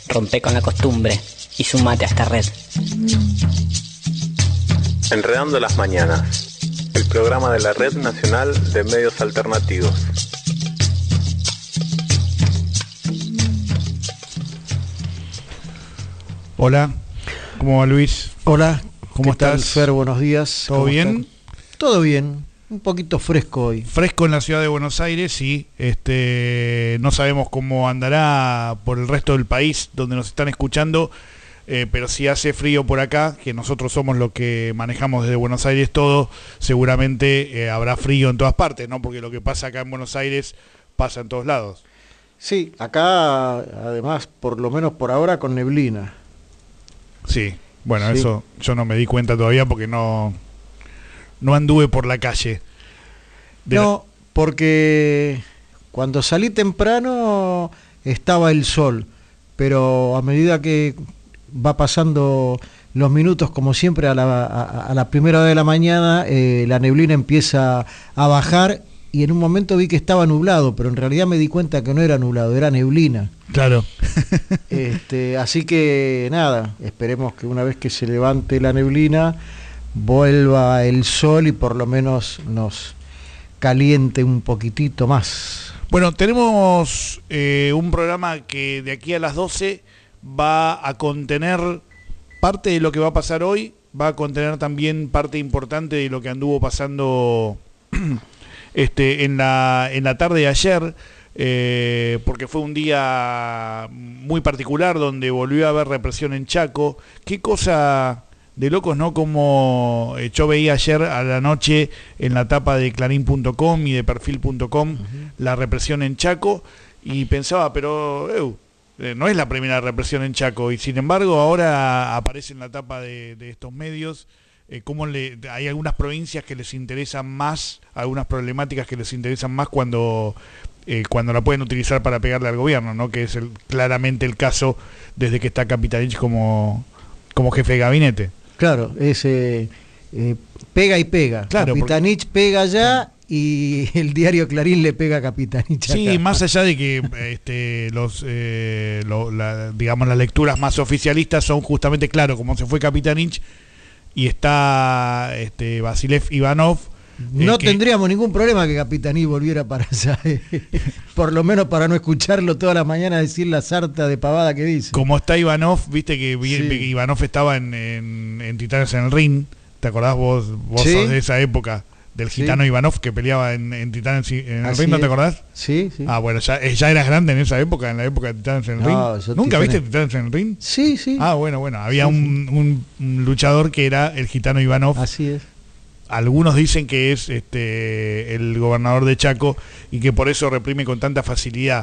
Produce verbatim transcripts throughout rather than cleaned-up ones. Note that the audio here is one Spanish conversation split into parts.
Rompe con la costumbre y sumate a esta red. Enredando las Mañanas, el programa de la Red Nacional de Medios Alternativos. Hola, ¿cómo va Luis? Hola, ¿cómo ¿qué tal, estás? Fer? Buenos días. ¿Todo bien? Están? Todo bien, un poquito fresco hoy. Fresco en la ciudad de Buenos Aires, sí. Este, no sabemos cómo andará por el resto del país donde nos están escuchando, eh, pero si hace frío por acá, que nosotros somos los que manejamos desde Buenos Aires todo, seguramente eh, habrá frío en todas partes, ¿no? Porque lo que pasa acá en Buenos Aires pasa en todos lados. Sí, acá además, por lo menos por ahora, con neblina. Sí, bueno, Sí. eso yo no me di cuenta todavía porque no, no anduve por la calle. De No, porque cuando salí temprano estaba el sol, pero a medida que va pasando los minutos, como siempre, a la, a, a la primera hora de la mañana, eh, la neblina empieza a bajar y en un momento vi que estaba nublado, pero en realidad me di cuenta que no era nublado, era neblina. Claro. Este, así que nada, esperemos que una vez que se levante la neblina vuelva el sol y por lo menos nos caliente un poquitito más. Bueno, tenemos eh, un programa que de aquí a las doce va a contener parte de lo que va a pasar hoy, va a contener también parte importante de lo que anduvo pasando este, en la, en la tarde de ayer, eh, porque fue un día muy particular donde volvió a haber represión en Chaco. Qué cosa de locos, ¿no? Como eh, yo veía ayer a la noche en la tapa de clarín punto com y de perfil punto com, uh-huh, la represión en Chaco, y pensaba, pero ew, eh, no es la primera represión en Chaco, y sin embargo ahora aparece en la tapa de, de estos medios. Eh, cómo le, hay algunas provincias que les interesan más, algunas problemáticas que les interesan más cuando eh, cuando la pueden utilizar para pegarle al gobierno, ¿no? Que es el, claramente el caso desde que está Capitanich como, como jefe de gabinete. Claro, es eh, eh, pega y pega. Claro, Capitanich porque pega allá y el diario Clarín le pega a Capitanich acá. Sí, más allá de que este, los eh, lo, la, digamos las lecturas más oficialistas son justamente, claro, como se fue Capitanich y está este Vasilev Ivanov. No eh, que, tendríamos ningún problema que Capitanich volviera para allá, eh. por lo menos para no escucharlo toda la mañana decir la sarta de pavada que dice. Como está Ivanov, viste que Sí. Ivanov estaba en, en, en Titanes en el Ring, ¿te acordás vos? Vos ¿Sí? sos de esa época, del Sí. gitano Ivanov que peleaba en, en Titanes en el Así Ring, ¿no te es. acordás? Sí, sí. Ah, bueno, ya, ya eras grande en esa época, en la época de Titanes en el No, Ring. yo ¿Nunca Titanes- viste Titanes en el Ring? Sí, sí. Ah, bueno, bueno, había Sí, un, un, un luchador que era el gitano Ivanov. Así es. Algunos dicen que es este el gobernador de Chaco y que por eso reprime con tanta facilidad.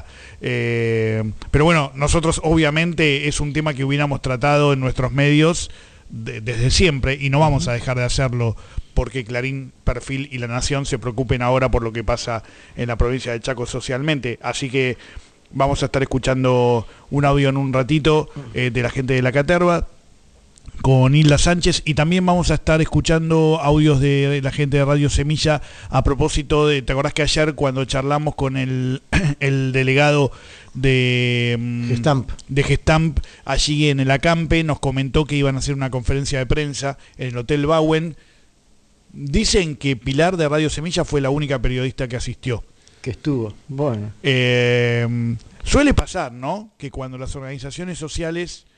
Eh, pero bueno, nosotros obviamente es un tema que hubiéramos tratado en nuestros medios de, desde siempre y no vamos a dejar de hacerlo porque Clarín, Perfil y La Nación se preocupen ahora por lo que pasa en la provincia de Chaco socialmente. Así que vamos a estar escuchando un audio en un ratito eh, de la gente de La Caterva con Hilda Sánchez, y también vamos a estar escuchando audios de, de la gente de Radio Semilla a propósito de, ¿te acordás que ayer cuando charlamos con el, el delegado de Gestamp. de Gestamp allí en el acampe, nos comentó que iban a hacer una conferencia de prensa en el Hotel Bauen? Dicen que Pilar de Radio Semilla fue la única periodista que asistió. Que estuvo. Bueno. Eh, suele pasar, ¿no? Que cuando las organizaciones sociales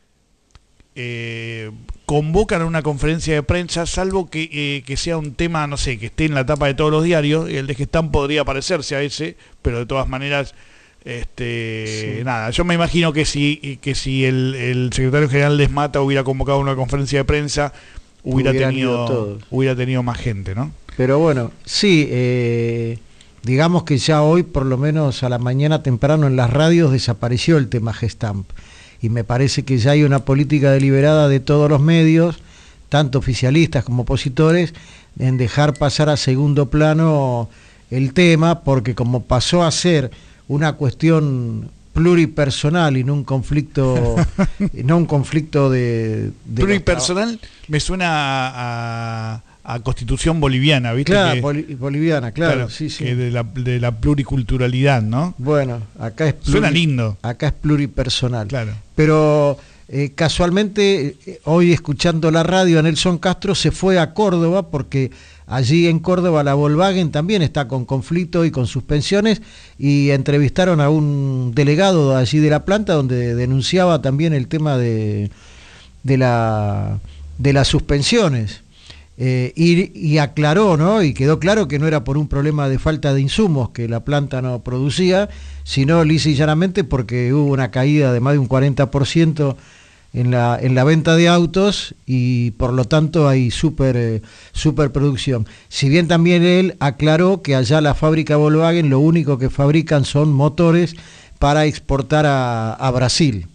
Eh, convocan a una conferencia de prensa, salvo que, eh, que sea un tema, no sé, que esté en la tapa de todos los diarios, el de Gestamp podría parecerse a ese, pero de todas maneras, este, sí. nada, yo me imagino que si, que si el, el secretario general Desmata hubiera convocado una conferencia de prensa, hubiera Hubieran ido tenido, todos. hubiera tenido más gente, ¿no? Pero bueno, sí, eh, digamos que ya hoy, por lo menos a la mañana temprano en las radios, desapareció el tema Gestamp. Y me parece que ya hay una política deliberada de todos los medios, tanto oficialistas como opositores, en dejar pasar a segundo plano el tema, porque como pasó a ser una cuestión pluripersonal y no un conflicto, no un conflicto de, de pluripersonal me suena a, a, a Constitución boliviana, ¿viste? Claro, que, boli boliviana, claro, claro sí, sí. Que de, la, de la pluriculturalidad, ¿no? Bueno, acá es pluri, suena lindo. Acá es pluripersonal. Claro. Pero eh, casualmente, eh, hoy escuchando la radio, Nelson Castro se fue a Córdoba porque allí en Córdoba la Volkswagen también está con conflicto y con suspensiones, y entrevistaron a un delegado allí de la planta donde denunciaba también el tema de, de, la, de las suspensiones. Eh, y, y aclaró, ¿no? Y quedó claro que no era por un problema de falta de insumos que la planta no producía, sino lisa y llanamente porque hubo una caída de más de un cuarenta por ciento en la, en la venta de autos, y por lo tanto hay super, eh, superproducción. Si bien también él aclaró que allá la fábrica Volkswagen lo único que fabrican son motores para exportar a, a Brasil.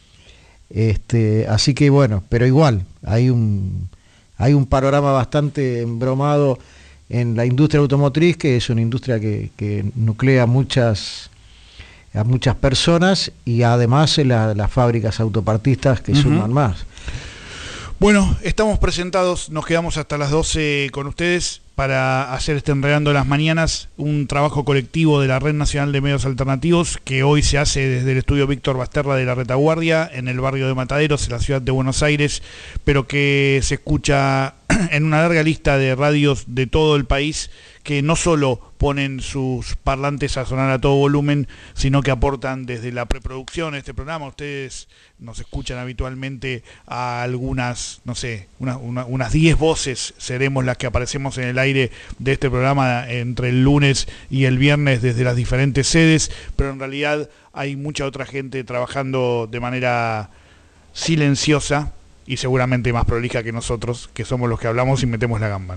Este, así que bueno, pero igual hay un... Hay un panorama bastante embromado en la industria automotriz, que es una industria que, que nuclea muchas, a muchas personas, y además la, las fábricas autopartistas que uh-huh. suman más. Bueno, estamos presentados, nos quedamos hasta las doce con ustedes para hacer este Enredando las Mañanas, un trabajo colectivo de la Red Nacional de Medios Alternativos que hoy se hace desde el estudio Víctor Basterra de la Retaguardia, en el barrio de Mataderos, en la ciudad de Buenos Aires, pero que se escucha en una larga lista de radios de todo el país, que no solo ponen sus parlantes a sonar a todo volumen, sino que aportan desde la preproducción de este programa. Ustedes nos escuchan habitualmente a algunas, no sé, una, una, unas diez voces seremos las que aparecemos en el aire de este programa entre el lunes y el viernes desde las diferentes sedes, pero en realidad hay mucha otra gente trabajando de manera silenciosa y seguramente más prolija que nosotros, que somos los que hablamos y metemos la gamba, ¿no?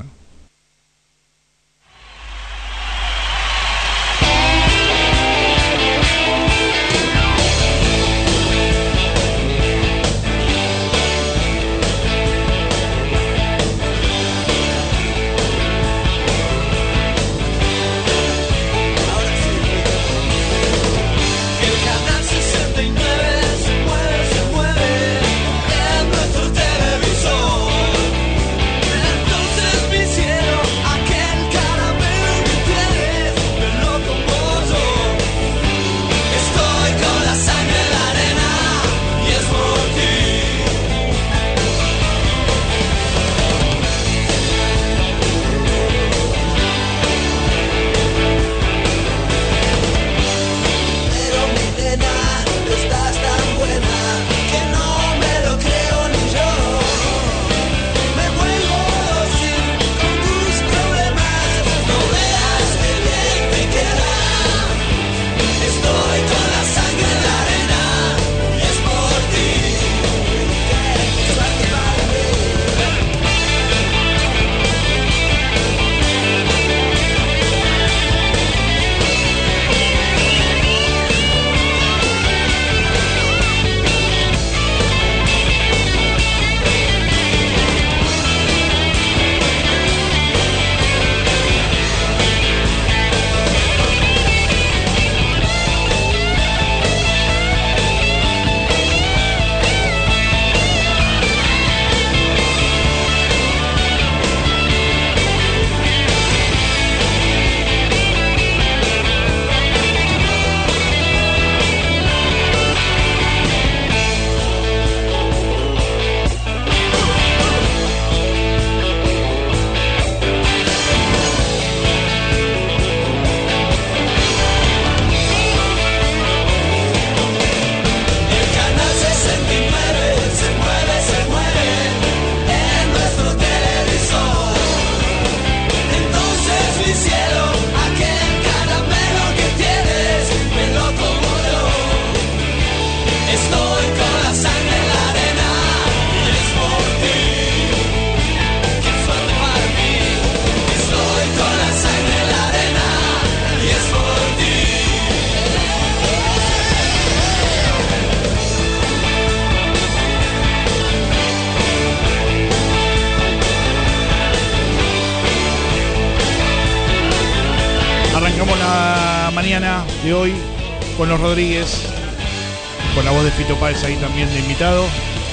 De hoy con los Rodríguez, con la voz de Fito Páez ahí también de invitado,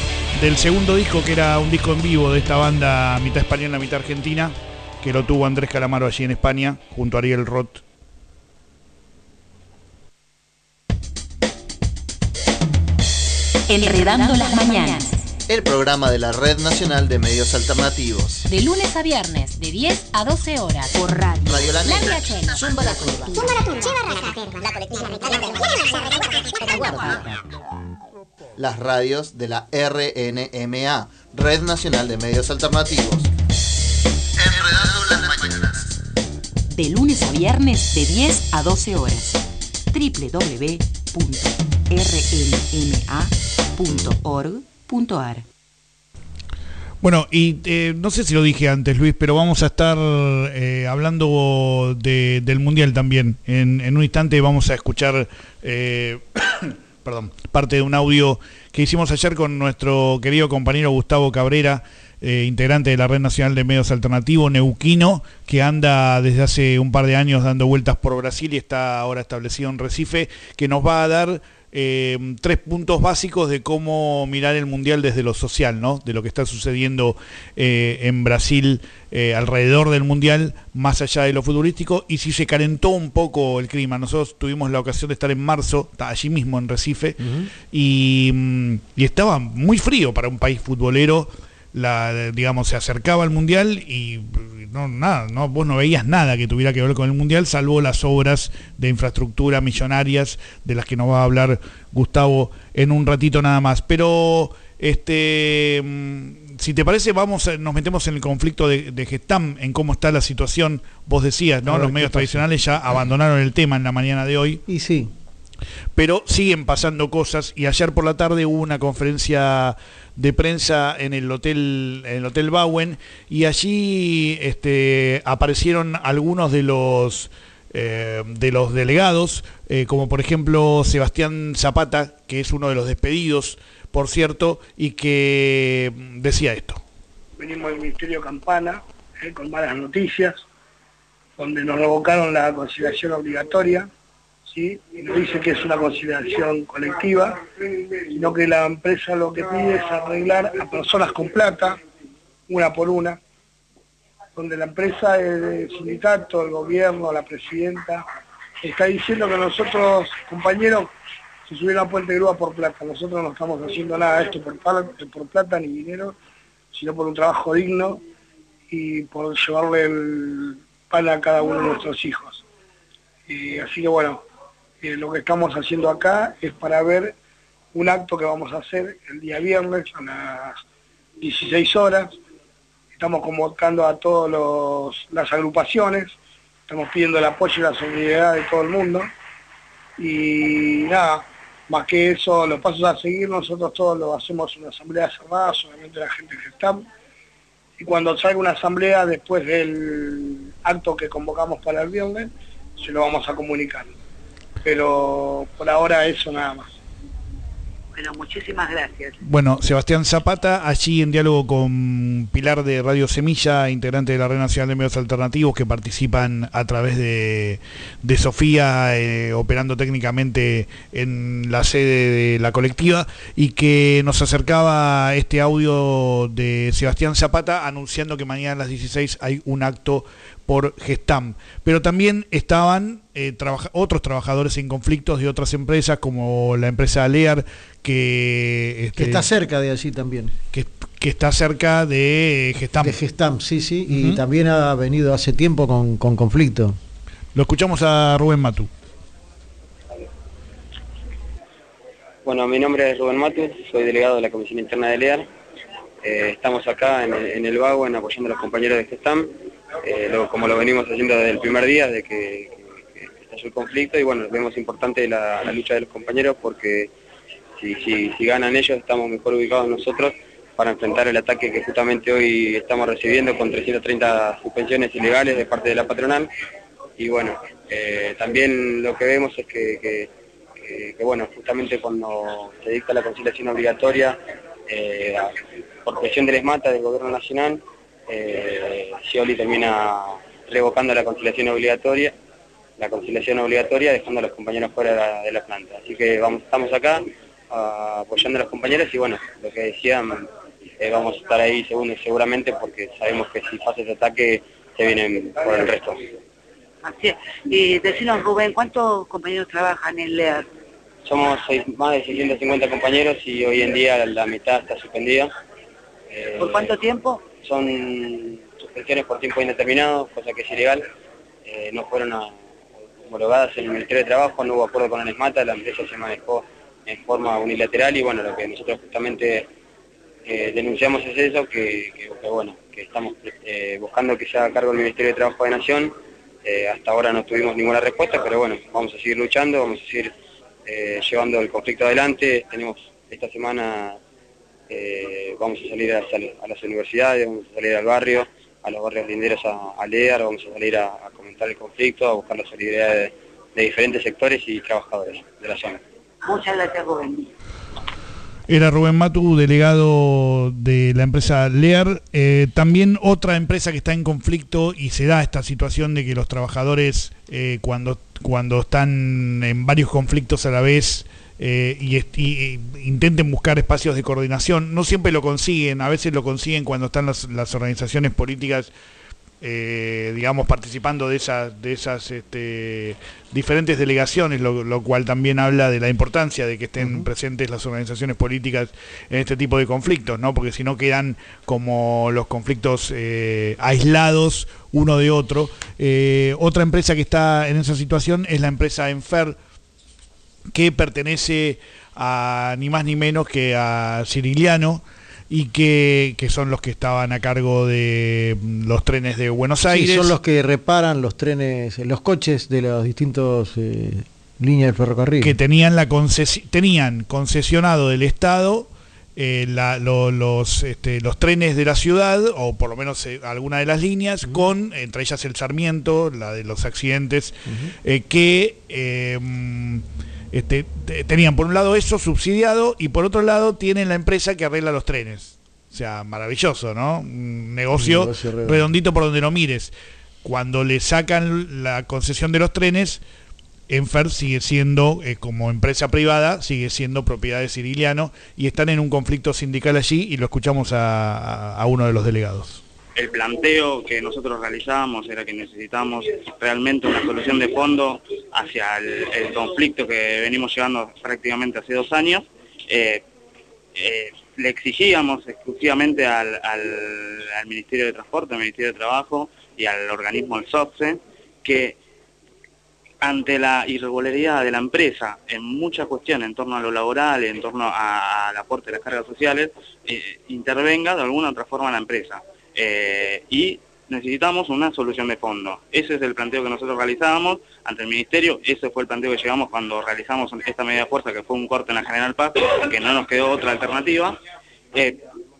del segundo disco, que era un disco en vivo de esta banda mitad española, mitad argentina, que lo tuvo Andrés Calamaro allí en España, junto a Ariel Roth. Enredando las mañanas. El programa de la Red Nacional de Medios Alternativos. De lunes a viernes, de diez a doce horas. Por radio. Radio La Negra. Zumba la Curva. Zumba la Curva. La colectiva. Las radios de la R N M A, Red Nacional de Medios Alternativos. Enredando las mañanas. De lunes a viernes, de diez a doce horas. doble u doble u doble u punto r n m a punto org punto a r. Bueno, y eh, no sé si lo dije antes, Luis, pero vamos a estar eh, hablando de, del Mundial también. En, en un instante vamos a escuchar eh, perdón, parte de un audio que hicimos ayer con nuestro querido compañero Gustavo Cabrera, eh, integrante de la Red Nacional de Medios Alternativos, neuquino, que anda desde hace un par de años dando vueltas por Brasil y está ahora establecido en Recife, que nos va a dar Eh, tres puntos básicos de cómo mirar el Mundial desde lo social, ¿no? De lo que está sucediendo eh, en Brasil eh, alrededor del Mundial, más allá de lo futbolístico, y si se calentó un poco el clima. Nosotros tuvimos la ocasión de estar en marzo, allí mismo en Recife, uh-huh. y, y estaba muy frío para un país futbolero. La, digamos, se acercaba al Mundial y no, nada, no, vos no veías nada que tuviera que ver con el Mundial, salvo las obras de infraestructura millonarias de las que nos va a hablar Gustavo en un ratito nada más. Pero este si te parece, vamos a, nos metemos en el conflicto de, de Gestam, en cómo está la situación. Vos decías, ¿no? Los medios tradicionales ya abandonaron el tema en la mañana de hoy. Y sí. Pero siguen pasando cosas, y ayer por la tarde hubo una conferencia de prensa en el hotel en el hotel Bauen, y allí este, aparecieron algunos de los eh, de los delegados, eh, como por ejemplo Sebastián Zapata, que es uno de los despedidos, por cierto, y que decía esto. Venimos del Ministerio Campana eh, con malas noticias, donde nos revocaron la conciliación obligatoria. ¿Sí? Y no dice que es una conciliación colectiva, sino que la empresa lo que pide es arreglar a personas con plata, una por una, donde la empresa, el sindicato, el gobierno, la presidenta, está diciendo que nosotros, compañeros, se subieron a Puente Grúa por plata. Nosotros no estamos haciendo nada de esto por, por plata ni dinero, sino por un trabajo digno y por llevarle el pan a cada uno de nuestros hijos. Y así que bueno, Eh, lo que estamos haciendo acá es para ver un acto que vamos a hacer el día viernes a las dieciséis horas. Estamos convocando a todas las agrupaciones, estamos pidiendo el apoyo y la solidaridad de todo el mundo. Y nada, más que eso, los pasos a seguir, nosotros todos lo hacemos en una asamblea cerrada, solamente la gente que está. Y cuando salga una asamblea después del acto que convocamos para el viernes, se lo vamos a comunicar. Pero por ahora eso nada más. Bueno, muchísimas gracias. Bueno, Sebastián Zapata, allí en diálogo con Pilar de Radio Semilla, integrante de la Red Nacional de Medios Alternativos, que participan a través de, de Sofía, eh, operando técnicamente en la sede de la colectiva, y que nos acercaba este audio de Sebastián Zapata anunciando que mañana a las dieciséis hay un acto por Gestam. Pero también estaban eh, trabaja otros trabajadores en conflictos de otras empresas, como la empresa Lear, que, este, que está cerca de allí también. Que, que está cerca de Gestam. De Gestam, sí, sí, uh-huh. Y también ha venido hace tiempo con, con conflicto. Lo escuchamos a Rubén Matu. Bueno, mi nombre es Rubén Matu, soy delegado de la Comisión Interna de Lear. Eh, estamos acá en el, en el Bauen apoyando a los compañeros de Gestam. Eh, lo, como lo venimos haciendo desde el primer día de que, que, que estalló el conflicto, y bueno, vemos importante la, la lucha de los compañeros, porque si, si, si ganan ellos estamos mejor ubicados nosotros para enfrentar el ataque que justamente hoy estamos recibiendo con trescientas treinta suspensiones ilegales de parte de la patronal. Y bueno, eh, también lo que vemos es que, que, que, que bueno, justamente cuando se dicta la conciliación obligatoria eh, por presión del ESMATA, del Gobierno Nacional, Eh, Scioli termina revocando la conciliación obligatoria, la conciliación obligatoria, dejando a los compañeros fuera de la, de la planta. Así que vamos, estamos acá a, apoyando a los compañeros y bueno, lo que decían, eh, vamos a estar ahí según, seguramente porque sabemos que si pasa ese ataque se vienen por el resto. Así es. Y decinos, Rubén, ¿cuántos compañeros trabajan en LEAR? Somos seis, más de seiscientos cincuenta compañeros y hoy en día la mitad está suspendida. Eh, ¿Por cuánto tiempo? Son suspensiones por tiempo indeterminado, cosa que es ilegal. Eh, no fueron a, homologadas en el Ministerio de Trabajo, no hubo acuerdo con ANESMATA, la empresa se manejó en forma unilateral y bueno, lo que nosotros justamente eh, denunciamos es eso, que, que, que bueno, que estamos eh, buscando que se haga cargo el Ministerio de Trabajo de Nación. Eh, hasta ahora no tuvimos ninguna respuesta, pero bueno, vamos a seguir luchando, vamos a seguir eh, llevando el conflicto adelante. Tenemos esta semana, eh, vamos a salir a, a las universidades, vamos a salir al barrio, a los barrios linderos a, a leer, vamos a salir a, a comentar el conflicto, a buscar la solidaridad de, de diferentes sectores y trabajadores de la zona. Muchas gracias, Rubén. Era Rubén Matu, delegado de la empresa LEAR. Eh, también otra empresa que está en conflicto y se da esta situación de que los trabajadores eh, cuando, cuando están en varios conflictos a la vez eh, y, y, y intenten buscar espacios de coordinación, no siempre lo consiguen, a veces lo consiguen cuando están las, las organizaciones políticas Eh, digamos, participando de esas, de esas este, diferentes delegaciones, lo, lo cual también habla de la importancia de que estén uh-huh. presentes las organizaciones políticas en este tipo de conflictos, ¿no? Porque si no quedan como los conflictos eh, aislados uno de otro. Eh, otra empresa que está en esa situación es la empresa Enfer, que pertenece a ni más ni menos que a Cirigliano, y que, que son los que estaban a cargo de los trenes de Buenos Aires. Sí, son los que reparan los trenes, los coches de las distintas eh, líneas del ferrocarril. Que tenían, la concesi tenían concesionado del Estado eh, la, lo, los, este, los trenes de la ciudad, o por lo menos eh, alguna de las líneas, uh-huh. con, entre ellas el Sarmiento, la de los accidentes, uh-huh. eh, que... Eh, Este, tenían por un lado eso subsidiado y por otro lado tienen la empresa que arregla los trenes. O sea, maravilloso, ¿no? Un negocio, Un negocio redondo. redondito por donde lo mires. Cuando le sacan la concesión de los trenes, Enfer sigue siendo, eh, como empresa privada, sigue siendo propiedad de Cirigliano y están en un conflicto sindical allí y lo escuchamos a, a, a uno de los delegados. El planteo que nosotros realizábamos era que necesitamos realmente una solución de fondo hacia el, el conflicto que venimos llevando prácticamente hace dos años. Eh, eh, le exigíamos exclusivamente al, al, al Ministerio de Transporte, al Ministerio de Trabajo y al organismo del SOPSE que ante la irregularidad de la empresa en muchas cuestiones en torno a lo laboral, en torno a, al aporte de las cargas sociales, eh, intervenga de alguna u otra forma la empresa. Eh, y necesitamos una solución de fondo. Ese es el planteo que nosotros realizábamos ante el Ministerio, ese fue el planteo que llegamos cuando realizamos esta medida de fuerza, que fue un corte en la General Paz, que no nos quedó otra alternativa. Eh,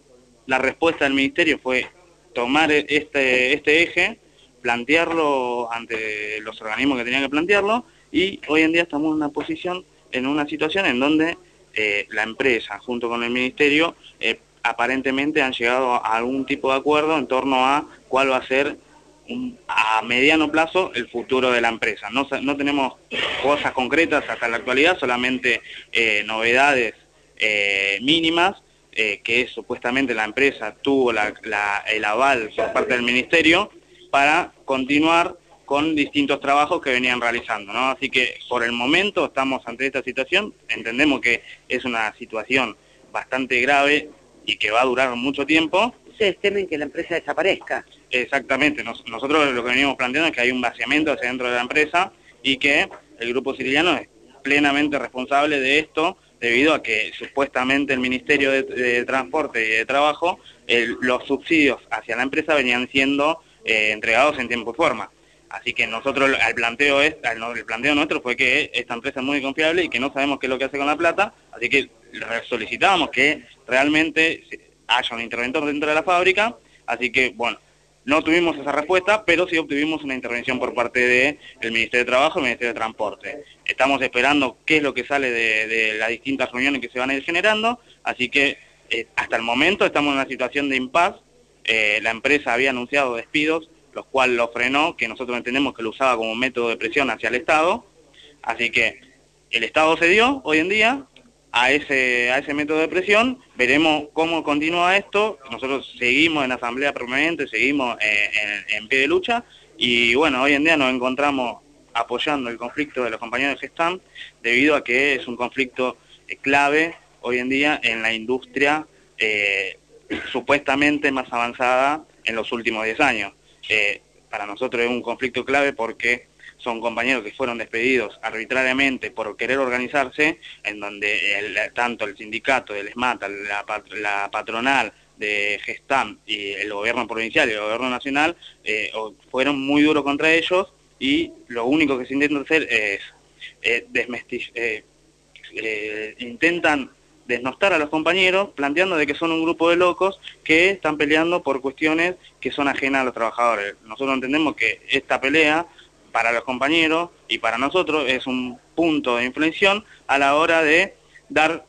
la respuesta del Ministerio fue tomar este, este eje, plantearlo ante los organismos que tenían que plantearlo, y hoy en día estamos en una posición, en una situación en donde eh, la empresa, junto con el Ministerio, eh, aparentemente han llegado a algún tipo de acuerdo en torno a cuál va a ser un, a mediano plazo el futuro de la empresa. No, no tenemos cosas concretas hasta la actualidad, solamente eh, novedades eh, mínimas, eh, que supuestamente la empresa tuvo la, la, el aval por parte del Ministerio para continuar con distintos trabajos que venían realizando, ¿no? Así que por el momento estamos ante esta situación, entendemos que es una situación bastante grave y que va a durar mucho tiempo. Ustedes temen que la empresa desaparezca. Exactamente, Nos, nosotros lo que venimos planteando es que hay un vaciamiento hacia dentro de la empresa y que el Grupo Cirigliano es plenamente responsable de esto, debido a que supuestamente el Ministerio de, de Transporte y de Trabajo, el, los subsidios hacia la empresa venían siendo eh, entregados en tiempo y forma. Así que nosotros, el planteo, es, el planteo nuestro fue que esta empresa es muy confiable y que no sabemos qué es lo que hace con la plata, así que solicitábamos que realmente haya un interventor dentro de la fábrica, así que, bueno, no tuvimos esa respuesta, pero sí obtuvimos una intervención por parte del Ministerio de Trabajo y el Ministerio de Transporte. Estamos esperando qué es lo que sale de, de las distintas reuniones que se van a ir generando, así que eh, hasta el momento estamos en una situación de impas. Eh, la empresa había anunciado despidos, los cuales lo frenó, que nosotros entendemos que lo usaba como método de presión hacia el Estado, así que el Estado cedió hoy en día, a ese, a ese método de presión, veremos cómo continúa esto. Nosotros seguimos en asamblea permanente, seguimos eh, en, en pie de lucha, y bueno, hoy en día nos encontramos apoyando el conflicto de los compañeros de Gestamp, debido a que es un conflicto eh, clave hoy en día en la industria eh, supuestamente más avanzada en los últimos diez años. Eh, para nosotros es un conflicto clave porque son compañeros que fueron despedidos arbitrariamente por querer organizarse, en donde el, tanto el sindicato del ESMATA, la, la patronal de Gestamp y el gobierno provincial y el gobierno nacional eh, fueron muy duros contra ellos, y lo único que se intenta hacer es eh, desmestir, eh, eh, intentan desnostar a los compañeros, planteando de que son un grupo de locos que están peleando por cuestiones que son ajenas a los trabajadores. Nosotros entendemos que esta pelea para los compañeros y para nosotros es un punto de inflexión a la hora de dar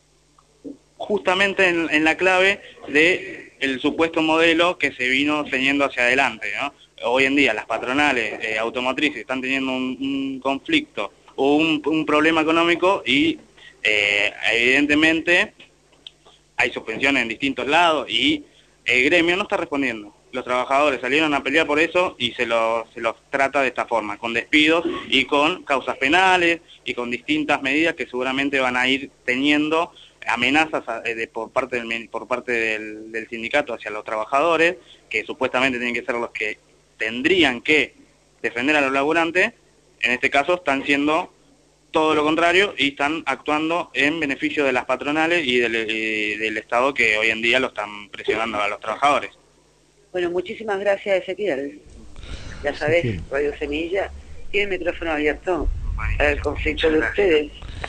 justamente en, en la clave de el supuesto modelo que se vino teniendo hacia adelante, ¿no? Hoy en día las patronales eh, automotrices están teniendo un, un conflicto o un, un problema económico, y Eh, evidentemente hay suspensiones en distintos lados y el gremio no está respondiendo. Los trabajadores salieron a pelear por eso y se los, se los trata de esta forma, con despidos y con causas penales y con distintas medidas que seguramente van a ir teniendo amenazas de, por parte, del, por parte del, del sindicato hacia los trabajadores, que supuestamente tienen que ser los que tendrían que defender a los laburantes. En este caso están siendo todo lo contrario y están actuando en beneficio de las patronales y del, y del Estado, que hoy en día lo están presionando a los trabajadores. Bueno, muchísimas gracias, Ezequiel. Ya sabés, Radio Semilla tiene el micrófono abierto para el conflicto de ustedes.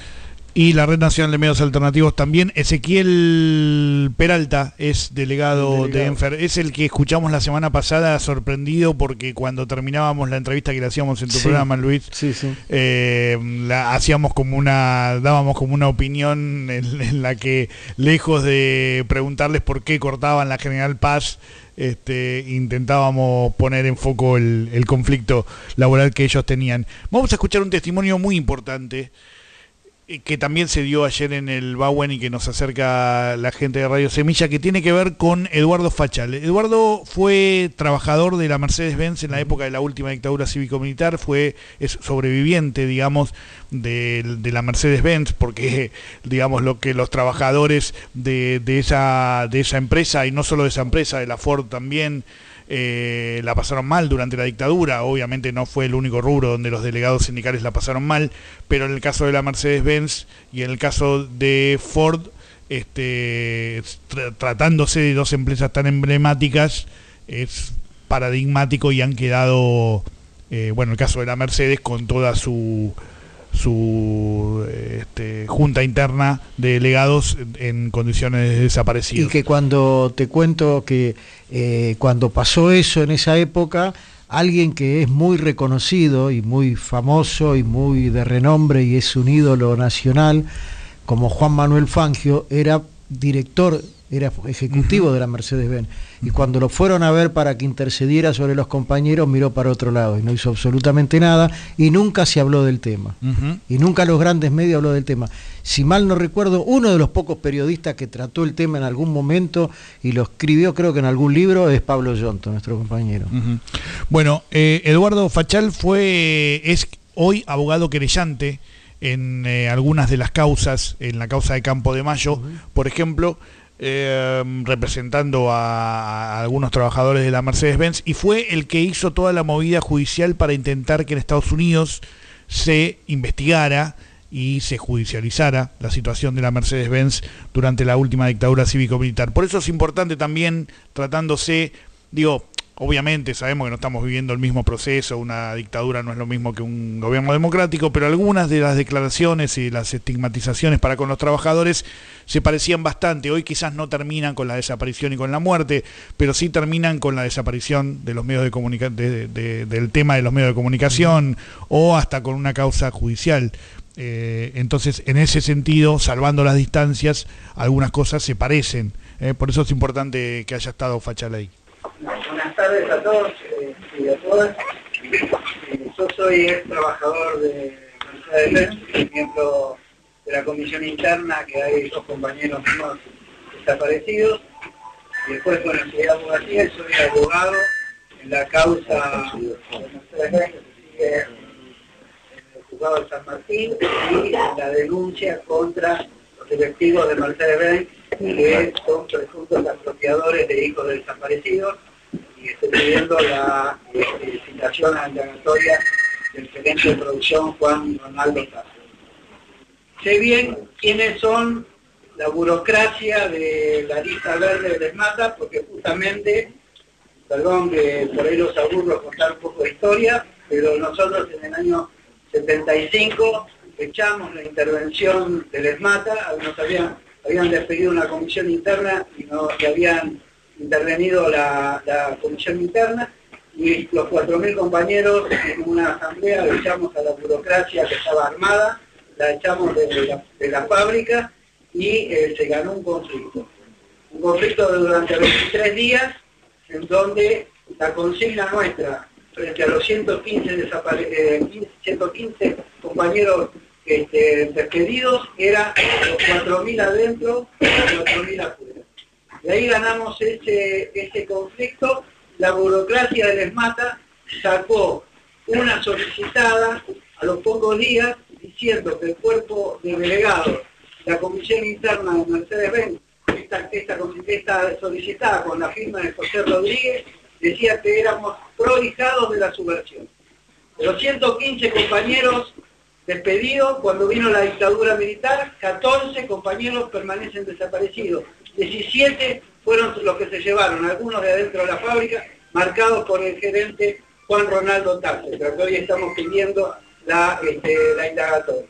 Y la Red Nacional de Medios Alternativos también. Ezequiel Peralta es delegado, delegado de Enfer. Es el que escuchamos la semana pasada, sorprendido porque cuando terminábamos la entrevista que le hacíamos en tu sí, programa, Luis, sí, sí. Eh, la hacíamos como una, dábamos como una opinión en, en la que, lejos de preguntarles por qué cortaban la General Paz, Este, intentábamos poner en foco el, el conflicto laboral que ellos tenían. Vamos a escuchar un testimonio muy importante que también se dio ayer en el Bauen y que nos acerca la gente de Radio Semilla, que tiene que ver con Eduardo Fachal. Eduardo fue trabajador de la Mercedes-Benz en la época de la última dictadura cívico-militar, fue es sobreviviente, digamos, de, de la Mercedes-Benz, porque, digamos, lo que los trabajadores de, de, esa, de esa empresa, y no solo de esa empresa, de la Ford también, Eh, la pasaron mal durante la dictadura. Obviamente no fue el único rubro donde los delegados sindicales la pasaron mal, pero en el caso de la Mercedes-Benz y en el caso de Ford, este, tra tratándose de dos empresas tan emblemáticas, es paradigmático, y han quedado, eh, bueno, el caso de la Mercedes con toda su su este, junta interna de delegados en condiciones de desaparecidos. Y que cuando te cuento que eh, cuando pasó eso en esa época, alguien que es muy reconocido y muy famoso y muy de renombre y es un ídolo nacional, como Juan Manuel Fangio, era director, era ejecutivo uh-huh. de la Mercedes-Benz, y cuando lo fueron a ver para que intercediera sobre los compañeros, miró para otro lado y no hizo absolutamente nada, y nunca se habló del tema, uh-huh. y nunca los grandes medios habló del tema. Si mal no recuerdo, uno de los pocos periodistas que trató el tema en algún momento y lo escribió, creo que en algún libro, es Pablo Yonto, nuestro compañero. Uh-huh. Bueno, eh, Eduardo Fachal fue es hoy abogado querellante en eh, algunas de las causas, en la causa de Campo de Mayo, uh-huh. por ejemplo, Eh, representando a, a algunos trabajadores de la Mercedes-Benz, y fue el que hizo toda la movida judicial para intentar que en Estados Unidos se investigara y se judicializara la situación de la Mercedes-Benz durante la última dictadura cívico-militar. Por eso es importante también, tratándose, digo, obviamente sabemos que no estamos viviendo el mismo proceso, una dictadura no es lo mismo que un gobierno democrático, pero algunas de las declaraciones y las estigmatizaciones para con los trabajadores se parecían bastante. Hoy quizás no terminan con la desaparición y con la muerte, pero sí terminan con la desaparición de los medios de comunica de, de, del tema de los medios de comunicación, o hasta con una causa judicial. Eh, entonces, en ese sentido, salvando las distancias, algunas cosas se parecen. Eh, por eso es importante que haya estado Fachal ahí. Buenas tardes a todos eh, y a todas. Eh, yo soy ex trabajador de Mercedes-Benz, miembro de la comisión interna, que hay dos compañeros míos desaparecidos. Y después, bueno, soy abogacía y soy abogado en la causa de Mercedes Benz, que se sigue en el juzgado de San Martín, y la denuncia contra los directivos de Mercedes Benz, que son presuntos apropiadores de hijos de desaparecidos, y estoy pidiendo la eh, citación indagatoria del gerente de producción Juan Ronaldo Tazo. Sé bien quiénes son la burocracia de la lista verde de ESMATA, porque justamente, perdón que por ahí los aburro contar un poco de historia, pero nosotros en el año setenta y cinco echamos la intervención del ESMATA, nos habían, habían despedido una comisión interna y, no, y habían intervenido la, la comisión interna, y los cuatro mil compañeros en una asamblea le echamos a la burocracia que estaba armada, la echamos de la, de la fábrica, y eh, se ganó un conflicto. Un conflicto de durante veintitrés días, en donde la consigna nuestra, frente a los ciento quince, desapare eh, ciento quince compañeros este, despedidos, era los cuatro mil adentro y los cuatro mil afuera. De ahí ganamos ese, ese conflicto. La burocracia del ESMATA sacó una solicitada a los pocos días diciendo que el cuerpo de delegados, la comisión interna de Mercedes-Benz, esta, esta, esta solicitada con la firma de José Rodríguez, decía que éramos prohijados de la subversión. De los ciento quince compañeros despedidos, cuando vino la dictadura militar, catorce compañeros permanecen desaparecidos. diecisiete fueron los que se llevaron, algunos de adentro de la fábrica, marcados por el gerente Juan Ronaldo Tazo, pero que hoy estamos pidiendo la, este, la indagatoria.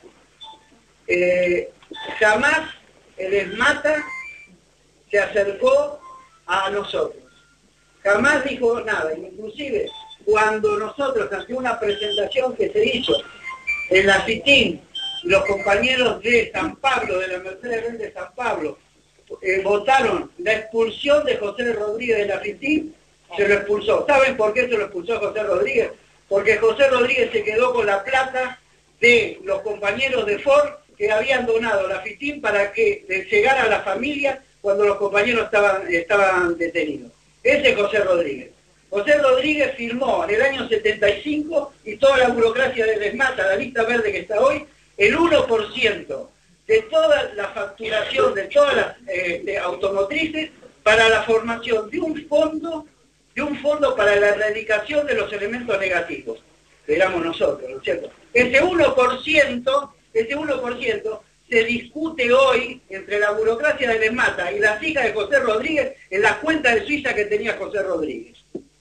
Eh, jamás el ESMATA se acercó a nosotros, jamás dijo nada, inclusive cuando nosotros, ante una presentación que se hizo en la FITIN, los compañeros de San Pablo, de la Mercedes-Benz de San Pablo, eh, votaron la expulsión de José Rodríguez de la FITIN, se lo expulsó. ¿Saben por qué se lo expulsó José Rodríguez? Porque José Rodríguez se quedó con la plata de los compañeros de Ford que habían donado la FITIN para que llegara a la familia cuando los compañeros estaban, estaban detenidos. Ese es José Rodríguez. José Rodríguez firmó en el año setenta y cinco, y toda la burocracia del ESMATA, la lista verde que está hoy, el uno por ciento de toda la facturación de todas las eh, de automotrices para la formación de un fondo, de un fondo para la erradicación de los elementos negativos, que éramos nosotros, ¿no es cierto? Ese uno por ciento, ese uno por ciento se discute hoy entre la burocracia del ESMATA y las hijas de José Rodríguez en la cuenta de Suiza que tenía José Rodríguez.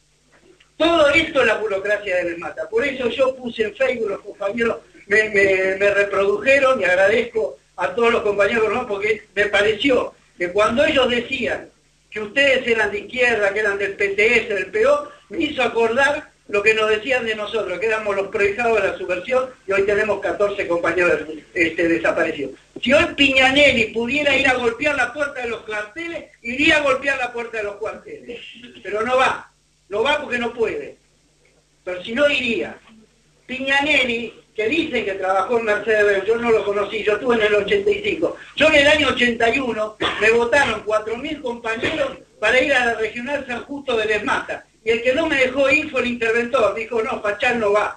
Todo esto es la burocracia del ESMATA. Por eso yo puse en Facebook, los compañeros me, me, me reprodujeron, y agradezco a todos los compañeros, ¿no? Porque me pareció que cuando ellos decían que ustedes eran de izquierda, que eran del P T S, del P O, me hizo acordar lo que nos decían de nosotros, que éramos los prohijados de la subversión, y hoy tenemos catorce compañeros este, desaparecidos. Si hoy Piñanelli pudiera ir a golpear la puerta de los cuarteles, iría a golpear la puerta de los cuarteles. Pero no va, no va porque no puede. Pero si no, iría. Piñanelli, que dicen que trabajó en Mercedes-Benz, yo no lo conocí, yo estuve en el ochenta y cinco. Yo en el año ochenta y uno me votaron cuatro mil compañeros para ir a la regional San Justo del ESMATA. Y el que no me dejó ir fue el interventor, dijo, no, Pachán no va.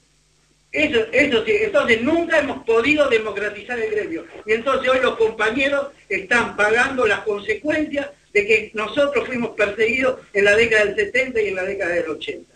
Eso, eso sí, entonces nunca hemos podido democratizar el gremio. Y entonces hoy los compañeros están pagando las consecuencias de que nosotros fuimos perseguidos en la década del setenta y en la década del ochenta.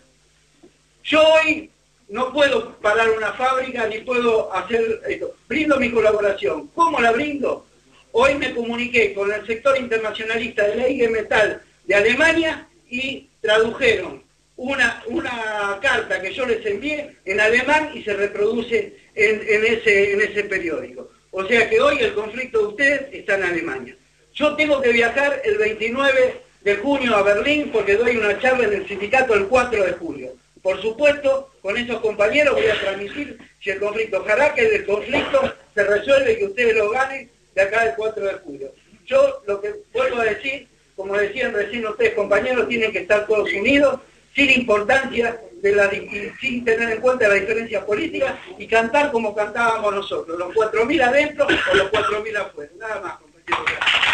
Yo hoy no puedo parar una fábrica ni puedo hacer esto. Brindo mi colaboración. ¿Cómo la brindo? Hoy me comuniqué con el sector internacionalista de la I G Metal de Alemania y tradujeron una, una carta que yo les envié en alemán y se reproduce en, en, ese, en ese periódico. O sea que hoy el conflicto de ustedes está en Alemania. Yo tengo que viajar el veintinueve de junio a Berlín porque doy una charla en el sindicato el cuatro de julio. Por supuesto, con esos compañeros voy a transmitir si el conflicto, ojalá que el conflicto se resuelve y que ustedes lo ganen de acá el cuatro de julio. Yo lo que vuelvo a decir, como decían recién ustedes compañeros, tienen que estar todos unidos, sin importancia de la, y sin tener en cuenta la diferencia política y cantar como cantábamos nosotros, los cuatro mil adentro o los cuatro mil afuera. Nada más, compañeros.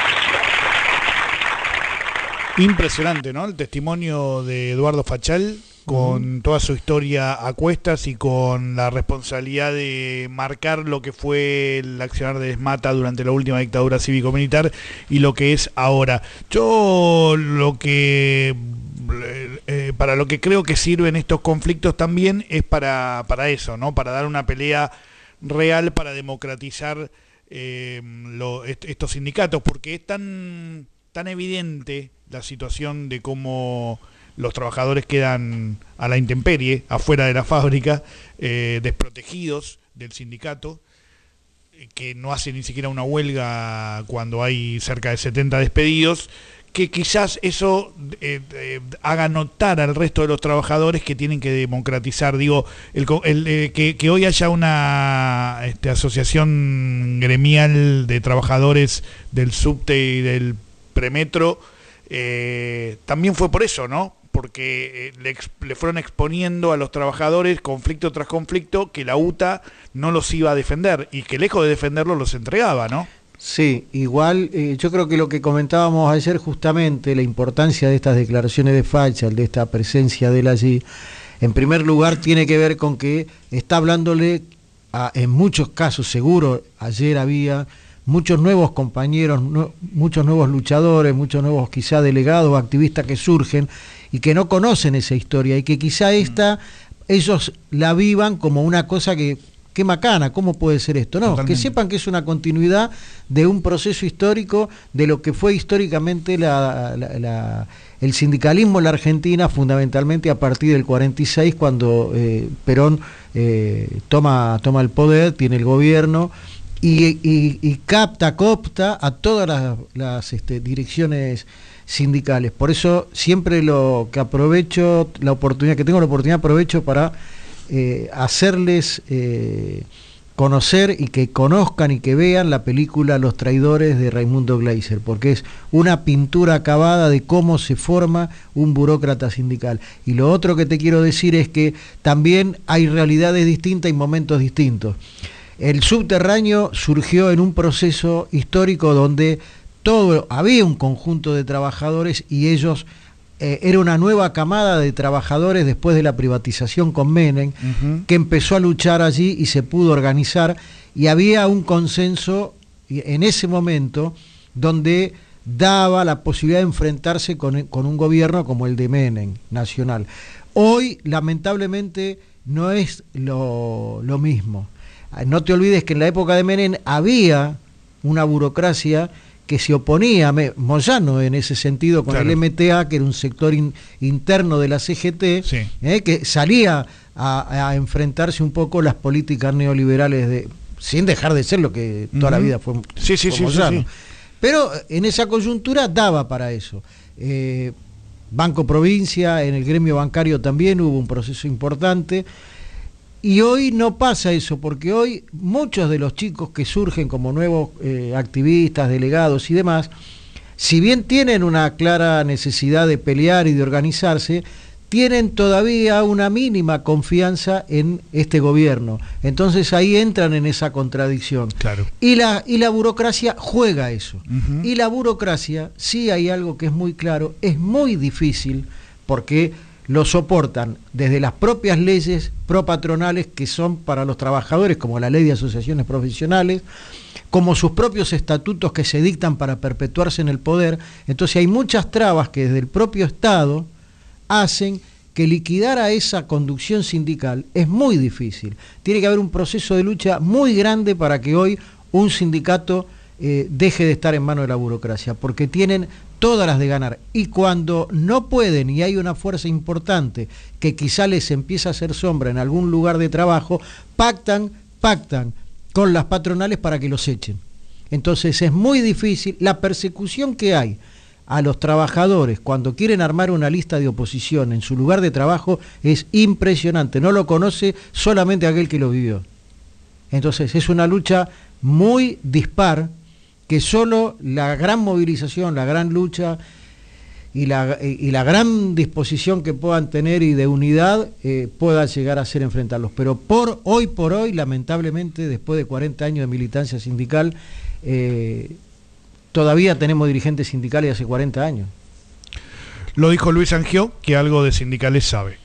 Impresionante, ¿no? El testimonio de Eduardo Fachal, con toda su historia a cuestas y con la responsabilidad de marcar lo que fue el accionar de Esmata durante la última dictadura cívico-militar y lo que es ahora. Yo lo que... Eh, para lo que creo que sirven estos conflictos también es para, para eso, ¿no? Para dar una pelea real, para democratizar eh, lo, est estos sindicatos, porque es tan, tan evidente la situación de cómo los trabajadores quedan a la intemperie, afuera de la fábrica, eh, desprotegidos del sindicato, eh, que no hace ni siquiera una huelga cuando hay cerca de setenta despedidos, que quizás eso eh, eh, haga notar al resto de los trabajadores que tienen que democratizar. Digo, el, el, eh, que, que hoy haya una este, asociación gremial de trabajadores del subte y del premetro, eh, también fue por eso, ¿no? Porque eh, le, le fueron exponiendo a los trabajadores conflicto tras conflicto que la U T A no los iba a defender y que lejos de defenderlos los entregaba, ¿no? Sí, igual eh, yo creo que lo que comentábamos ayer justamente, la importancia de estas declaraciones de Fachal, de esta presencia de él allí, en primer lugar tiene que ver con que está hablándole, a, en muchos casos seguro, ayer había muchos nuevos compañeros, no, muchos nuevos luchadores, muchos nuevos quizá delegados o activistas que surgen y que no conocen esa historia y que quizá esta, ellos la vivan como una cosa que... qué macana, ¿cómo puede ser esto? No, Totalmente. Que sepan que es una continuidad de un proceso histórico, de lo que fue históricamente la, la, la, el sindicalismo en la Argentina, fundamentalmente a partir del cuarenta y seis, cuando eh, Perón eh, toma, toma el poder, tiene el gobierno, y, y, y capta, coopta a todas las, las este, direcciones sindicales. Por eso siempre lo que aprovecho, la oportunidad, que tengo la oportunidad, aprovecho para... Eh, hacerles eh, conocer y que conozcan y que vean la película Los Traidores de Raimundo Gleiser, porque es una pintura acabada de cómo se forma un burócrata sindical. Y lo otro que te quiero decir es que también hay realidades distintas y momentos distintos. El subterráneo surgió en un proceso histórico donde todo, había un conjunto de trabajadores y ellos... Eh, era una nueva camada de trabajadores después de la privatización con Menem, uh-huh. que empezó a luchar allí y se pudo organizar, y había un consenso en ese momento donde daba la posibilidad de enfrentarse con, con un gobierno como el de Menem, nacional. Hoy, lamentablemente, no es lo, lo mismo. No te olvides que en la época de Menem había una burocracia que se oponía a Moyano en ese sentido con claro. el M T A, que era un sector in, interno de la C G T, sí. eh, que salía a, a enfrentarse un poco las políticas neoliberales, de, sin dejar de ser lo que toda uh-huh. la vida fue, sí, sí, fue sí, Moyano. Sí, sí. Pero en esa coyuntura daba para eso. Eh, Banco Provincia, en el gremio bancario también hubo un proceso importante. Y hoy no pasa eso, porque hoy muchos de los chicos que surgen como nuevos eh, activistas, delegados y demás, si bien tienen una clara necesidad de pelear y de organizarse, tienen todavía una mínima confianza en este gobierno. Entonces ahí entran en esa contradicción. Claro. Y la, y la burocracia juega eso. Uh-huh. Y la burocracia, sí hay algo que es muy claro, es muy difícil porque... lo soportan desde las propias leyes propatronales que son para los trabajadores, como la ley de asociaciones profesionales, como sus propios estatutos que se dictan para perpetuarse en el poder. Entonces hay muchas trabas que desde el propio Estado hacen que liquidar a esa conducción sindical es muy difícil. Tiene que haber un proceso de lucha muy grande para que hoy un sindicato eh, deje de estar en manos de la burocracia, porque tienen todas las de ganar, y cuando no pueden y hay una fuerza importante que quizá les empieza a hacer sombra en algún lugar de trabajo, pactan, pactan con las patronales para que los echen. Entonces es muy difícil, la persecución que hay a los trabajadores cuando quieren armar una lista de oposición en su lugar de trabajo es impresionante, no lo conoce solamente aquel que lo vivió. Entonces es una lucha muy dispar, que solo la gran movilización, la gran lucha, y la, y la gran disposición que puedan tener y de unidad eh, pueda llegar a ser enfrentarlos. Pero por hoy por hoy, lamentablemente, después de cuarenta años de militancia sindical, eh, todavía tenemos dirigentes sindicales hace cuarenta años. Lo dijo Luis Angió, que algo de sindicales sabe.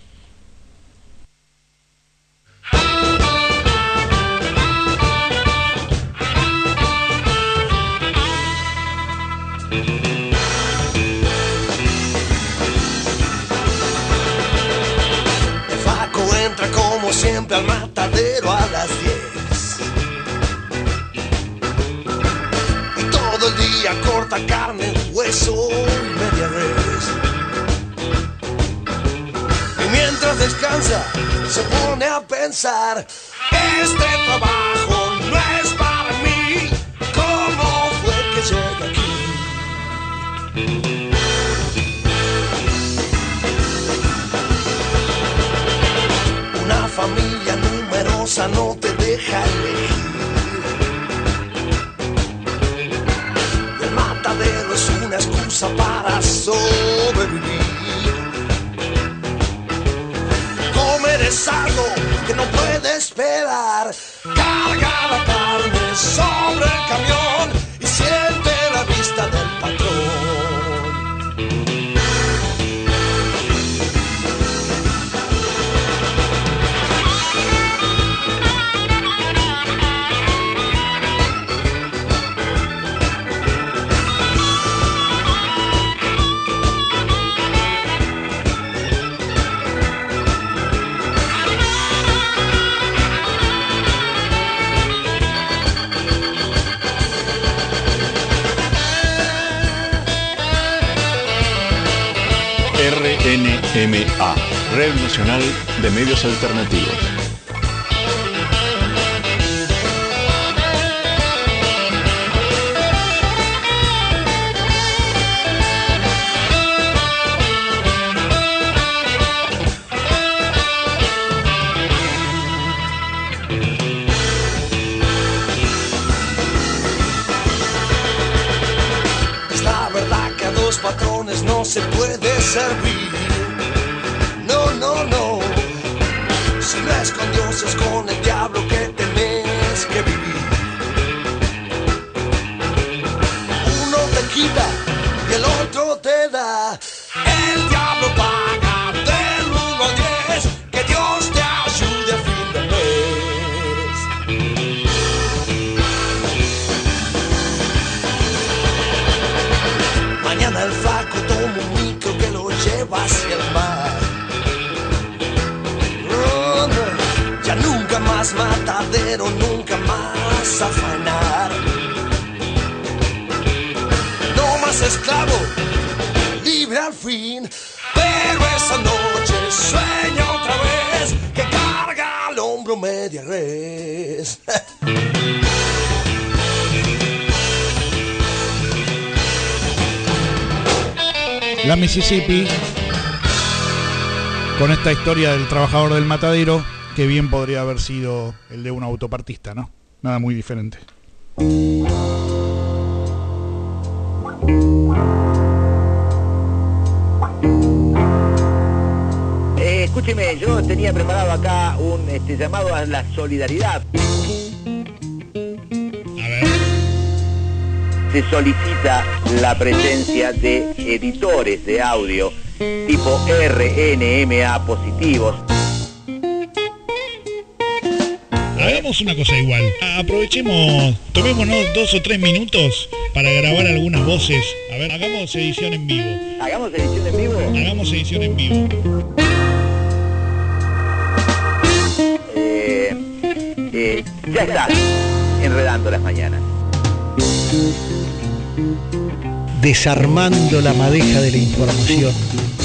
Siempre al matadero a las diez y todo el día corta carne, hueso y media res. Y mientras descansa se pone a pensar: este trabajo no es para mí. ¿Cómo fue que llegué aquí? Una familia numerosa no te deja elegir. El matadero es una excusa para sobrevivir. Comer es algo que no puede esperar. Carga la carne sobre el camión y siente la vista del patrón. R N M A, Red Nacional de Medios Alternativos. Es la verdad que a dos patrones no se puede servir. No, no, no. Si no es con Dios, es con el diablo que tenés que vivir. Uno te quita y el otro te da. El diablo paga del uno al diez. Que Dios te ayude a fin de mes. Mañana el flaco toma un micro que lo lleva hacia el mar. Oh, no. Ya nunca más matadero, nunca más a faenar. No más esclavo, libre al fin. Pero esa noche sueña otra vez que carga al hombro media res. La Mississippi, con esta historia del trabajador del matadero, que bien podría haber sido el de un autopartista, ¿no? Nada muy diferente. Eh, escúcheme, yo tenía preparado acá un este, llamado a la solidaridad. A ver. Se solicita la presencia de editores de audio tipo R N M A positivos. Hagamos una cosa igual. Aprovechemos, tomémonos dos o tres minutos para grabar algunas voces. A ver, hagamos edición en vivo. ¿Hagamos edición en vivo? Hagamos edición en vivo. Eh, eh, ya está, enredando las mañanas. Desarmando la madeja de la información.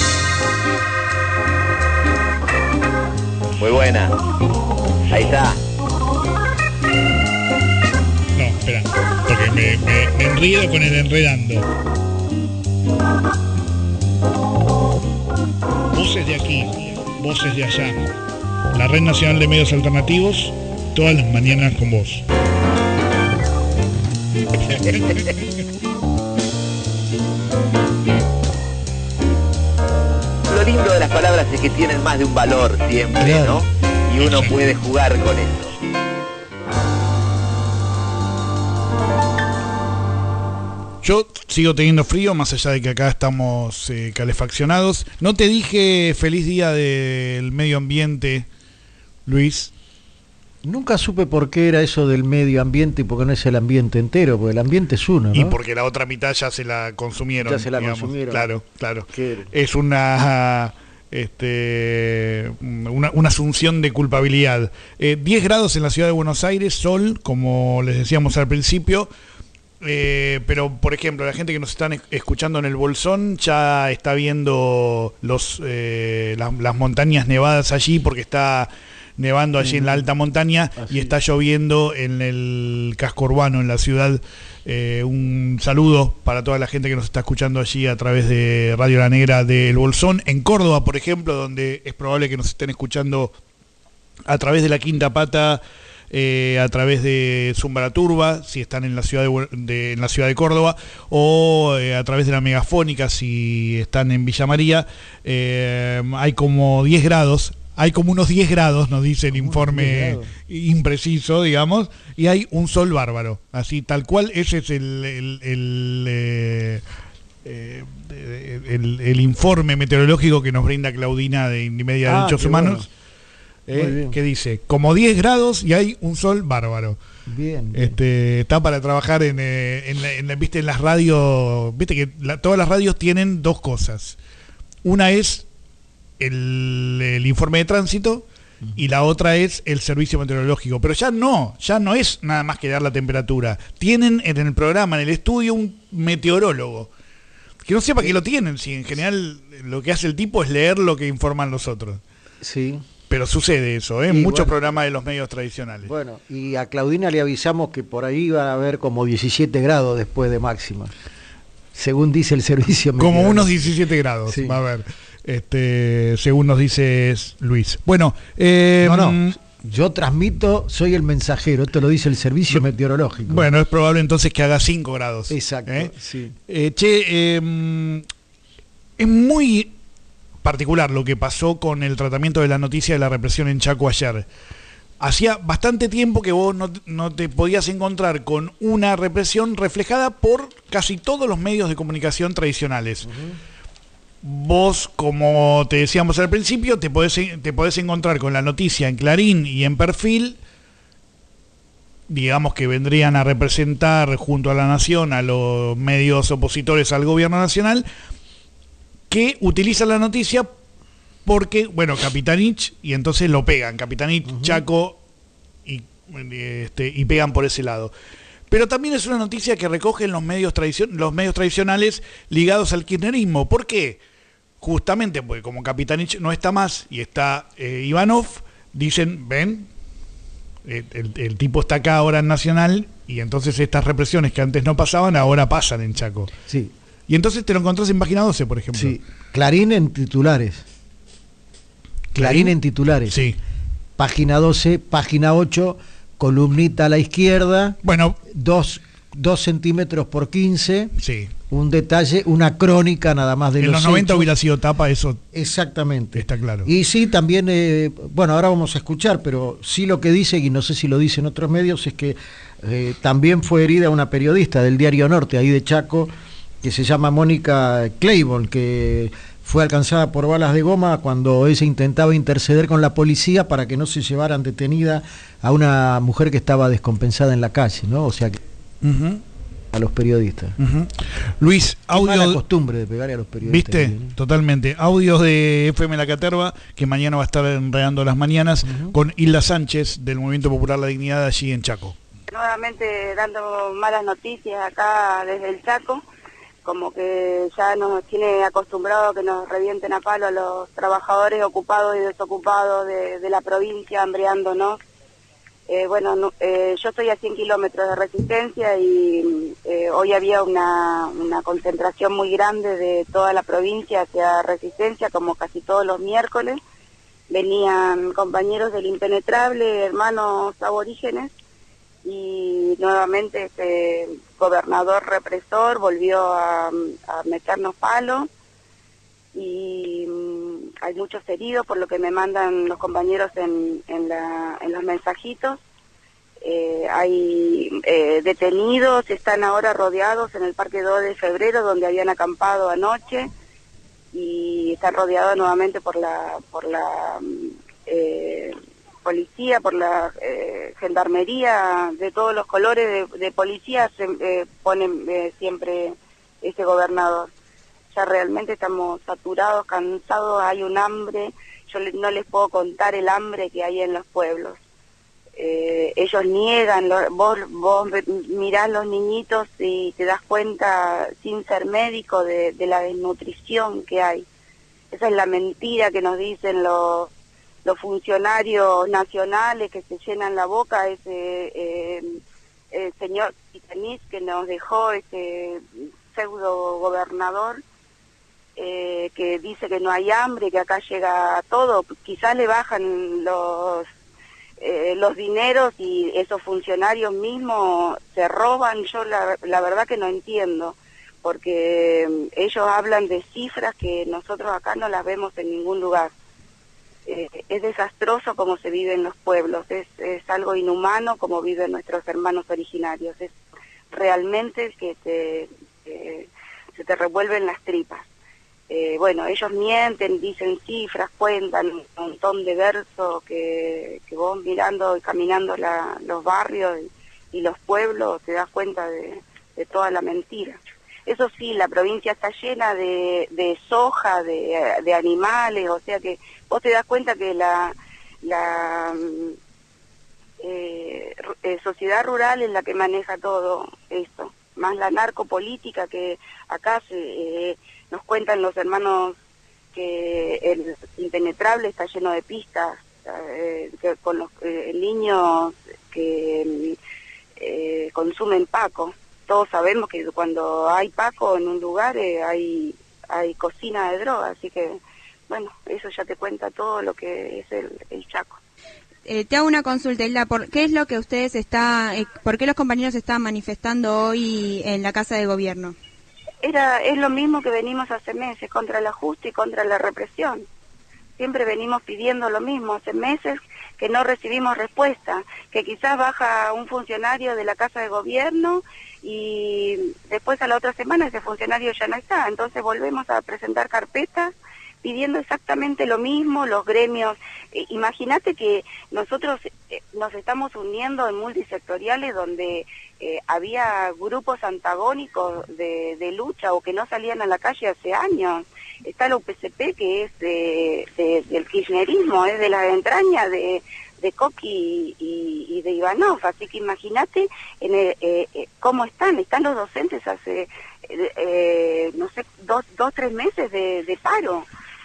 Muy buena. Ahí está. No, espera, porque me, me, me enredo con el enredando. Voces de aquí, voces de allá. La Red Nacional de Medios Alternativos, todas las mañanas con vos. lindo de las palabras es que tienen más de un valor siempre, Claro. ¿no? Y uno puede jugar con eso. Yo sigo teniendo frío, más allá de que acá estamos eh, calefaccionados. No te dije feliz día del medio ambiente, Luis. Nunca supe por qué era eso del medio ambiente y por qué no es el ambiente entero, porque el ambiente es uno, ¿no? Y porque la otra mitad ya se la consumieron. Ya se la digamos. consumieron. Claro, claro. ¿Qué? Es una, este, una, una asunción de culpabilidad. Eh, diez grados en la ciudad de Buenos Aires, sol, como les decíamos al principio. Eh, pero, por ejemplo, la gente que nos están escuchando en el Bolsón ya está viendo los, eh, las, las montañas nevadas allí porque está nevando allí en la alta montaña. Así. Y está lloviendo en el casco urbano, en la ciudad. Eh, un saludo para toda la gente que nos está escuchando allí a través de Radio La Negra del Bolsón. En Córdoba, por ejemplo, donde es probable que nos estén escuchando a través de la Quinta Pata, eh, a través de Zumbaraturba, si están en la ciudad de, de, en la ciudad de Córdoba, o eh, a través de la Megafónica, si están en Villa María. Eh, hay como diez grados. Hay como unos diez grados, nos dice el informe impreciso, digamos, y hay un sol bárbaro, así tal cual. Ese es el el, el, eh, eh, el, el informe meteorológico que nos brinda Claudina de Indimedia Ah, Derechos Humanos, bueno. eh, que dice, como diez grados y hay un sol bárbaro. Bien, bien. Este, está para trabajar en, eh, en, la, en, la, ¿viste? En las radios, viste que la, todas las radios tienen dos cosas. Una es El, el informe de tránsito y la otra es el servicio meteorológico, pero ya no, ya no es nada más que dar la temperatura. Tienen en el programa, en el estudio, un meteorólogo que no sé para qué lo tienen, si en general lo que hace el tipo es leer lo que informan los otros. Sí. Pero sucede eso, ¿eh? En Y muchos bueno, programas de los medios tradicionales. Bueno, y a Claudina le avisamos que por ahí van a haber como diecisiete grados después de máxima, según dice el servicio meteorológico. Como unos diecisiete grados, sí. Va a haber. Este, según nos dice Luis. Bueno, eh, no, no, yo transmito, soy el mensajero, esto lo dice el servicio meteorológico. Bueno, es probable entonces que haga cinco grados. Exacto, ¿eh? Sí. Eh, che, eh, es muy particular lo que pasó con el tratamiento de la noticia de la represión en Chaco ayer. Hacía bastante tiempo que vos no, no te podías encontrar con una represión reflejada por casi todos los medios de comunicación tradicionales. Uh-huh. Vos, como te decíamos al principio, te podés, te podés encontrar con la noticia en Clarín y en Perfil, digamos que vendrían a representar junto a la Nación a los medios opositores al gobierno nacional, que utilizan la noticia porque, bueno, Capitanich, y entonces lo pegan, Capitanich, uh-huh. Chaco, y, este, y pegan por ese lado. Pero también es una noticia que recogen los medios, tradicion los medios tradicionales ligados al kirchnerismo. ¿Por qué? Justamente porque como Capitanich no está más y está eh, Ivanov, dicen, ven, el, el, el tipo está acá ahora en Nacional y entonces estas represiones que antes no pasaban, ahora pasan en Chaco. Sí. Y entonces te lo encontrás en Página doce, por ejemplo. Sí. Clarín en titulares. Clarín, Clarín en titulares. Sí. Página doce, Página ocho... columnita a la izquierda, bueno, dos, dos centímetros por quince, sí. Un detalle, una crónica nada más de en los los noventa hechos. Hubiera sido tapa, eso exactamente, está claro. Y sí, también, eh, bueno, ahora vamos a escuchar, pero sí lo que dice, y no sé si lo dicen otros medios, es que eh, también fue herida una periodista del Diario Norte, ahí de Chaco, que se llama Mónica Claiborne, que fue alcanzada por balas de goma cuando ella intentaba interceder con la policía para que no se llevaran detenida a una mujer que estaba descompensada en la calle, ¿no? O sea, que uh-huh. a los periodistas. Uh-huh. Luis, audio... Qué mala costumbre de pegarle a los periodistas. ¿Viste? ¿No? Totalmente. Audios de F M La Caterva, que mañana va a estar enredando las mañanas, uh-huh. con Hilda Sánchez, del Movimiento Popular La Dignidad, allí en Chaco. Nuevamente dando malas noticias acá desde el Chaco, como que ya nos tiene acostumbrado a que nos revienten a palo a los trabajadores ocupados y desocupados de, de la provincia, hambreándonos. Eh, bueno, no, eh, yo estoy a cien kilómetros de Resistencia y eh, hoy había una, una concentración muy grande de toda la provincia hacia Resistencia, como casi todos los miércoles. Venían compañeros del Impenetrable, hermanos aborígenes, y nuevamente este gobernador represor volvió a, a meternos palo y hay muchos heridos, por lo que me mandan los compañeros en, en, la, en los mensajitos. Eh, hay eh, detenidos, están ahora rodeados en el Parque dos de Febrero, donde habían acampado anoche, y están rodeados nuevamente por la por la eh, policía, por la eh, gendarmería de todos los colores de, de policía, se eh, ponen eh, siempre ese gobernador. Ya realmente estamos saturados, cansados, hay un hambre, yo le, no les puedo contar el hambre que hay en los pueblos. Eh, ellos niegan, lo, vos, vos mirás los niñitos y te das cuenta, sin ser médico, de, de la desnutrición que hay. Esa es la mentira que nos dicen los, los funcionarios nacionales que se llenan la boca, ese eh, el señor Titanís que nos dejó, ese pseudo gobernador, eh, que dice que no hay hambre, que acá llega todo. Quizás le bajan los Eh, los dineros y esos funcionarios mismos se roban. Yo la, la verdad que no entiendo, porque eh, ellos hablan de cifras que nosotros acá no las vemos en ningún lugar. Eh, es desastroso como se vive en los pueblos, es, es algo inhumano como viven nuestros hermanos originarios, es realmente que te, eh, se te revuelven las tripas. Eh, bueno, ellos mienten, dicen cifras, cuentan un montón de versos que, que vos mirando y caminando la, los barrios y, y los pueblos te das cuenta de, de toda la mentira. Eso sí, la provincia está llena de, de soja, de, de animales, o sea que vos te das cuenta que la, la eh, eh, sociedad rural es la que maneja todo esto, más la narcopolítica que acá se... Eh, nos cuentan los hermanos que el Impenetrable está lleno de pistas, eh, que con los eh, niños que eh, consumen paco. Todos sabemos que cuando hay paco en un lugar eh, hay hay cocina de droga, así que, bueno, eso ya te cuenta todo lo que es el, el Chaco. Eh, te hago una consulta, Hilda, ¿por qué es lo que ustedes está, eh, por qué los compañeros están manifestando hoy en la Casa de Gobierno? Era, es lo mismo que venimos hace meses, contra el ajuste y contra la represión. Siempre venimos pidiendo lo mismo, hace meses que no recibimos respuesta, que quizás baja un funcionario de la Casa de Gobierno y después a la otra semana ese funcionario ya no está, entonces volvemos a presentar carpetas pidiendo exactamente lo mismo, los gremios. Eh, Imagínate que nosotros eh, nos estamos uniendo en multisectoriales donde eh, había grupos antagónicos de, de lucha o que no salían a la calle hace años. Está la U P C P, que es de, de, del kirchnerismo, es de la entraña de, de Coqui y, y de Ivanov, así que imagínate en el, eh, eh, cómo están, están los docentes hace, eh, eh, no sé, dos, dos, tres meses de, de paro.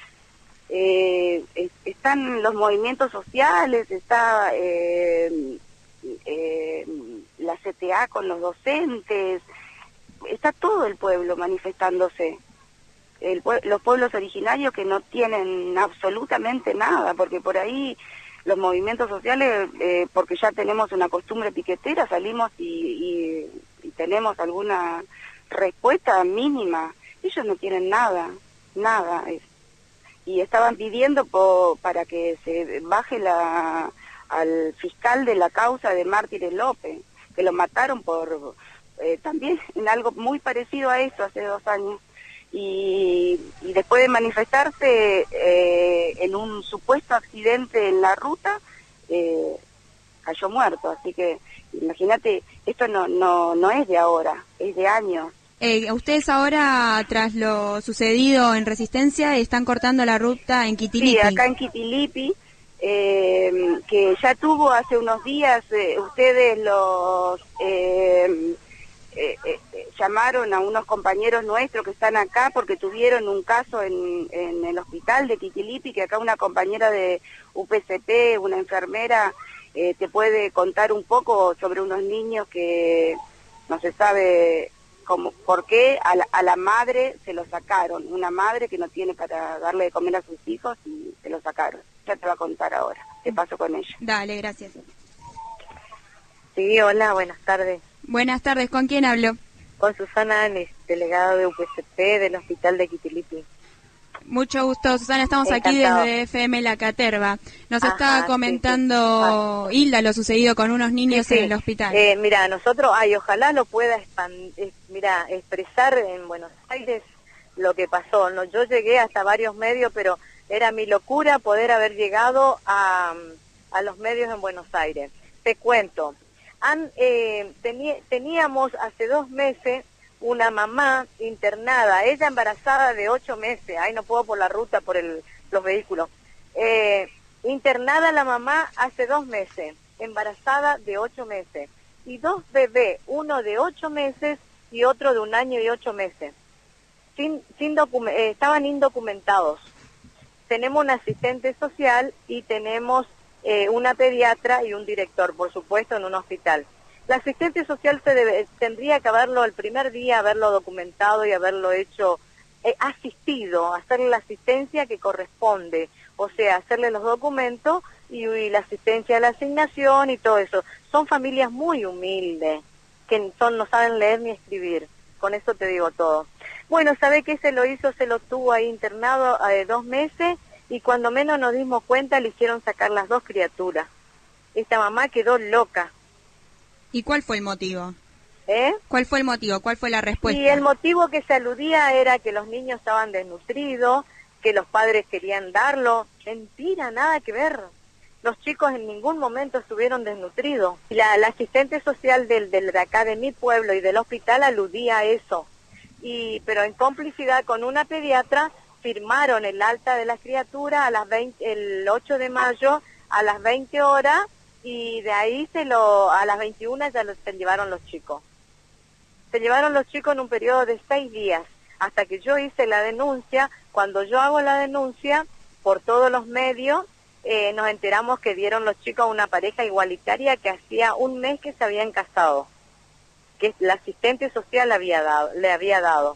Eh, están los movimientos sociales, está eh, eh, la C T A con los docentes, está todo el pueblo manifestándose. El, los pueblos originarios que no tienen absolutamente nada, porque por ahí los movimientos sociales, eh, porque ya tenemos una costumbre piquetera, salimos y, y, y tenemos alguna respuesta mínima. Ellos no tienen nada, nada. Es, y estaban pidiendo po, para que se baje la, al fiscal de la causa de Mártires López, que lo mataron por eh, también en algo muy parecido a esto hace dos años. Y, y después de manifestarse eh, en un supuesto accidente en la ruta, eh, cayó muerto. Así que imagínate, esto no, no, no es de ahora, es de años. Eh, ustedes ahora, tras lo sucedido en Resistencia, están cortando la ruta en Quitilipi. Sí, acá en Quitilipi, eh, que ya tuvo hace unos días, eh, ustedes los eh, eh, eh, llamaron a unos compañeros nuestros que están acá porque tuvieron un caso en, en el hospital de Quitilipi, que acá una compañera de U P C P, una enfermera, eh, te puede contar un poco sobre unos niños que no se sabe... Como, ¿por qué a la, a la madre se lo sacaron? Una madre que no tiene para darle de comer a sus hijos y se lo sacaron. Ya te va a contar ahora qué pasó con ella. Dale, gracias. Sí, hola, buenas tardes. Buenas tardes, ¿con quién hablo? Con Susana Anes, delegada de U P C P del Hospital de Quitilipi. Mucho gusto, Susana. Estamos Encantado. aquí desde F M La Caterva. Nos Ajá, está comentando sí, sí. Hilda lo sucedido con unos niños Sí, sí. en el hospital. Eh, mira, nosotros, ay, ojalá lo pueda expan- eh, mira, expresar en Buenos Aires lo que pasó. No, yo llegué hasta varios medios, pero era mi locura poder haber llegado a, a los medios en Buenos Aires. Te cuento, han, eh, tení- teníamos hace dos meses una mamá internada, ella embarazada de ocho meses, ay, no puedo por la ruta, por el, los vehículos, eh, internada la mamá hace dos meses, embarazada de ocho meses, y dos bebés, uno de ocho meses y otro de un año y ocho meses, sin, sin docu- eh, estaban indocumentados. Tenemos un asistente social y tenemos eh, una pediatra y un director, por supuesto, en un hospital. La asistente social se debe, tendría que haberlo el primer día, haberlo documentado y haberlo hecho eh, asistido, hacerle la asistencia que corresponde, o sea, hacerle los documentos y, y la asistencia a la asignación y todo eso. Son familias muy humildes, que son, no saben leer ni escribir, con eso te digo todo. Bueno, ¿sabe qué se lo hizo? Se lo tuvo ahí internado eh, dos meses y cuando menos nos dimos cuenta le hicieron sacar las dos criaturas. Esta mamá quedó loca. ¿Y cuál fue el motivo? ¿Eh? ¿Cuál fue el motivo? ¿Cuál fue la respuesta? Y el motivo que se aludía era que los niños estaban desnutridos, que los padres querían darlo. Mentira, nada que ver. Los chicos en ningún momento estuvieron desnutridos. La, la asistente social del, del, de acá de mi pueblo y del hospital aludía a eso. Y, pero en complicidad con una pediatra firmaron el alta de la criatura a las veinte, el ocho de mayo a las veinte horas y de ahí se lo a las veintiuna ya lo, se llevaron los chicos. Se llevaron los chicos en un periodo de seis días, hasta que yo hice la denuncia. Cuando yo hago la denuncia, por todos los medios, eh, nos enteramos que dieron los chicos a una pareja igualitaria que hacía un mes que se habían casado, que la asistente social le había dado. Le había dado.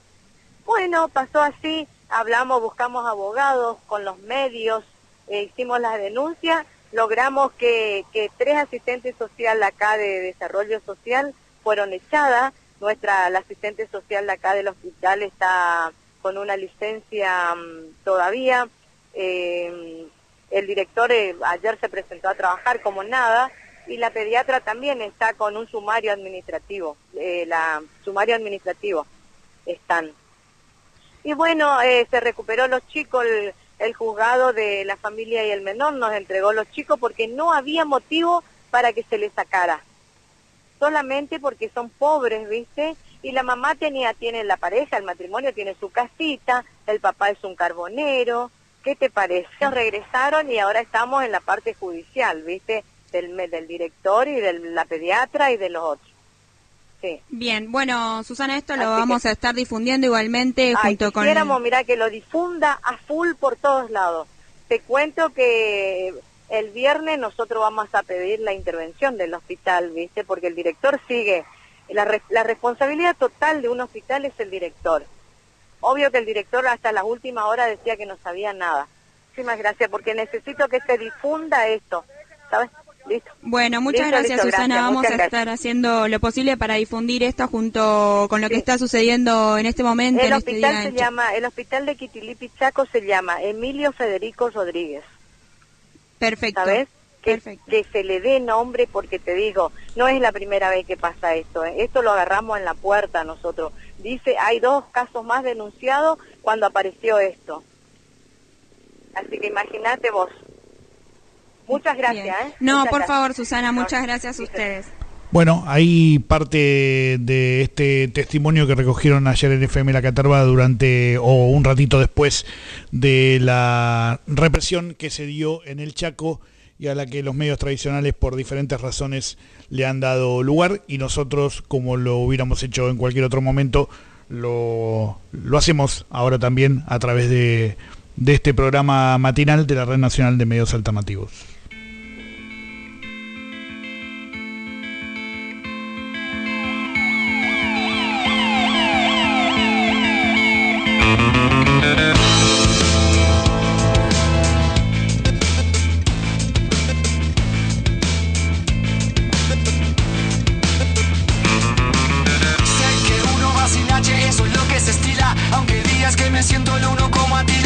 Bueno, pasó así, hablamos, buscamos abogados con los medios, eh, hicimos la denuncia. Logramos que, que tres asistentes sociales acá de desarrollo social fueron echadas. Nuestra, la asistente social de acá del hospital está con una licencia um, todavía. Eh, el director eh, ayer se presentó a trabajar como nada y la pediatra también está con un sumario administrativo. Eh, la sumario administrativo están. Y bueno, eh, se recuperó los chicos. El, El juzgado de la familia y el menor nos entregó los chicos porque no había motivo para que se les sacara. Solamente porque son pobres, ¿viste? Y la mamá tenía, tiene la pareja, el matrimonio, tiene su casita, el papá es un carbonero. ¿Qué te parece? Nos regresaron y ahora estamos en la parte judicial, ¿viste? Del, del director y de la pediatra y de los otros. Sí. Bien, bueno, Susana, esto lo Así vamos que, a estar difundiendo igualmente ay, junto con... quisiéramos, mirá, que lo difunda a full por todos lados. Te cuento que el viernes nosotros vamos a pedir la intervención del hospital, ¿viste? Porque el director sigue. La, re, la responsabilidad total de un hospital es el director. Obvio que el director hasta las últimas horas decía que no sabía nada. Muchísimas gracias, porque necesito que se difunda esto, ¿sabes? Listo. Bueno, muchas listo, gracias, listo, Susana. gracias, Vamos a gracias. estar haciendo lo posible para difundir esto junto con lo que está sucediendo en este momento. El en este hospital día se en llama, el hospital de Quitilipi Chaco se llama Emilio Federico Rodríguez. Perfecto. ¿Sabes? Que, Perfecto. que se le dé nombre, porque te digo, no es la primera vez que pasa esto, ¿eh? Esto lo agarramos en la puerta nosotros. Dice, hay dos casos más denunciados cuando apareció esto. Así que imagínate vos. Muchas gracias, Bien. ¿eh? No, Muchas por gracias. favor, Susana, muchas gracias a ustedes. Bueno, ahí parte de este testimonio que recogieron ayer en F M La Caterva durante, o un ratito después de la represión que se dio en el Chaco y a la que los medios tradicionales por diferentes razones le han dado lugar, y nosotros, como lo hubiéramos hecho en cualquier otro momento, lo, lo hacemos ahora también a través de, de este programa matinal de la Red Nacional de Medios Alternativos. Sé que uno va sin H, eso es lo que se estila. Aunque digas que me siento el uno como a ti,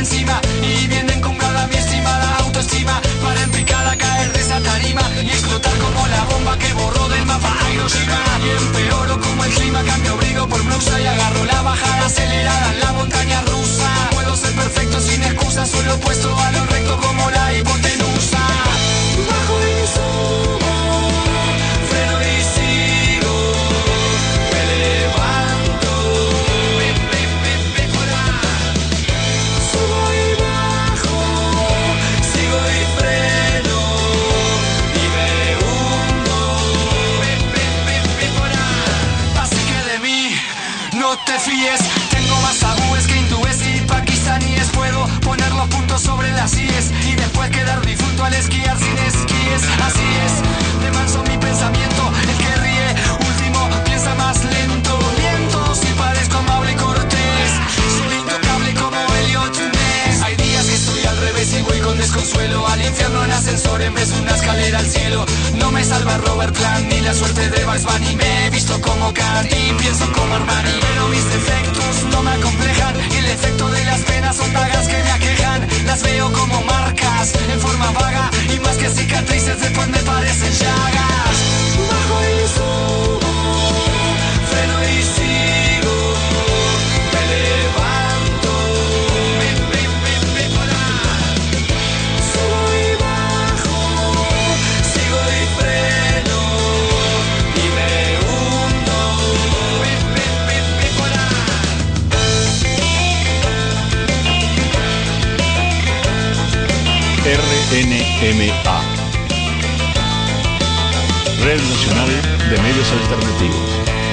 encima y bien encumbrada mi estimada autoestima para en picada caer de esa tarima y explotar como la bomba que borró del mapa a Hiroshima. Y empeoro como el clima, cambio abrigo por blusa y agarro la bajada acelerada en la montaña rusa. Puedo ser perfecto sin excusa, solo opuesto a lo recto como la hipotenusa. Bajo y subo, freno y sigo, me levanto, me, me, me, mejora. Subo y bajo, sigo y freno, y me hundo, me, me, me, mejora. Así que de mí no te fíes, tengo más tabúes que hindúes y pakistaníes. Puedo poner los puntos sobre las íes y después quedar difunto al esquiar sin esquíes. Así es, de manso mi pensamiento, el que ríe último piensa más lento. Miento si parezco amable y cortés, soy intocable como Elliot Ness. Hay días que estoy al revés y voy con desconsuelo al infierno en ascensor en vez de una escalera al cielo. No me salva Robert Plant ni la suerte de Bugs Bunny. Me he visto como Kant y pienso como Armani, pero mis defectos no me acomplejan y el efecto de las penas son dagas que me aquejan. Las veo como marcas en forma vaga y más que cicatrices después me parecen llagas. Bajo y subo, freno y sigo, me levanto, me, me, me, me para. Subo y bajo, sigo y freno, y me hundo, me, me, me, me para. R N M A, Red Nacional de Medios Alternativos.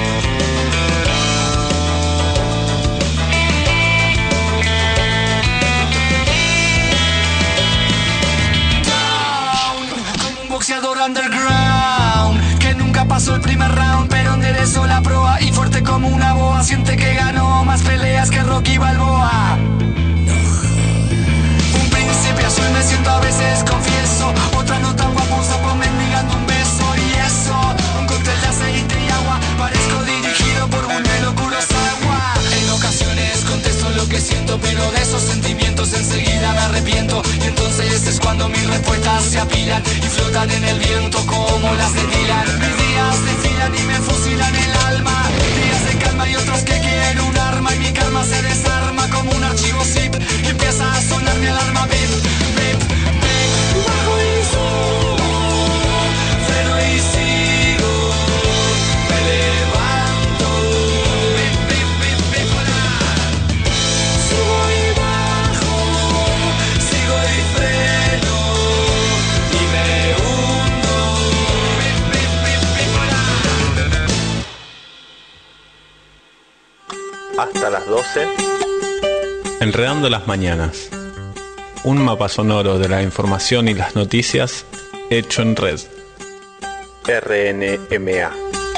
Como un boxeador underground que nunca pasó el primer round, pero enderezó la proa y fuerte como una boa. Siente que ganó más peleas que Rocky Balboa. Un príncipe azul me siento a veces, confieso. Otra no tan guapo, un sapo mendigando un beso. Y eso, un cóctel de aceite y agua. Parezco dirigido por Buñuelo Kurosawa. En ocasiones contesto lo que siento, pero de esos sentimientos enseguida me arrepiento. Y entonces es cuando mis respuestas se apilan y flotan en el viento como las de Dylan. Mis días desfilan y me fusilan el alma. Días de calma y otros que quieren un arma. Y mi calma se desarma como un archivo zip. Y empieza a sonar mi alarma bip, bip, bip. Bajo y subo, freno y sigo, me levanto, bip, bip, bip, bip, hola. Subo y bajo, sigo y freno, y me hundo, bip, bip, bip, bip, hola. Hasta las doce. Enredando las mañanas. Un mapa sonoro de la información y las noticias hecho en red. R N M A.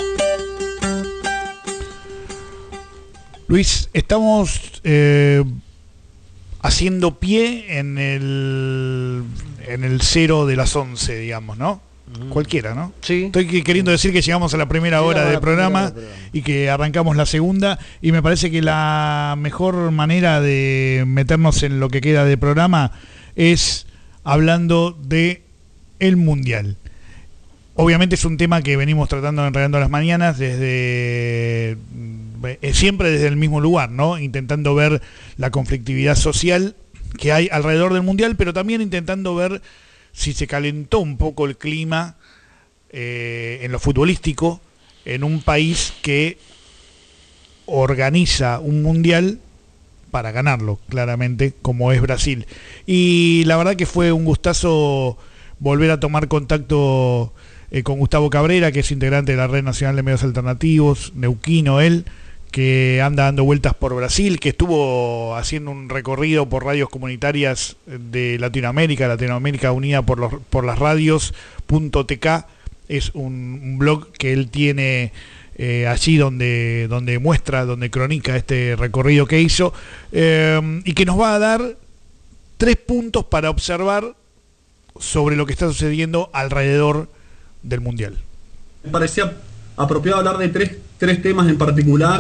Luis, estamos eh, haciendo pie en el en el cero de las once, digamos, ¿no? Mm. Cualquiera, ¿no? Sí. Estoy queriendo decir que llegamos a la primera hora del programa y que arrancamos la segunda, y me parece que la mejor manera de meternos en lo que queda de programa es hablando de el Mundial. Obviamente es un tema que venimos tratando en Enredando las Mañanas desde eh, siempre desde el mismo lugar, ¿no? Intentando ver la conflictividad social que hay alrededor del Mundial, pero también intentando ver si se calentó un poco el clima eh, en lo futbolístico en un país que organiza un Mundial para ganarlo, claramente, como es Brasil. Y la verdad que fue un gustazo volver a tomar contacto eh, con Gustavo Cabrera, que es integrante de la Red Nacional de Medios Alternativos, neuquino él, que anda dando vueltas por Brasil, que estuvo haciendo un recorrido por radios comunitarias de Latinoamérica, Latinoamérica Unida por, los, por las radios punto t k, es un, un blog que él tiene eh, allí donde, donde muestra, donde cronica este recorrido que hizo, eh, y que nos va a dar tres puntos para observar sobre lo que está sucediendo alrededor del Mundial. Me parecía apropiado hablar de tres, tres temas en particular.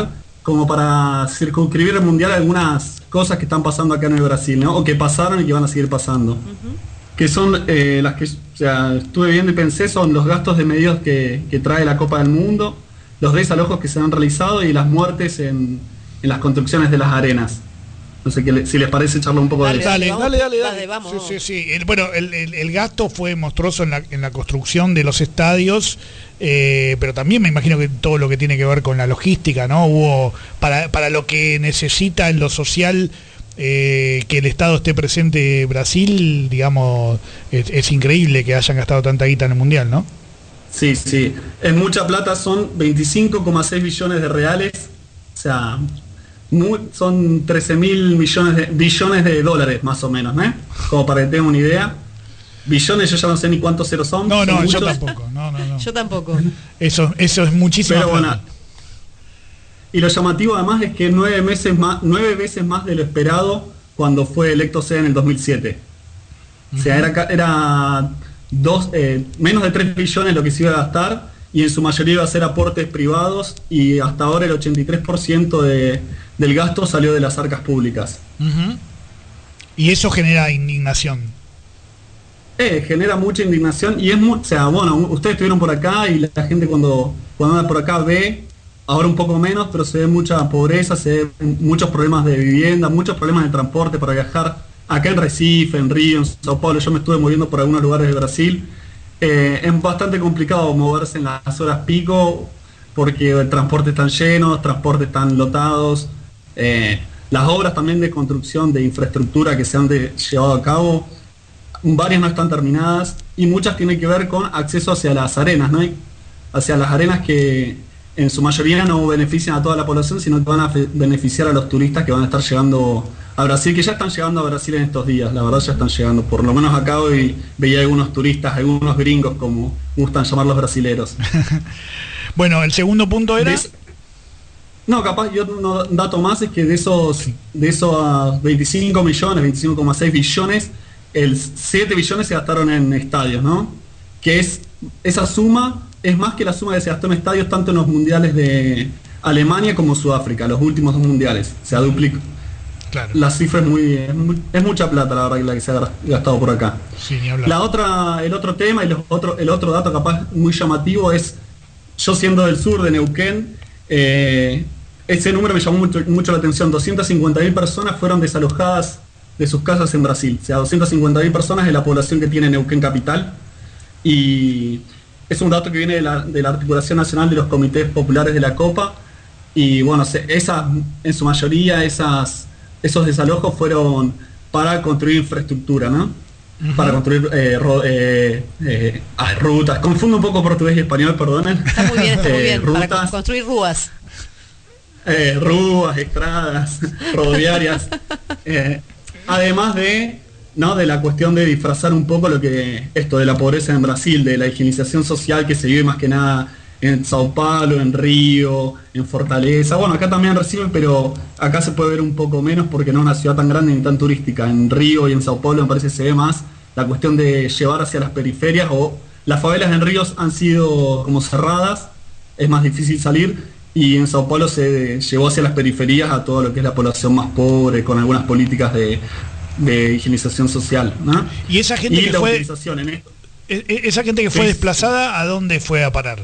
como para circunscribir el mundial algunas cosas que están pasando acá en el Brasil, ¿no? O que pasaron y que van a seguir pasando. Uh-huh. Que son eh, las que, o sea, estuve viendo y pensé, son los gastos de medios que, que trae la Copa del Mundo, los desalojos que se han realizado y las muertes en, en las construcciones de las arenas. No sé qué, si les parece charlar un poco dale, de eso. Dale, Vamos, dale, dale, dale. dale, vamos. Sí, sí, sí. El, bueno, el, el, el gasto fue monstruoso en la, en la construcción de los estadios, eh, pero también me imagino que todo lo que tiene que ver con la logística, ¿no? Hubo, para, para lo que necesita en lo social, eh, que el Estado esté presente Brasil, digamos, es, es increíble que hayan gastado tanta guita en el Mundial, ¿no? Sí, sí. Es mucha plata, son veinticinco coma seis billones de reales, o sea... Muy, son trece mil millones de billones de dólares más o menos, ¿eh? Como para que tengan una idea. Billones yo ya no sé ni cuántos ceros son. No, no, son yo muchos. tampoco. No, no, no. Yo tampoco. Eso, eso es muchísimo. Pero bueno. Y lo llamativo además es que nueve meses más, nueve veces más de lo esperado cuando fue electo sea en el dos mil siete. Uh-huh. O sea, era, era dos, eh, menos de tres billones lo que se iba a gastar y en su mayoría iba a ser aportes privados y hasta ahora el ochenta y tres por ciento de del gasto salió de las arcas públicas. Uh-huh. Y eso genera indignación. Eh, genera mucha indignación y es muy, o sea, bueno, ustedes estuvieron por acá y la gente cuando, cuando anda por acá ve, ahora un poco menos, pero se ve mucha pobreza, se ven muchos problemas de vivienda, muchos problemas de transporte para viajar. Acá en Recife, en Río, en Sao Paulo, yo me estuve moviendo por algunos lugares de Brasil. Eh, es bastante complicado moverse en las horas pico porque el transporte están llenos, transportes están lotados. Eh, las obras también de construcción de infraestructura que se han de, llevado a cabo, varias no están terminadas y muchas tienen que ver con acceso hacia las arenas, ¿no? Hacia las arenas que en su mayoría no benefician a toda la población, sino que van a beneficiar a los turistas que van a estar llegando a Brasil, que ya están llegando a Brasil en estos días, la verdad ya están llegando, por lo menos acá hoy veía algunos turistas, algunos gringos, como gustan llamar los brasileros. Bueno, el segundo punto era... Des No, capaz, y otro dato más es que de esos de esos veinticinco millones, veinticinco coma seis billones, el siete billones se gastaron en estadios, ¿no? Que es, esa suma es más que la suma que se gastó en estadios tanto en los mundiales de Alemania como Sudáfrica, los últimos dos mundiales, se ha duplicado. Claro. La cifra es muy, es muy, es mucha plata la verdad la que se ha gastado por acá. Sí, ni hablar. La otra, el otro tema y los otro, el otro dato capaz muy llamativo es, yo siendo del sur de Neuquén, eh, ese número me llamó mucho, mucho la atención. doscientas cincuenta mil personas fueron desalojadas de sus casas en Brasil. O sea, doscientas cincuenta mil personas es la población que tiene Neuquén capital. Y es un dato que viene de la, de la Articulación Nacional de los Comités Populares de la Copa. Y bueno, se, esas, en su mayoría esas, esos desalojos fueron para construir infraestructura, ¿no? Uh-huh. Para construir eh, ro, eh, eh, ah, rutas. Confundo un poco portugués y español, perdonen. Está muy bien, está muy bien. Eh, rutas. Para construir rúas. Eh, rúas, estradas, rodoviarias, eh, además de, ¿no? de la cuestión de disfrazar un poco lo que esto de la pobreza en Brasil, de la higienización social que se vive más que nada en Sao Paulo, en Río, en Fortaleza, bueno, acá también reciben, pero acá se puede ver un poco menos porque no es una ciudad tan grande ni tan turística. En Río y en Sao Paulo me parece que se ve más la cuestión de llevar hacia las periferias, o las favelas en Río han sido como cerradas, es más difícil salir. Y en Sao Paulo se llevó hacia las periferias a todo lo que es la población más pobre, con algunas políticas de, de higienización social, ¿no? Y esa gente y que la fue utilización en esto. esa gente que fue Sí. desplazada, ¿a dónde fue a parar?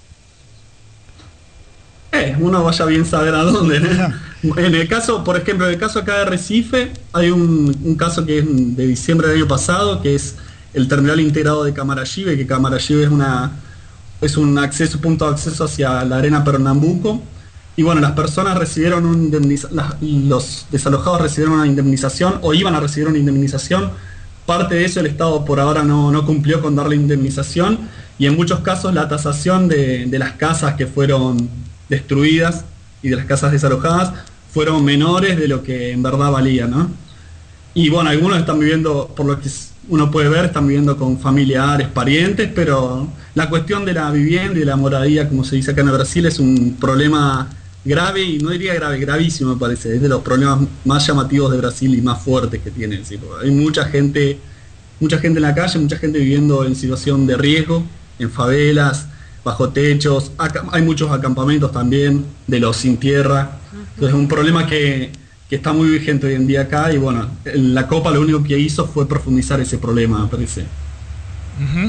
Eh, uno vaya bien saber a dónde, ¿no? En el caso, por ejemplo, en el caso acá de Recife, hay un, un caso que es de diciembre del año pasado, que es el terminal integrado de Camaragibe, que Camaragibe es una es un acceso, punto de acceso hacia la arena Pernambuco. Y bueno, las personas recibieron un indemniza, las, los desalojados recibieron una indemnización o iban a recibir una indemnización. Parte de eso el Estado por ahora no, no cumplió con darle indemnización, y en muchos casos la tasación de, de las casas que fueron destruidas y de las casas desalojadas fueron menores de lo que en verdad valía, ¿no? Y bueno, algunos están viviendo, por lo que uno puede ver, están viviendo con familiares, parientes, pero la cuestión de la vivienda y de la moradía, como se dice acá en Brasil, es un problema grave, y no diría grave, gravísimo me parece, es de los problemas más llamativos de Brasil y más fuertes que tiene. ¿Sí? Hay mucha gente, mucha gente en la calle, mucha gente viviendo en situación de riesgo, en favelas, bajo techos, acá hay muchos acampamentos también de los sin tierra. Entonces es un problema que, que está muy vigente hoy en día acá y bueno, la Copa lo único que hizo fue profundizar ese problema, me parece. Uh-huh.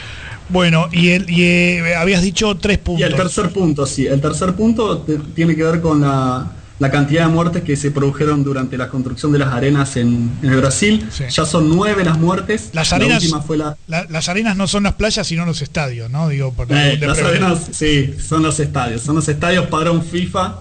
Bueno, y, el, y eh, habías dicho tres puntos. Y el tercer punto, sí, el tercer punto te, tiene que ver con la, la cantidad de muertes que se produjeron durante la construcción de las arenas en, en el Brasil. Sí. Ya son nueve las muertes. Las arenas, la última fue la... La, las arenas no son las playas, sino los estadios, ¿no? Digo, por eh, las arenas, sí, son los estadios. Son los estadios padrón FIFA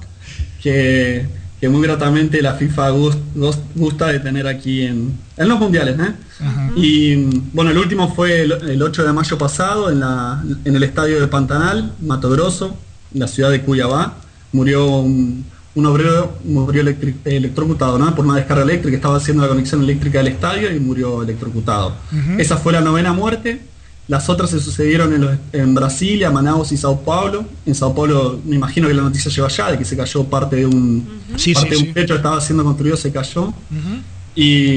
que, que muy gratamente la FIFA gust, gust, gusta de tener aquí en, en los mundiales, ¿eh? Uh-huh. Y bueno, el último fue el, el ocho de mayo pasado en, la, en el estadio de Pantanal, Mato Grosso, en la ciudad de Cuiabá. Murió un, un obrero, murió electri, electrocutado, ¿no? Por una descarga eléctrica, estaba haciendo la conexión eléctrica del estadio y murió electrocutado. Uh-huh. Esa fue la novena muerte. Las otras se sucedieron en, los, en Brasilia, Manaus y Sao Paulo. En Sao Paulo me imagino que la noticia llegó allá, de que se cayó parte de un, uh-huh. sí, parte sí, de un sí. techo que estaba siendo construido, se cayó. Uh-huh. Y...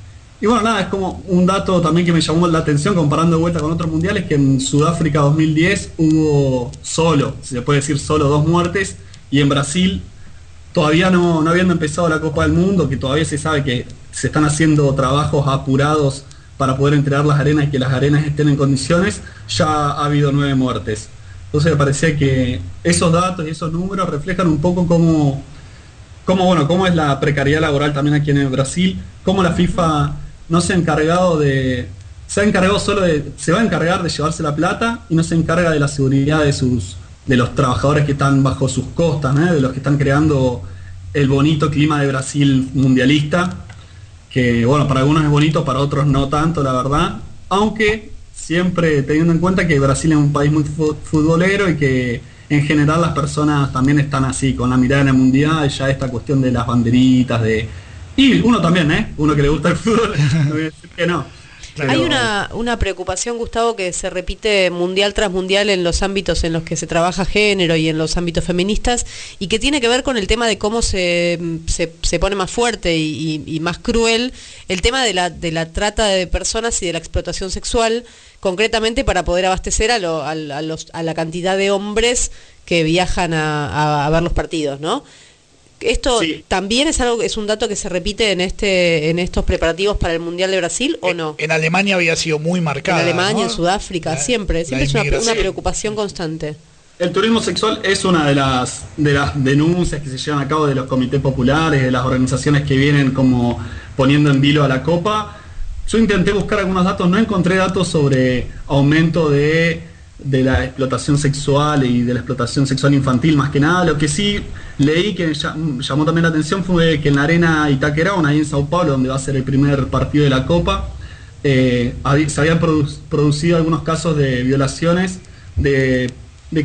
Y bueno, nada, es como un dato también que me llamó la atención comparando de vuelta con otros mundiales, que en Sudáfrica dos mil diez hubo solo, si se puede decir solo, dos muertes, y en Brasil, todavía no, no habiendo empezado la Copa del Mundo, que todavía se sabe que se están haciendo trabajos apurados para poder entregar las arenas y que las arenas estén en condiciones, ya ha habido nueve muertes. Entonces me parecía que esos datos y esos números reflejan un poco cómo, cómo, bueno, cómo es la precariedad laboral también aquí en Brasil, cómo la FIFA... no se ha encargado de, se ha encargado solo de, se va a encargar de llevarse la plata y no se encarga de la seguridad de sus, de los trabajadores que están bajo sus costas, ¿eh? De los que están creando el bonito clima de Brasil mundialista, que bueno, para algunos es bonito, para otros no tanto, la verdad, aunque siempre teniendo en cuenta que Brasil es un país muy futbolero y que en general las personas también están así, con la mirada en el mundial, ya esta cuestión de las banderitas, de... Y uno también, ¿eh? Uno que le gusta el fútbol, no voy a decir que no. Pero... Hay una, una preocupación, Gustavo, que se repite mundial tras mundial en los ámbitos en los que se trabaja género y en los ámbitos feministas, y que tiene que ver con el tema de cómo se, se, se pone más fuerte y, y, y más cruel el tema de la, de la trata de personas y de la explotación sexual, concretamente para poder abastecer a, lo, a, a, los, a la cantidad de hombres que viajan a, a, a ver los partidos, ¿no? ¿Esto sí. también es algo, es un dato que se repite en este, en estos preparativos para el Mundial de Brasil o no? En Alemania había sido muy marcada. En Alemania, ¿no? En Sudáfrica, la, siempre, siempre es una, una preocupación constante. El turismo sexual es una de las, de las denuncias que se llevan a cabo de los comités populares, de las organizaciones que vienen como poniendo en vilo a la Copa. Yo intenté buscar algunos datos, no encontré datos sobre aumento de... de la explotación sexual y de la explotación sexual infantil más que nada. Lo que sí leí que llamó también la atención fue que en la arena Itaquerão, ahí en Sao Paulo, donde va a ser el primer partido de la Copa, eh, se habían produ producido algunos casos de violaciones de, de,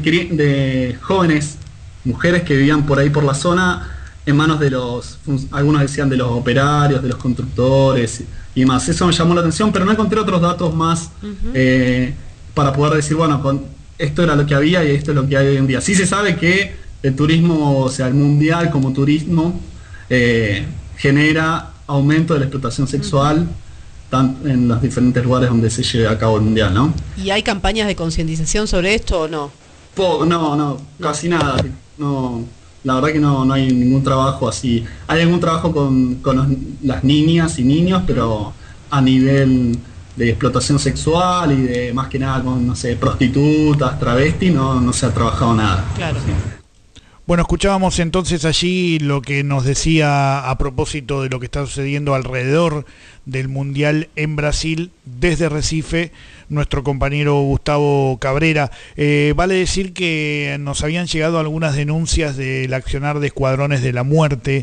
de jóvenes, mujeres que vivían por ahí por la zona, en manos de los, algunos decían de los operarios, de los constructores y más. Eso me llamó la atención, pero no encontré otros datos más uh-huh. eh, para poder decir, bueno, con, esto era lo que había y esto es lo que hay hoy en día. Sí se sabe que el turismo, o sea, el mundial como turismo, eh, genera aumento de la explotación sexual uh-huh. tan, en los diferentes lugares donde se lleve a cabo el mundial, ¿no? ¿Y hay campañas de concientización sobre esto o no? Po, no, no, casi nada. No, la verdad que no, no hay ningún trabajo así. Hay algún trabajo con, con los, las niñas y niños, pero a nivel... de explotación sexual y de más que nada con, no sé, prostitutas, travestis, no, no se ha trabajado nada. Claro. Sí. Bueno, escuchábamos entonces allí lo que nos decía a propósito de lo que está sucediendo alrededor del Mundial en Brasil, desde Recife, nuestro compañero Gustavo Cabrera. Eh, vale decir que nos habían llegado algunas denuncias del accionar de escuadrones de la muerte,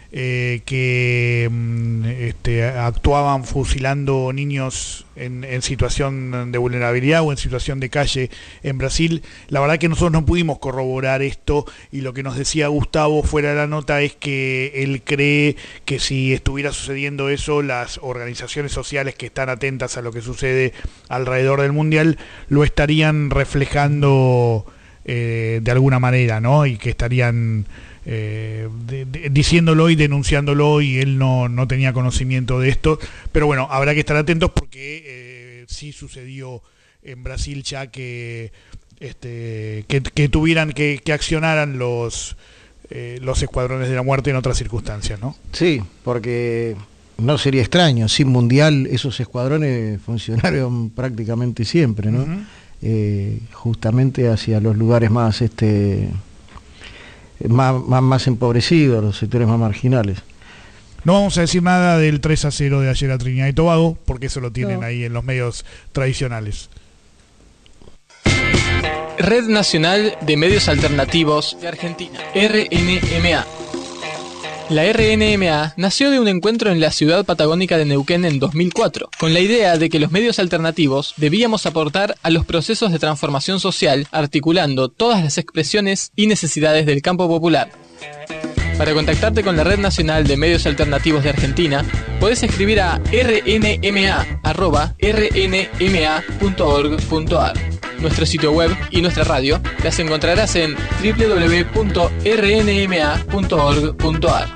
Eh, que este, actuaban fusilando niños en, en situación de vulnerabilidad o en situación de calle en Brasil. La verdad que nosotros no pudimos corroborar esto, y lo que nos decía Gustavo fuera de la nota es que él cree que si estuviera sucediendo eso, las organizaciones sociales que están atentas a lo que sucede alrededor del Mundial lo estarían reflejando eh, de alguna manera, ¿no? Y que estarían Eh, de, de, diciéndolo y denunciándolo, y él no, no tenía conocimiento de esto, pero bueno, habrá que estar atentos porque eh, sí sucedió en Brasil ya que, este, que, que tuvieran que, que accionaran los eh, los escuadrones de la muerte en otras circunstancias, ¿no? Sí, porque no sería extraño, sin mundial esos escuadrones funcionaron prácticamente siempre, ¿no? Uh-huh. eh, justamente hacia los lugares más este más, más, más empobrecidos, los sectores más marginales. No vamos a decir nada del tres a cero de ayer a Trinidad y Tobago, porque eso lo tienen no. ahí en los medios tradicionales. Red Nacional de Medios Alternativos de Argentina, R N M A. La R N M A nació de un encuentro en la ciudad patagónica de Neuquén en dos mil cuatro, con la idea de que los medios alternativos debíamos aportar a los procesos de transformación social, articulando todas las expresiones y necesidades del campo popular. Para contactarte con la Red Nacional de Medios Alternativos de Argentina, podés escribir a r n m a arroba r n m a punto org punto a r. Nuestro sitio web y nuestra radio las encontrarás en w w w punto r n m a punto org punto a r.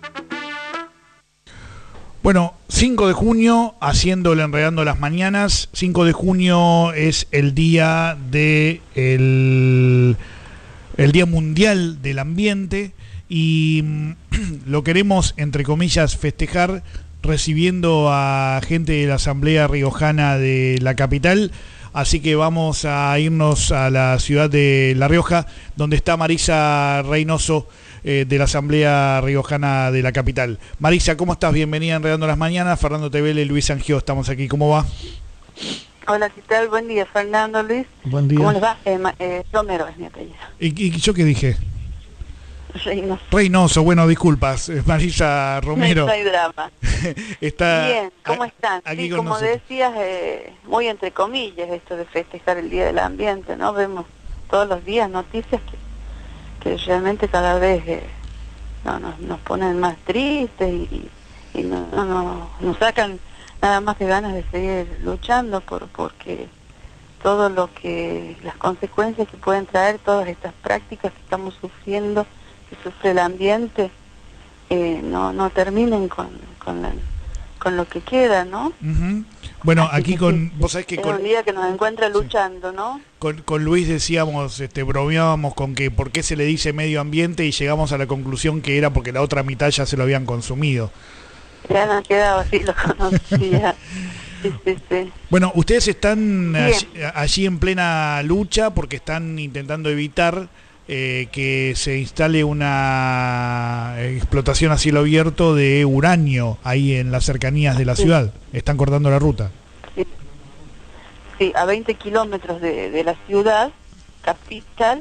Bueno, cinco de junio, haciéndole Enredando las Mañanas. cinco de junio es el día de el, el Día Mundial del Ambiente y lo queremos, entre comillas, festejar recibiendo a gente de la Asamblea Riojana de la capital. Así que vamos a irnos a la ciudad de La Rioja, donde está Marisa Reynoso, eh, de la Asamblea Riojana de la capital. Marisa, ¿cómo estás? Bienvenida a Enredando las Mañanas. Fernando Tevele, Luis Angio, estamos aquí. ¿Cómo va? Hola, ¿qué tal? Buen día, Fernando, Luis. Buen día. ¿Cómo les va? Eh, eh, Romero es mi apellido. ¿Y, y yo qué dije? Reynoso. Reynoso, bueno, disculpas, Marisa Romero. No hay drama. Está bien, ¿cómo están? Aquí sí, con como nosotros. decías, eh, muy entre comillas esto de festejar el Día del Ambiente, ¿no? Vemos todos los días noticias que, que realmente cada vez eh, no, nos, nos ponen más tristes y, y no, no, no, nos sacan nada más que ganas de seguir luchando por porque todo lo que, las consecuencias que pueden traer todas estas prácticas que estamos sufriendo, que sufre el ambiente, eh, no, no terminen con, con, la, con lo que queda, ¿no? Uh-huh. Bueno, Así aquí que con, sí, vos sabés que es con, un día que nos encuentra luchando, ¿no? con, con Luis decíamos, este, bromeábamos con que por qué se le dice medio ambiente y llegamos a la conclusión que era porque la otra mitad ya se lo habían consumido. Ya nos quedaba así, lo conocía. Sí, sí, sí. Bueno, ustedes están allí, allí en plena lucha porque están intentando evitar eh, que se instale una explotación a cielo abierto de uranio ahí en las cercanías de la sí. ciudad. Están cortando la ruta. Sí, sí, a veinte kilómetros de, de la ciudad capital,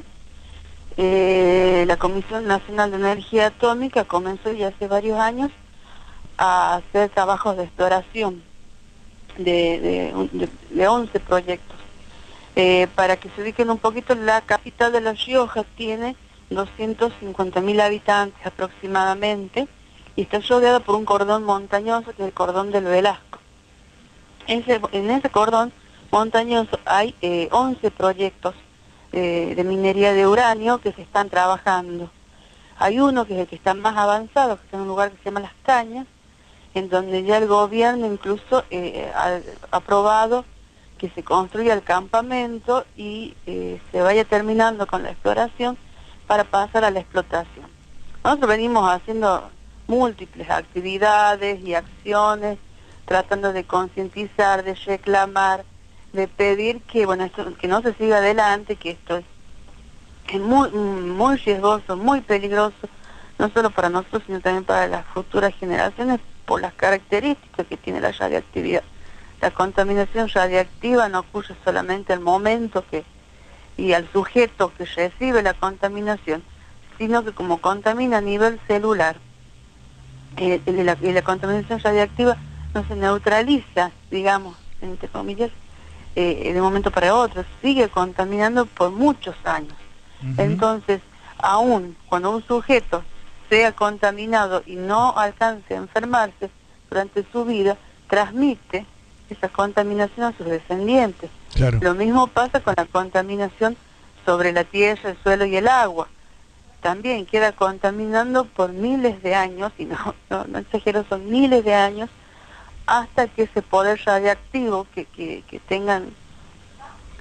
eh, la Comisión Nacional de Energía Atómica comenzó ya hace varios años a hacer trabajos de exploración de, de, de, de once proyectos. Eh, para que se ubiquen un poquito, la capital de La Rioja tiene doscientos cincuenta mil habitantes aproximadamente y está rodeada por un cordón montañoso que es el cordón del Velasco. Ese, en ese cordón montañoso hay eh, once proyectos eh, de minería de uranio que se están trabajando. Hay uno que es el que está más avanzado, que está en un lugar que se llama Las Cañas, en donde ya el gobierno incluso eh, ha aprobado que se construya el campamento y eh, se vaya terminando con la exploración para pasar a la explotación. Nosotros venimos haciendo múltiples actividades y acciones, tratando de concientizar, de reclamar, de pedir que bueno esto, que no se siga adelante, que esto es, es muy, muy riesgoso, muy peligroso, no solo para nosotros, sino también para las futuras generaciones, por las características que tiene la radiactividad. La contaminación radiactiva no ocurre solamente al momento que y al sujeto que recibe la contaminación, sino que como contamina a nivel celular, eh, y, la, y la contaminación radiactiva no se neutraliza, digamos, entre comillas, eh, de un momento para otro, sigue contaminando por muchos años. Uh-huh. Entonces, aún cuando un sujeto sea contaminado y no alcance a enfermarse durante su vida, transmite esa contaminación a sus descendientes. Claro. Lo mismo pasa con la contaminación sobre la tierra, el suelo y el agua. También queda contaminando por miles de años, y no, no, no exagero, son miles de años, hasta que ese poder radiactivo que, que, que tengan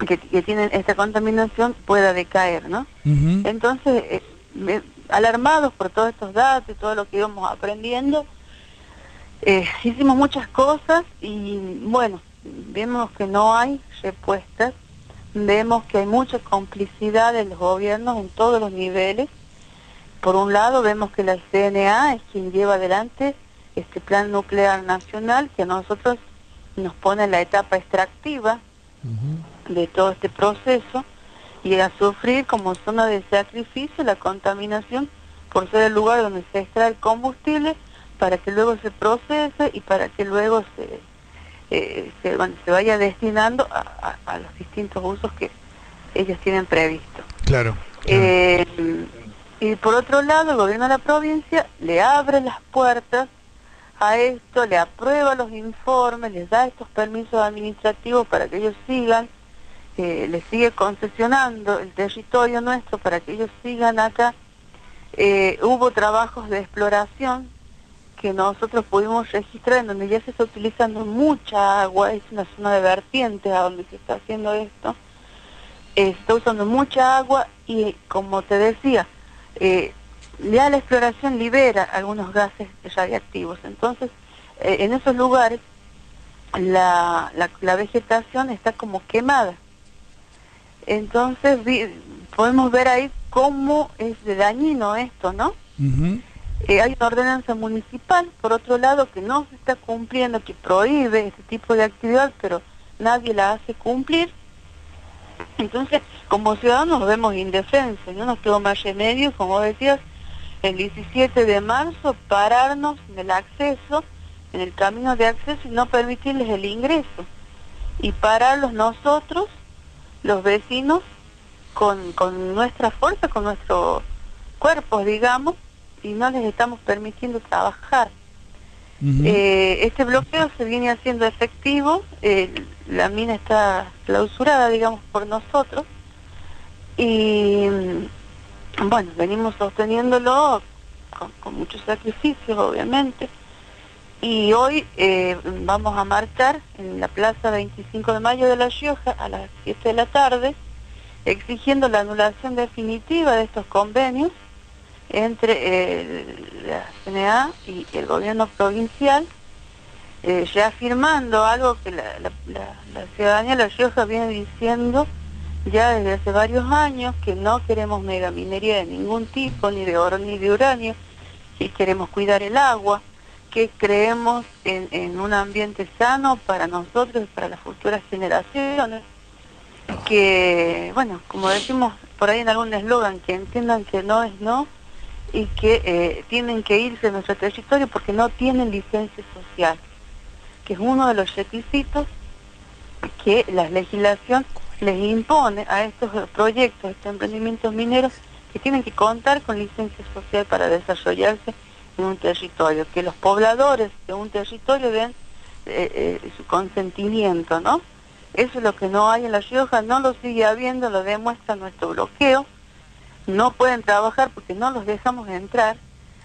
que, que tienen esta contaminación pueda decaer, ¿no? Uh-huh. Entonces, eh, me, alarmados por todos estos datos y todo lo que íbamos aprendiendo, eh, hicimos muchas cosas y bueno, vemos que no hay respuestas, vemos que hay mucha complicidad de los gobiernos en todos los niveles. Por un lado vemos que la C N A es quien lleva adelante este plan nuclear nacional que a nosotros nos pone en la etapa extractiva uh-huh. de todo este proceso y a sufrir como zona de sacrificio la contaminación por ser el lugar donde se extrae el combustible para que luego se procese y para que luego se, eh, se, bueno, se vaya destinando a, a, a los distintos usos que ellos tienen previsto. Claro. Eh, y por otro lado, el gobierno de la provincia le abre las puertas a esto, le aprueba los informes, les da estos permisos administrativos para que ellos sigan, eh, les sigue concesionando el territorio nuestro para que ellos sigan acá. Eh, hubo trabajos de exploración que nosotros pudimos registrar en donde ya se está utilizando mucha agua, es una zona de vertientes a donde se está haciendo esto, eh, se está usando mucha agua y como te decía, eh, ya la exploración libera algunos gases radiactivos, entonces eh, en esos lugares la, la, la vegetación está como quemada, entonces vi, podemos ver ahí cómo es de dañino esto, ¿no? Uh-huh. Eh, hay una ordenanza municipal, por otro lado, que no se está cumpliendo, que prohíbe este tipo de actividad, pero nadie la hace cumplir. Entonces, como ciudadanos nos vemos indefensos, no nos quedó más remedio, como decías, el diecisiete de marzo, pararnos en el acceso, en el camino de acceso y no permitirles el ingreso. Y pararlos nosotros, los vecinos, con, con nuestra fuerza, con nuestros cuerpos, digamos, y no les estamos permitiendo trabajar. Uh-huh. Eh, este bloqueo se viene haciendo efectivo, eh, la mina está clausurada, digamos, por nosotros, y bueno, venimos sosteniéndolo con, con muchos sacrificios, obviamente, y hoy eh, vamos a marchar en la plaza veinticinco de mayo de La Rioja a las siete de la tarde, exigiendo la anulación definitiva de estos convenios entre eh, la C N A y el gobierno provincial, eh, reafirmando algo que la, la, la, la ciudadanía de La Rioja viene diciendo ya desde hace varios años, que no queremos megaminería de ningún tipo, ni de oro ni de uranio, que queremos cuidar el agua, que creemos en, en un ambiente sano para nosotros y para las futuras generaciones, que, bueno, como decimos por ahí en algún eslogan, que entiendan que no es no, y que eh, tienen que irse de nuestro territorio porque no tienen licencia social, que es uno de los requisitos que la legislación les impone a estos proyectos, estos emprendimientos mineros, que tienen que contar con licencia social para desarrollarse en un territorio, que los pobladores de un territorio den eh, eh, su consentimiento, ¿no? Eso es lo que no hay en La Rioja, no lo sigue habiendo, lo demuestra nuestro bloqueo. No pueden trabajar porque no los dejamos entrar.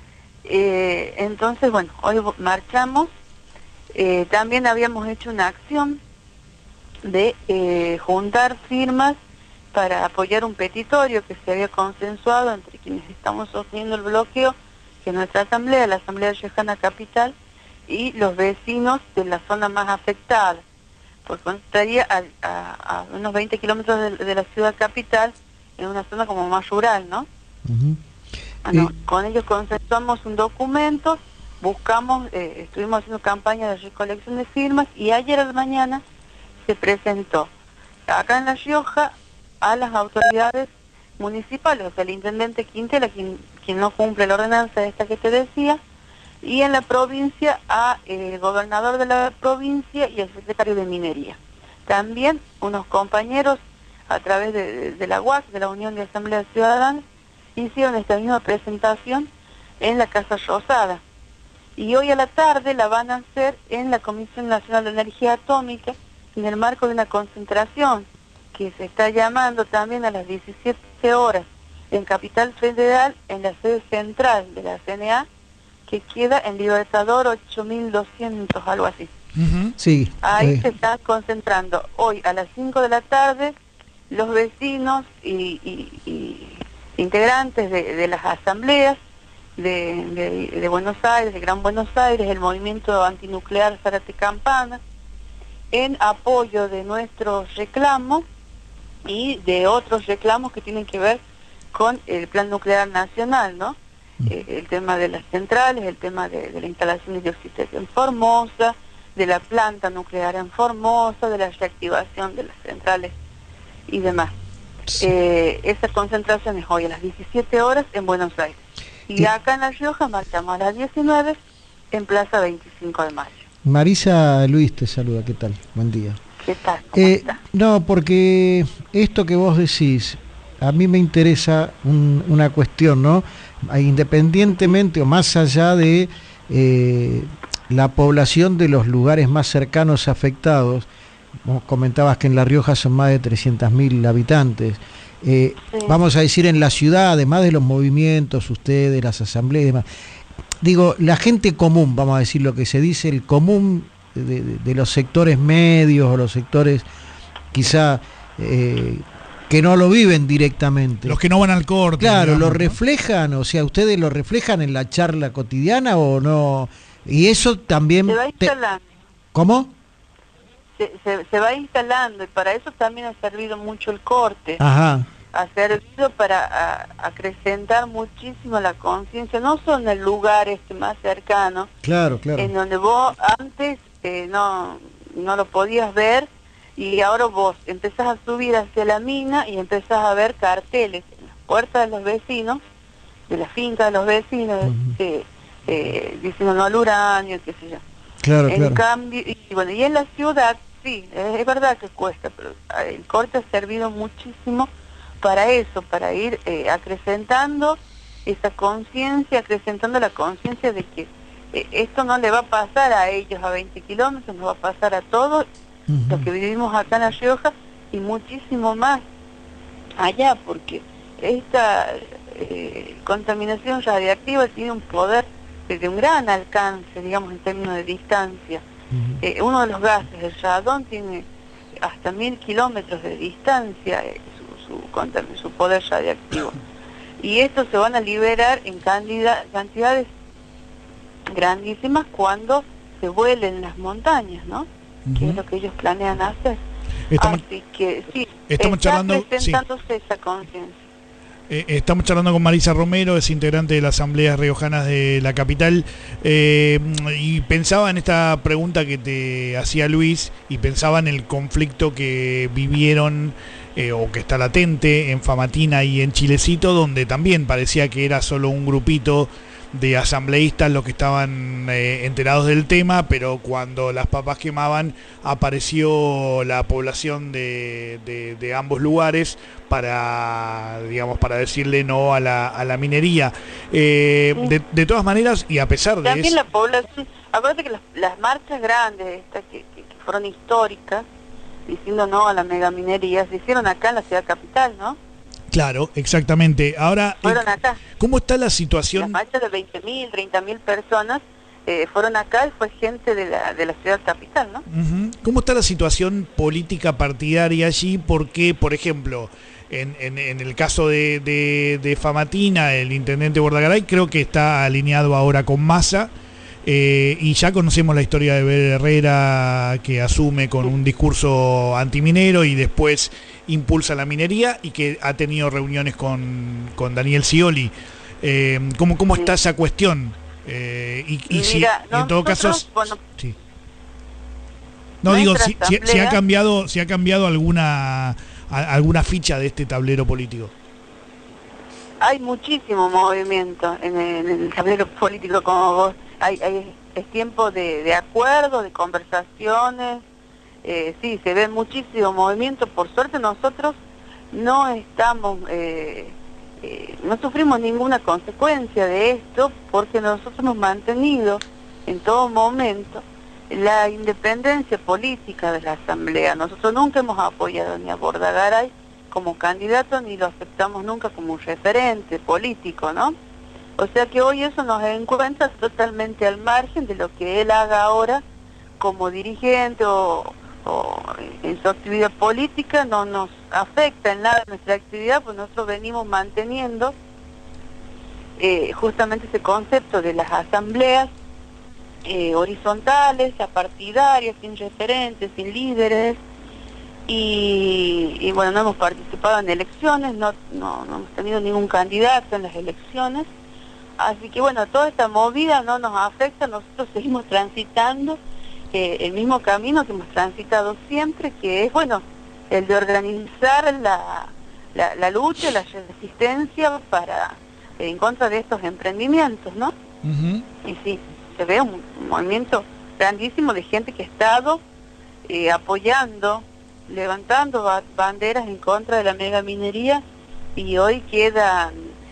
Eh, entonces, bueno, hoy marchamos. Eh, también habíamos hecho una acción de eh, juntar firmas para apoyar un petitorio que se había consensuado entre quienes estamos sosteniendo el bloqueo, que es nuestra asamblea, la Asamblea Riojana Capital, y los vecinos de la zona más afectada, porque estaría a, a, a unos veinte kilómetros de, de la ciudad capital, en una zona como más rural, ¿no? Uh-huh. Bueno, y... con ellos consensuamos un documento, buscamos, eh, estuvimos haciendo campaña de recolección de firmas y ayer a la mañana se presentó acá en La Rioja a las autoridades municipales, o sea, el intendente Quintela, quien, quien no cumple la ordenanza esta que te decía, y en la provincia a eh, el gobernador de la provincia y el secretario de Minería. También unos compañeros a través de, de, de la U A C, de la Unión de Asambleas Ciudadanas, hicieron esta misma presentación en la Casa Rosada. Y hoy a la tarde la van a hacer en la Comisión Nacional de Energía Atómica, en el marco de una concentración que se está llamando también a las diecisiete horas en Capital Federal, en la sede central de la C N A, que queda en Libertador ocho mil doscientos, algo así. Uh-huh. Sí. Ahí eh. se está concentrando hoy a las cinco de la tarde los vecinos y, y, y integrantes de, de las asambleas de, de, de Buenos Aires, de Gran Buenos Aires, el movimiento antinuclear Zárate Campana, en apoyo de nuestros reclamos y de otros reclamos que tienen que ver con el Plan Nuclear Nacional, ¿no? Eh, el tema de las centrales, el tema de, de la instalación de Oxitec en Formosa, de la planta nuclear en Formosa, de la reactivación de las centrales y demás. Sí. Eh, esa concentración es hoy a las diecisiete horas en Buenos Aires. Y acá en La Rioja marchamos a las diecinueve en Plaza veinticinco de mayo. Marisa Luis te saluda, ¿qué tal? Buen día. ¿Qué tal? ¿Cómo eh, está? No, porque esto que vos decís, a mí me interesa un, una cuestión, ¿no? Independientemente o más allá de eh, la población de los lugares más cercanos afectados, vos comentabas que en La Rioja son más de trescientos mil habitantes, eh, sí. Vamos a decir en la ciudad, además de los movimientos, ustedes, las asambleas y demás, digo, la gente común, vamos a decir lo que se dice, el común de, de, de los sectores medios o los sectores quizá eh, que no lo viven directamente. Los que no van al corte. Claro, digamos, lo ¿no? reflejan, o sea, ¿ustedes lo reflejan en la charla cotidiana o no? Y eso también... Se va instalando. Te... ¿Cómo? Se, se, se va instalando y para eso también ha servido mucho el corte. Ajá. Ha servido para a, acrecentar muchísimo la conciencia, no solo en el lugar este más cercano, claro, claro. en donde vos antes eh, no, no lo podías ver, y ahora vos empezás a subir hacia la mina y empezás a ver carteles en las puertas de los vecinos, de la finca de los vecinos, uh-huh. eh, eh, diciendo no al uranio, qué sé yo. Claro, en claro. cambio, y, bueno, y en la ciudad, sí, es, es verdad que cuesta, pero el corte ha servido muchísimo para eso, para ir eh, acrecentando esa conciencia, acrecentando la conciencia de que eh, esto no le va a pasar a ellos a veinte kilómetros, nos va a pasar a todos uh-huh. los que vivimos acá en La Rioja y muchísimo más allá, porque esta eh, contaminación radiactiva tiene un poder de, de un gran alcance, digamos, en términos de distancia. Uh-huh. Eh, uno de los gases, el radón, tiene hasta mil kilómetros de distancia, eh, su, su, su poder radiactivo. Y estos se van a liberar en cantidad, cantidades grandísimas cuando se vuelen las montañas, ¿no? Uh-huh. Que es lo que ellos planean hacer. Estamos, Así que sí, estamos está charlando, presentándose sí. esa conciencia. Eh, estamos charlando con Marisa Romero, es integrante de las asambleas riojanas de la capital, eh, y pensaba en esta pregunta que te hacía Luis, y pensaba en el conflicto que vivieron eh, o que está latente en Famatina y en Chilecito, donde también parecía que era solo un grupito de asambleístas los que estaban eh, enterados del tema, pero cuando las papas quemaban apareció la población de, de, de ambos lugares para, digamos, para decirle no a la, a la minería. Eh, sí. de, de todas maneras, y a pesar de También eso... la población, acuérdate que las, las marchas grandes estas que, que, que fueron históricas, diciendo no a la megaminería, se hicieron acá en la ciudad capital, ¿no? Claro, exactamente. Ahora, fueron acá. ¿Cómo está la situación? Las marchas de veinte mil, treinta mil personas eh, fueron acá y fue gente de la, de la ciudad capital, ¿no? Uh-huh. ¿Cómo está la situación política partidaria allí? Porque, por ejemplo, en, en, en el caso de, de, de Famatina, el intendente Bordagaray creo que está alineado ahora con Massa. Eh, y ya conocemos la historia de Ver Herrera, que asume con un discurso antiminero y después impulsa la minería, y que ha tenido reuniones con, con Daniel Scioli. Eh, ¿cómo, ¿Cómo está esa cuestión? Eh, y, y, y si, mira, en todo caso... Bueno, sí. No, digo, si, si, si ha cambiado, si ha cambiado alguna, a, alguna ficha de este tablero político. Hay muchísimo movimiento en el, en el tablero político, como vos. Hay, hay, es tiempo de, de acuerdo, de conversaciones, eh, sí, se ve muchísimo movimiento. Por suerte nosotros no estamos, eh, eh, no sufrimos ninguna consecuencia de esto, porque nosotros hemos mantenido en todo momento la independencia política de la Asamblea. Nosotros nunca hemos apoyado ni a Bordagaray como candidato, ni lo aceptamos nunca como un referente político, ¿no? O sea que hoy eso nos encuentra totalmente al margen de lo que él haga ahora como dirigente o, o en su actividad política no nos afecta en nada nuestra actividad, pues nosotros venimos manteniendo eh, justamente ese concepto de las asambleas eh, horizontales, apartidarias, sin referentes, sin líderes, y, y bueno, no hemos participado en elecciones, no, no, no hemos tenido ningún candidato en las elecciones, así que bueno, toda esta movida no nos afecta, nosotros seguimos transitando eh, el mismo camino que hemos transitado siempre, que es bueno, el de organizar la, la, la lucha, la resistencia para en contra de estos emprendimientos, ¿no? Uh-huh. Y sí, se ve un, un movimiento grandísimo de gente que ha estado eh, apoyando, levantando ba banderas en contra de la megaminería y hoy quedan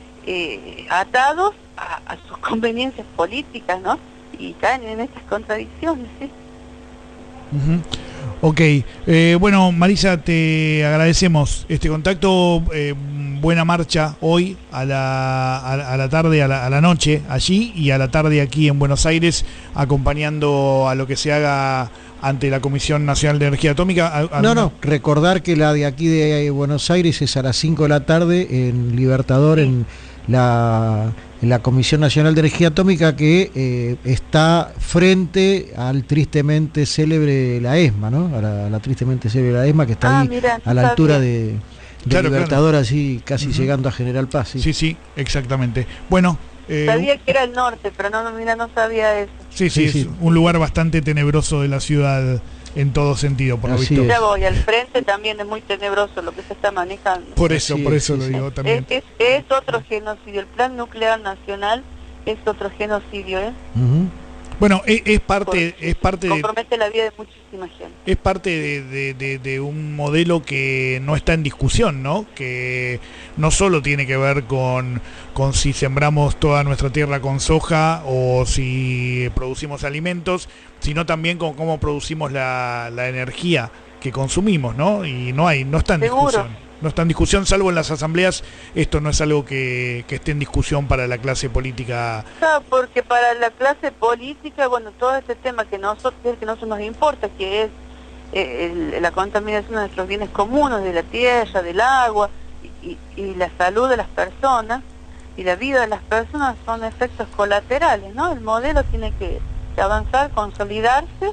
eh, atados a, a sus conveniencias políticas, ¿no? Y caen en estas contradicciones, ¿sí? Uh-huh. Ok, eh, bueno, Marisa, te agradecemos este contacto, eh, buena marcha hoy a la, a, a la tarde, a la, a la noche allí y a la tarde aquí en Buenos Aires, acompañando a lo que se haga ante la Comisión Nacional de Energía Atómica. A, a no, no, recordar que la de aquí de Buenos Aires es a las cinco de la tarde en Libertador, en la, en la Comisión Nacional de Energía Atómica, que eh, está frente al tristemente célebre la ESMA, ¿no? A la, a la tristemente célebre la ESMA, que está ah, ahí mira, a la está altura bien. de, de Claro, Libertador, claro. así casi Uh-huh. llegando a General Paz. Sí, sí, sí, exactamente. Bueno, eh, sabía que era el norte, pero no, no, mira, no sabía eso. sí, sí, Sí, es sí. un lugar bastante tenebroso de la ciudad en todo sentido, por lo Así visto. es. Ya voy, al frente también es muy tenebroso lo que se está manejando. Por eso, Así por es, eso sí, lo sí. digo Es, también. es, es otro genocidio, el Plan Nuclear Nacional es otro genocidio, ¿eh? Uh-huh. Bueno, es, es parte, es parte de, Compromete la vida de muchísima gente. es parte de, de, de, de un modelo que no está en discusión, ¿no? Que no solo tiene que ver con, con si sembramos toda nuestra tierra con soja o si producimos alimentos, sino también con cómo producimos la, la energía que consumimos, ¿no? Y no hay, no está en Seguro. discusión. No está en discusión, salvo en las asambleas. Esto no es algo que, que esté en discusión para la clase política. Ah, porque para la clase política, bueno, todo este tema que nosotros que nosotros nos importa, que es eh, el- la contaminación de nuestros bienes comunes, de la tierra, del agua, y, y- y la salud de las personas, y la vida de las personas son efectos colaterales, ¿no? El modelo tiene que, que avanzar, consolidarse,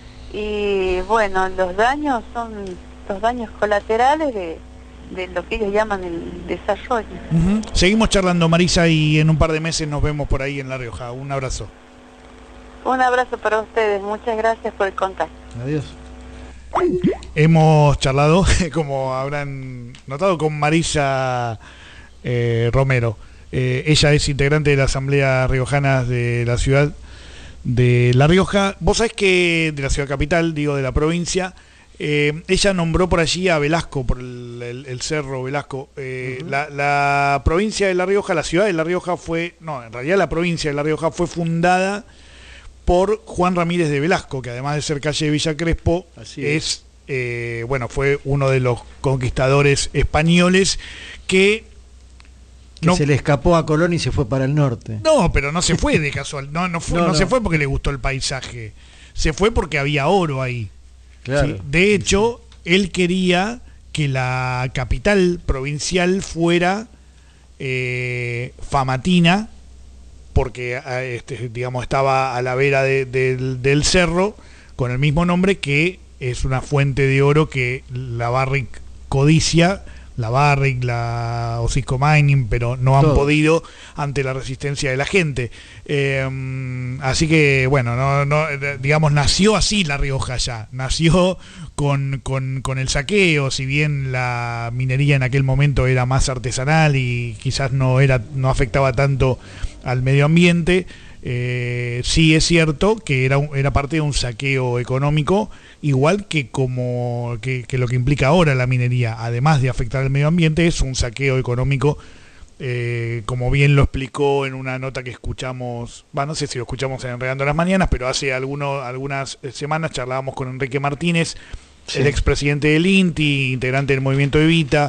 y bueno, los daños son los daños colaterales de, de lo que ellos llaman el desarrollo. Uh-huh. Seguimos charlando, Marisa, y en un par de meses nos vemos por ahí en La Rioja. Un abrazo. Un abrazo para ustedes, muchas gracias por el contacto. Adiós. Hemos charlado, como habrán notado, con Marisa eh, Romero. Eh, ella es integrante de la Asamblea Riojana de la ciudad de La Rioja. Vos sabés que, de la ciudad capital, digo, de la provincia, eh, ella nombró por allí a Velasco, por el, el, el cerro Velasco. Eh, uh-huh. la, la provincia de La Rioja, la ciudad de La Rioja fue, no, en realidad la provincia de La Rioja fue fundada por Juan Ramírez de Velasco, que además de ser calle de Villa Crespo, Así es, es eh, bueno, fue uno de los conquistadores españoles que... Que no, se le escapó a Colón y se fue para el norte. No, pero no se fue de casual, no, no, fue, no, no, no se fue porque le gustó el paisaje, se fue porque había oro ahí. Claro. ¿Sí? De hecho, él quería que la capital provincial fuera eh, Famatina, porque este, digamos, estaba a la vera de, de, del cerro, con el mismo nombre, que es una fuente de oro que la Barrick codicia, la Barrick, la Osisco Mining, pero no han Todo. podido ante la resistencia de la gente. Eh, así que, bueno, no, no, digamos, nació así La Rioja ya, nació con, con, con el saqueo, si bien la minería en aquel momento era más artesanal y quizás no, era, no afectaba tanto al medio ambiente. Eh, sí es cierto que era, un, era parte de un saqueo económico, igual que como que, que lo que implica ahora la minería, además de afectar al medio ambiente, es un saqueo económico, eh, como bien lo explicó en una nota que escuchamos, bueno, no sé si lo escuchamos en Enredando las Mañanas, pero hace alguno, algunas semanas charlábamos con Enrique Martínez, sí. el expresidente del I N T I, integrante del movimiento Evita,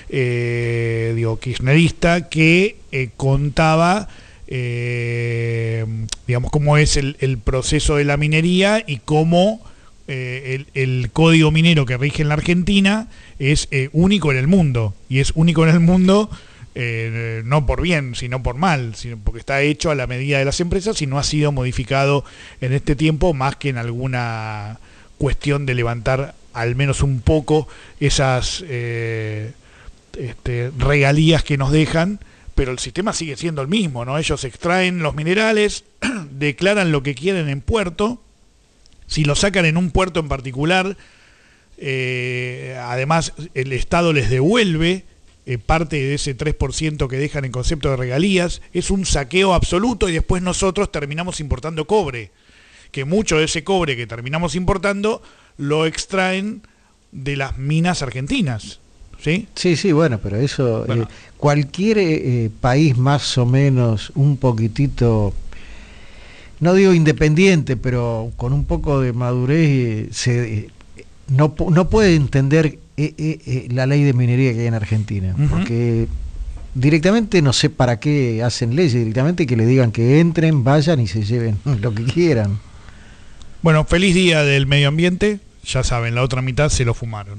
eh, digo, kirchnerista, que eh, contaba... Eh, digamos cómo es el, el proceso de la minería y cómo eh, el, el código minero que rige en la Argentina es eh, único en el mundo, y es único en el mundo eh, no por bien, sino por mal, sino porque está hecho a la medida de las empresas y no ha sido modificado en este tiempo más que en alguna cuestión de levantar al menos un poco esas eh, este, regalías que nos dejan, pero el sistema sigue siendo el mismo, ¿no? Ellos extraen los minerales, declaran lo que quieren en puerto, si lo sacan en un puerto en particular, eh, además el Estado les devuelve eh, parte de ese tres por ciento que dejan en concepto de regalías, es un saqueo absoluto, y después nosotros terminamos importando cobre, que mucho de ese cobre que terminamos importando lo extraen de las minas argentinas. ¿Sí? Sí, sí, bueno, pero eso, bueno. Eh, cualquier eh, país más o menos un poquitito, no digo independiente, pero con un poco de madurez, eh, se, eh, no, no puede entender eh, eh, eh, la ley de minería que hay en Argentina, uh-huh. porque directamente no sé para qué hacen leyes, directamente que le digan que entren, vayan y se lleven lo que quieran. Bueno, feliz día del medio ambiente, ya saben, la otra mitad se lo fumaron.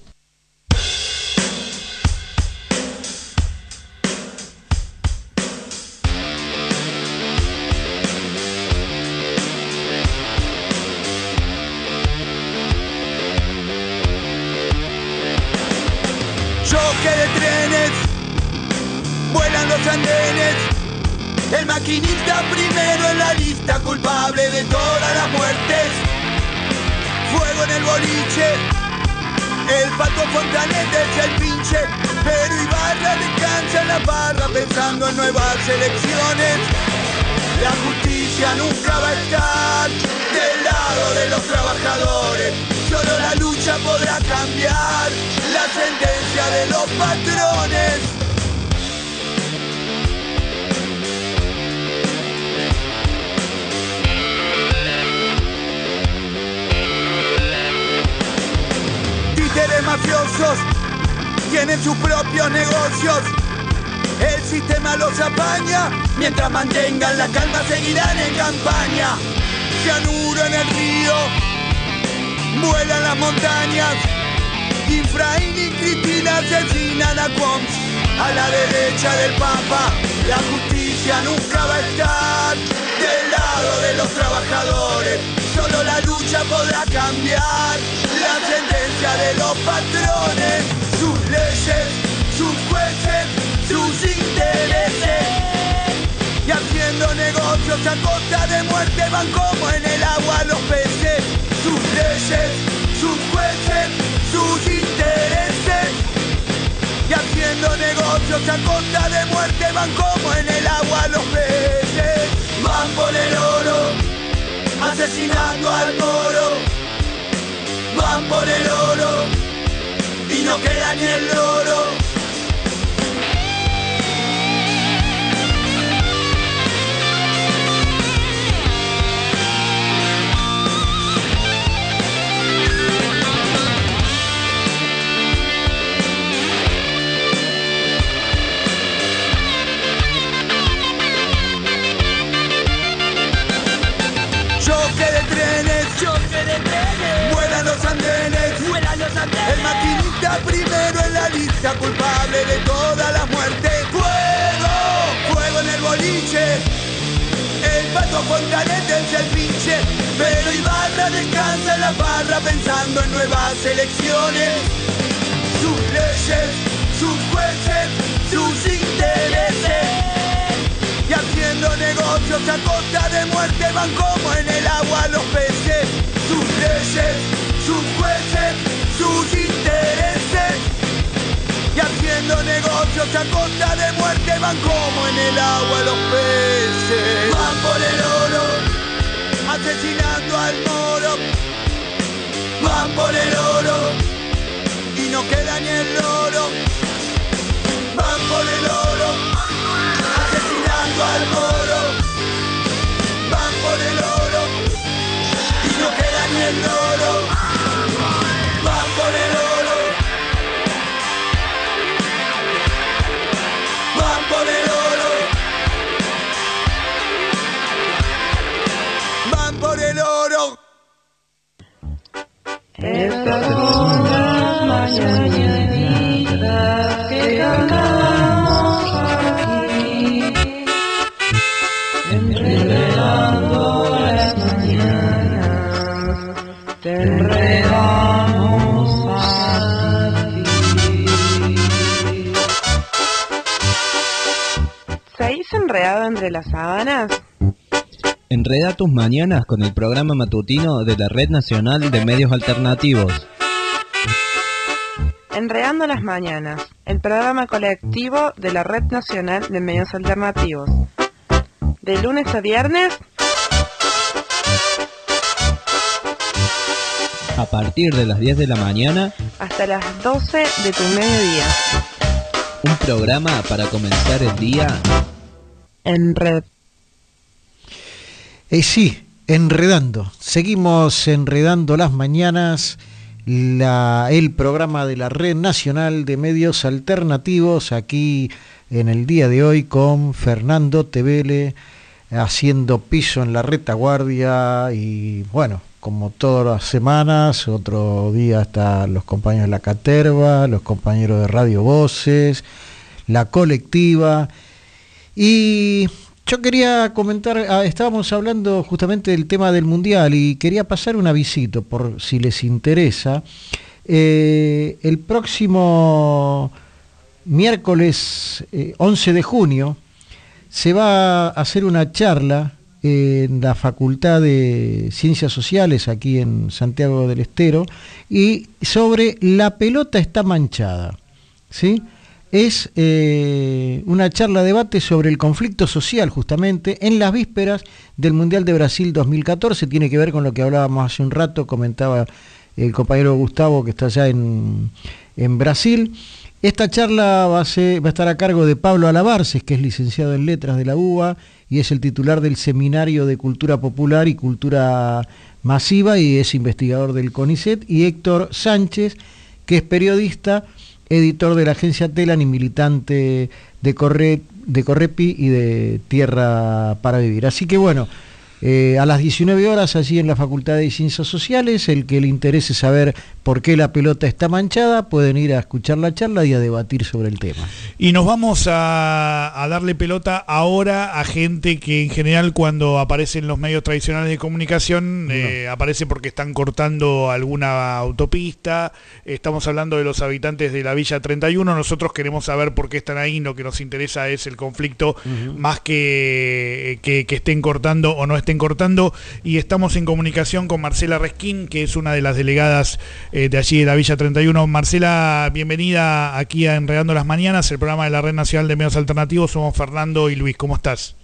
Choque de trenes, vuelan los andenes, el maquinista primero en la lista, culpable de todas las muertes. Fuego en el boliche, el Pato Fontanete es el pinche, pero Ibarra descansa en la barra pensando en nuevas elecciones. La justicia nunca va a estar del lado de los trabajadores, solo la lucha podrá cambiar la sentencia de los patrones. Títeres mafiosos tienen sus propios negocios, el sistema los apaña, mientras mantengan la calma seguirán en campaña. Cianuro en el río, vuelan las montañas, Infraín y Cristina asesinan a Quoms, a la derecha del Papa. La justicia nunca va a estar del lado de los trabajadores, solo la lucha podrá cambiar la sentencia de los patrones. Sus leyes, sus jueces, sus intereses, y haciendo negocios a costa de muerte van como en el agua los peces. Sus leyes, sus jueces, sus intereses, y haciendo negocios a costa de muerte van como en el agua los peces. Van por el oro, asesinando al moro, van por el oro y no queda ni el loro. Choque de trenes, choque de trenes, vuelan los andenes, vuelan los andenes, el maquinista primero en la lista, culpable de todas las muertes. Fuego, fuego en el boliche, el Pato Fontanete es el pinche, pero Ibarra descansa en la barra pensando en nuevas elecciones. Sus leyes, sus jueces, sus intereses, y haciendo negocios a costa de muerte van como en el agua los peces. Sus leyes, sus jueces, sus intereses, y haciendo negocios a costa de muerte van como en el agua los peces. Van por el oro, asesinando al moro, van por el oro y no queda ni el oro. Van por el oro, asesinando al moro, van por el oro y no queda ni el oro. Van por el oro, van por el oro, van por el oro. Estas son las mañanitas que cantamos aquí, enredando las mañanas, te enredamos a ti. ¿Seguís enredado entre las sábanas? Enreda tus mañanas con el programa matutino de la Red Nacional de Medios Alternativos. Enredando las mañanas, el programa colectivo de la Red Nacional de Medios Alternativos. De lunes a viernes, a partir de las diez de la mañana, hasta las doce de tu mediodía. Un programa para comenzar el día en red. Eh, sí, enredando. Seguimos enredando las mañanas, la, el programa de la Red Nacional de Medios Alternativos, aquí en el día de hoy con Fernando Tevele, haciendo piso en la retaguardia y bueno, como todas las semanas, otro día están los compañeros de la Caterva, los compañeros de Radio Voces, la colectiva. Y yo quería comentar, ah, estábamos hablando justamente del tema del Mundial y quería pasar un avisito por si les interesa. Eh, el próximo miércoles eh, once de junio se va a hacer una charla en la Facultad de Ciencias Sociales aquí en Santiago del Estero y sobre la pelota está manchada, ¿sí? Es eh, una charla debate sobre el conflicto social justamente en las vísperas del Mundial de Brasil dos mil catorce, tiene que ver con lo que hablábamos hace un rato, comentaba el compañero Gustavo que está allá en, en Brasil. Esta charla va a, ser, va a estar a cargo de Pablo Alabarces, que es licenciado en Letras de la U B A y es el titular del Seminario de Cultura Popular y Cultura Masiva y es investigador del CONICET, y Héctor Sánchez, que es periodista, editor de la agencia Telan y militante de, Corre, de Correpi y de Tierra para Vivir. Así que bueno, eh, a las diecinueve horas allí en la Facultad de Ciencias Sociales, el que le interese saber por qué la pelota está manchada, pueden ir a escuchar la charla y a debatir sobre el tema. Y nos vamos a, a darle pelota ahora a gente que en general cuando aparece en los medios tradicionales de comunicación no. eh, aparece porque están cortando alguna autopista. Estamos hablando de los habitantes de la Villa treinta y uno. Nosotros queremos saber por qué están ahí. Lo que nos interesa es el conflicto, uh-huh. más que, que que estén cortando o no estén cortando. Y estamos en comunicación con Marcela Resquín, que es una de las delegadas eh, de allí de la Villa treinta y uno. Marcela, bienvenida aquí a Enredando las Mañanas, el programa de la Red Nacional de Medios Alternativos. Somos Fernando y Luis, ¿cómo estás?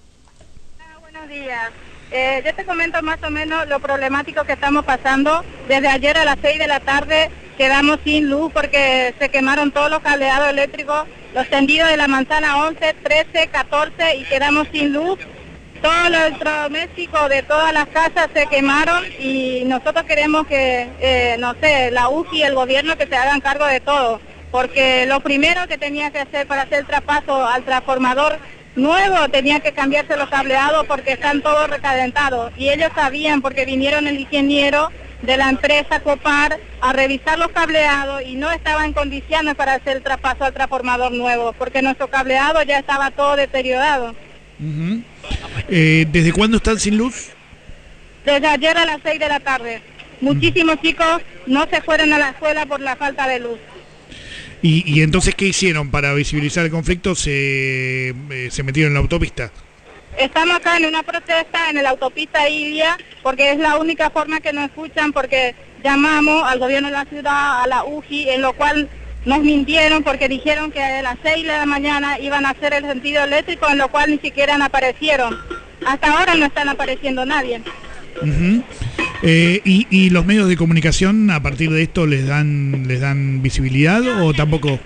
Ah, buenos días. Eh, yo te comento más o menos lo problemático que estamos pasando. Desde ayer a las seis de la tarde quedamos sin luz porque se quemaron todos los cableados eléctricos, los tendidos de la manzana once, trece, catorce y quedamos sin luz. Todos los electrodomésticos de todas las casas se quemaron y nosotros queremos que, eh, no sé, la U G I y el gobierno que se hagan cargo de todo, porque lo primero que tenía que hacer para hacer el traspaso al transformador nuevo tenía que cambiarse los cableados porque están todos recalentados y ellos sabían porque vinieron el ingeniero de la empresa Copar a revisar los cableados y no estaba en condiciones para hacer el traspaso al transformador nuevo porque nuestro cableado ya estaba todo deteriorado. Uh-huh. eh, ¿Desde cuándo están sin luz? Desde ayer a las seis de la tarde. Muchísimos uh-huh. chicos no se fueron a la escuela por la falta de luz. ¿Y, y entonces qué hicieron para visibilizar el conflicto? ¿Se, eh, se metieron en la autopista? Estamos acá en una protesta en la autopista Ilia porque es la única forma que nos escuchan porque llamamos al gobierno de la ciudad, a la U G I, en lo cual nos mintieron porque dijeron que a las seis de la mañana iban a hacer el sentido eléctrico, en lo cual ni siquiera aparecieron. Hasta ahora no están apareciendo nadie. Uh-huh. eh, y, ¿Y los medios de comunicación a partir de esto les dan les dan visibilidad o tampoco?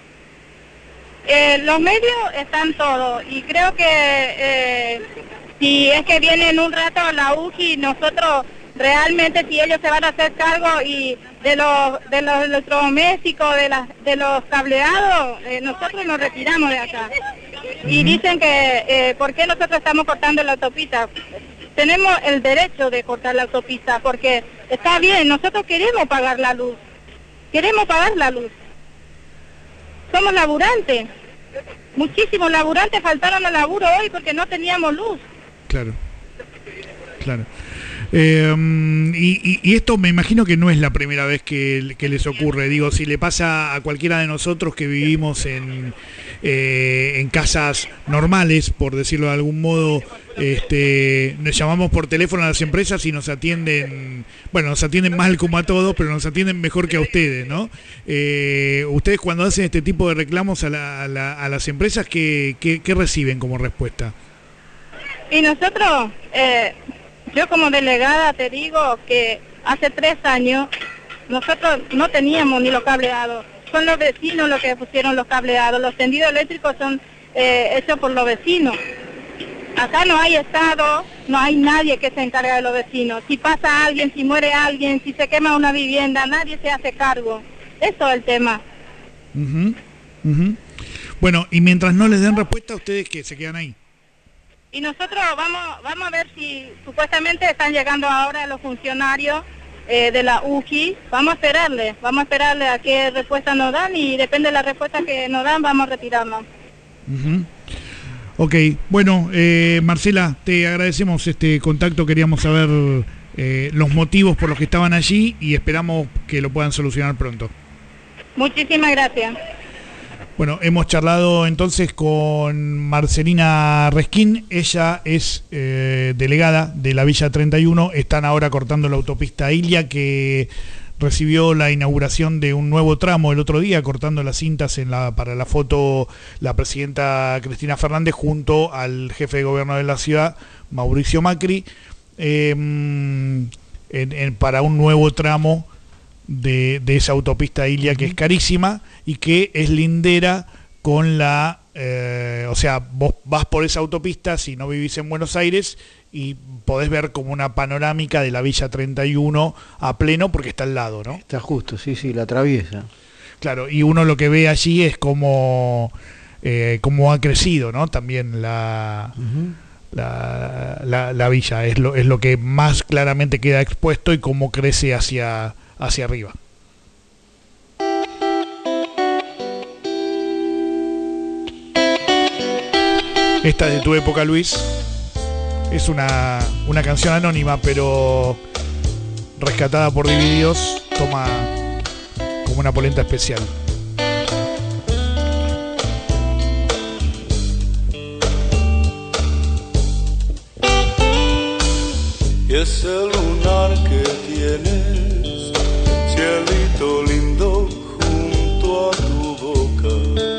Eh, los medios están todos y creo que eh, si es que vienen un rato a la U G I, nosotros realmente si ellos se van a hacer cargo y de los de los electrodomésticos, de las de los cableados, eh, nosotros nos retiramos de acá. Y dicen que, eh, ¿por qué nosotros estamos cortando la autopista? tenemos el derecho de cortar la autopista, porque está bien, nosotros queremos pagar la luz, queremos pagar la luz. Somos laburantes, muchísimos laburantes faltaron al laburo hoy porque no teníamos luz. Claro, claro. Eh, y, y, y esto me imagino que no es la primera vez que, que les ocurre. Digo, si le pasa a cualquiera de nosotros que vivimos en, eh, en casas normales, por decirlo de algún modo, este, nos llamamos por teléfono a las empresas y nos atienden, bueno, nos atienden mal como a todos, pero nos atienden mejor que a ustedes, ¿no? Eh, ustedes cuando hacen este tipo de reclamos a, la, a, la, a las empresas, ¿qué, qué, qué reciben como respuesta? Y nosotros... Eh... Yo como delegada te digo que hace tres años nosotros no teníamos ni los cableados. Son los vecinos los que pusieron los cableados. Los tendidos eléctricos son eh, hechos por los vecinos. Acá no hay Estado, no hay nadie que se encargue de los vecinos. Si pasa alguien, si muere alguien, si se quema una vivienda, nadie se hace cargo. Eso es el tema. Uh-huh, uh-huh. Bueno, y mientras no les den respuesta, ustedes que se quedan ahí. Y nosotros vamos vamos a ver si supuestamente están llegando ahora los funcionarios eh, de la U G I. Vamos a esperarle, vamos a esperarle a qué respuesta nos dan y depende de la respuesta que nos dan, vamos a retirarnos. Uh-huh. Ok, bueno, eh, Marcela, te agradecemos este contacto, queríamos saber eh, los motivos por los que estaban allí y esperamos que lo puedan solucionar pronto. Muchísimas gracias. Bueno, hemos charlado entonces con Marcelina Resquín, ella es eh, delegada de la Villa treinta y uno, están ahora cortando la autopista Ilia, que recibió la inauguración de un nuevo tramo el otro día, cortando las cintas en la, para la foto la presidenta Cristina Fernández junto al jefe de gobierno de la ciudad, Mauricio Macri, eh, en, en, para un nuevo tramo de, de esa autopista Ilia, que es carísima y que es lindera con la, eh, o sea, vos vas por esa autopista si no vivís en Buenos Aires y podés ver como una panorámica de la Villa treinta y uno a pleno porque está al lado, ¿no? Está justo, sí, sí, la atraviesa. Claro, y uno lo que ve allí es como, eh, como ha crecido, ¿no? También la... Uh-huh. La, la, la villa es lo, es lo que más claramente queda expuesto y cómo crece hacia, hacia arriba. Esta es de tu época, Luis. Es una, una canción anónima, pero rescatada por Divididos, toma como una polenta especial. Y ese lunar que tienes, cielito lindo, junto a tu boca,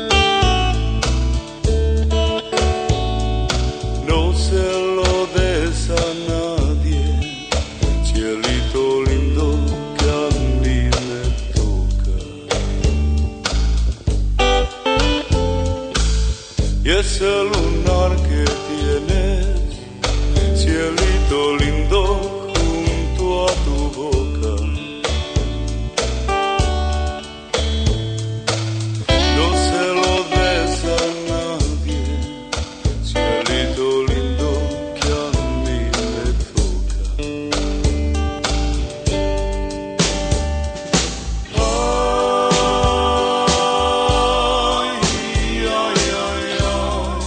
no se lo des a nadie, cielito lindo, que a mí me toca. Y ese lunar que tienes, cielito lindo, junto a tu boca, no se lo des a nadie, cielito lindo, que a mí me toca. Ay, ay, ay, ay.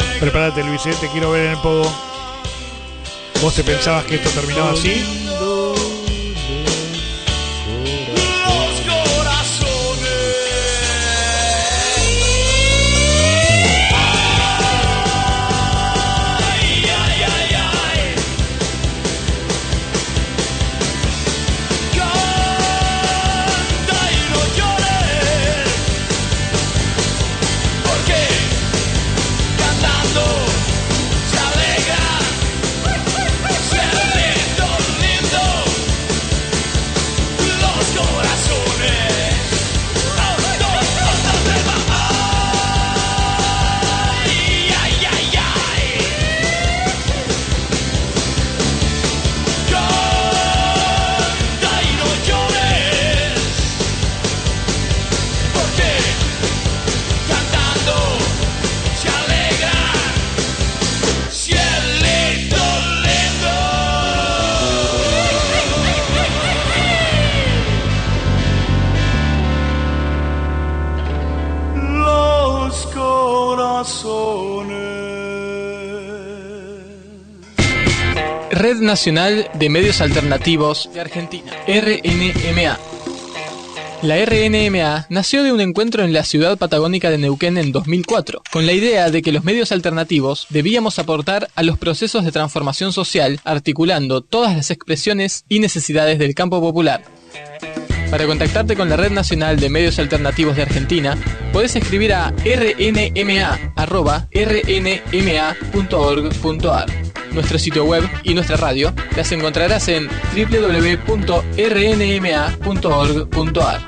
Prepárate, Luis, ¿eh? Te quiero ver en el pogo. ¿Vos te pensabas que esto terminaba así? Red Nacional de Medios Alternativos de Argentina, R N M A. La R N M A nació de un encuentro en la ciudad patagónica de Neuquén en dos mil cuatro, con la idea de que los medios alternativos debíamos aportar a los procesos de transformación social, articulando todas las expresiones y necesidades del campo popular. Para contactarte con la Red Nacional de Medios Alternativos de Argentina, podés escribir a r n m a arroba r n m a punto org punto a r. Nuestro sitio web y nuestra radio las encontrarás en w w w punto r n m a punto org punto a r.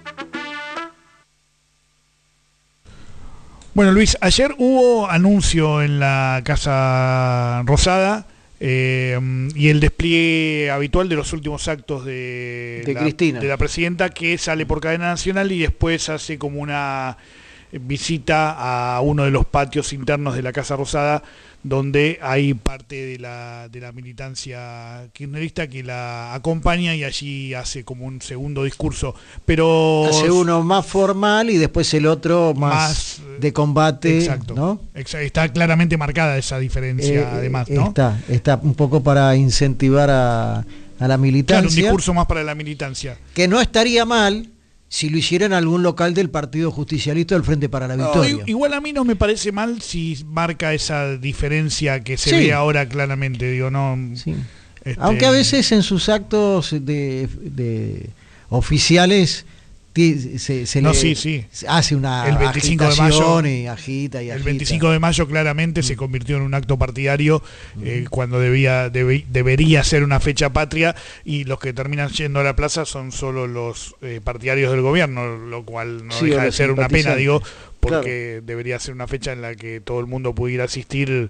Bueno, Luis, ayer hubo anuncio en la Casa Rosada eh, y el despliegue habitual de los últimos actos de, de la, Cristina, de la presidenta, que sale por cadena nacional y después hace como una visita a uno de los patios internos de la Casa Rosada, donde hay parte de la, de la militancia kirchnerista que la acompaña y allí hace como un segundo discurso. Pero hace uno más formal y después el otro más, más de combate. Exacto, ¿no? Está claramente marcada esa diferencia, eh, además, ¿no? Está, está un poco para incentivar a, a la militancia. Claro, un discurso más para la militancia. Que no estaría mal si lo hiciera en algún local del Partido Justicialista del Frente para la Victoria. No, igual a mí no me parece mal si marca esa diferencia que se sí. ve ahora claramente, digo, no. Sí. Este... Aunque a veces en sus actos de, de oficiales se, se no, le sí, sí. hace una el veinticinco de mayo y agita y agita. El veinticinco de mayo claramente mm. se convirtió en un acto partidario mm. eh, cuando debía debe, debería ser una fecha patria, y los que terminan yendo a la plaza son solo los eh, partidarios del gobierno, lo cual no sí, deja de ser una pena, digo, porque claro. debería ser una fecha en la que todo el mundo pudiera asistir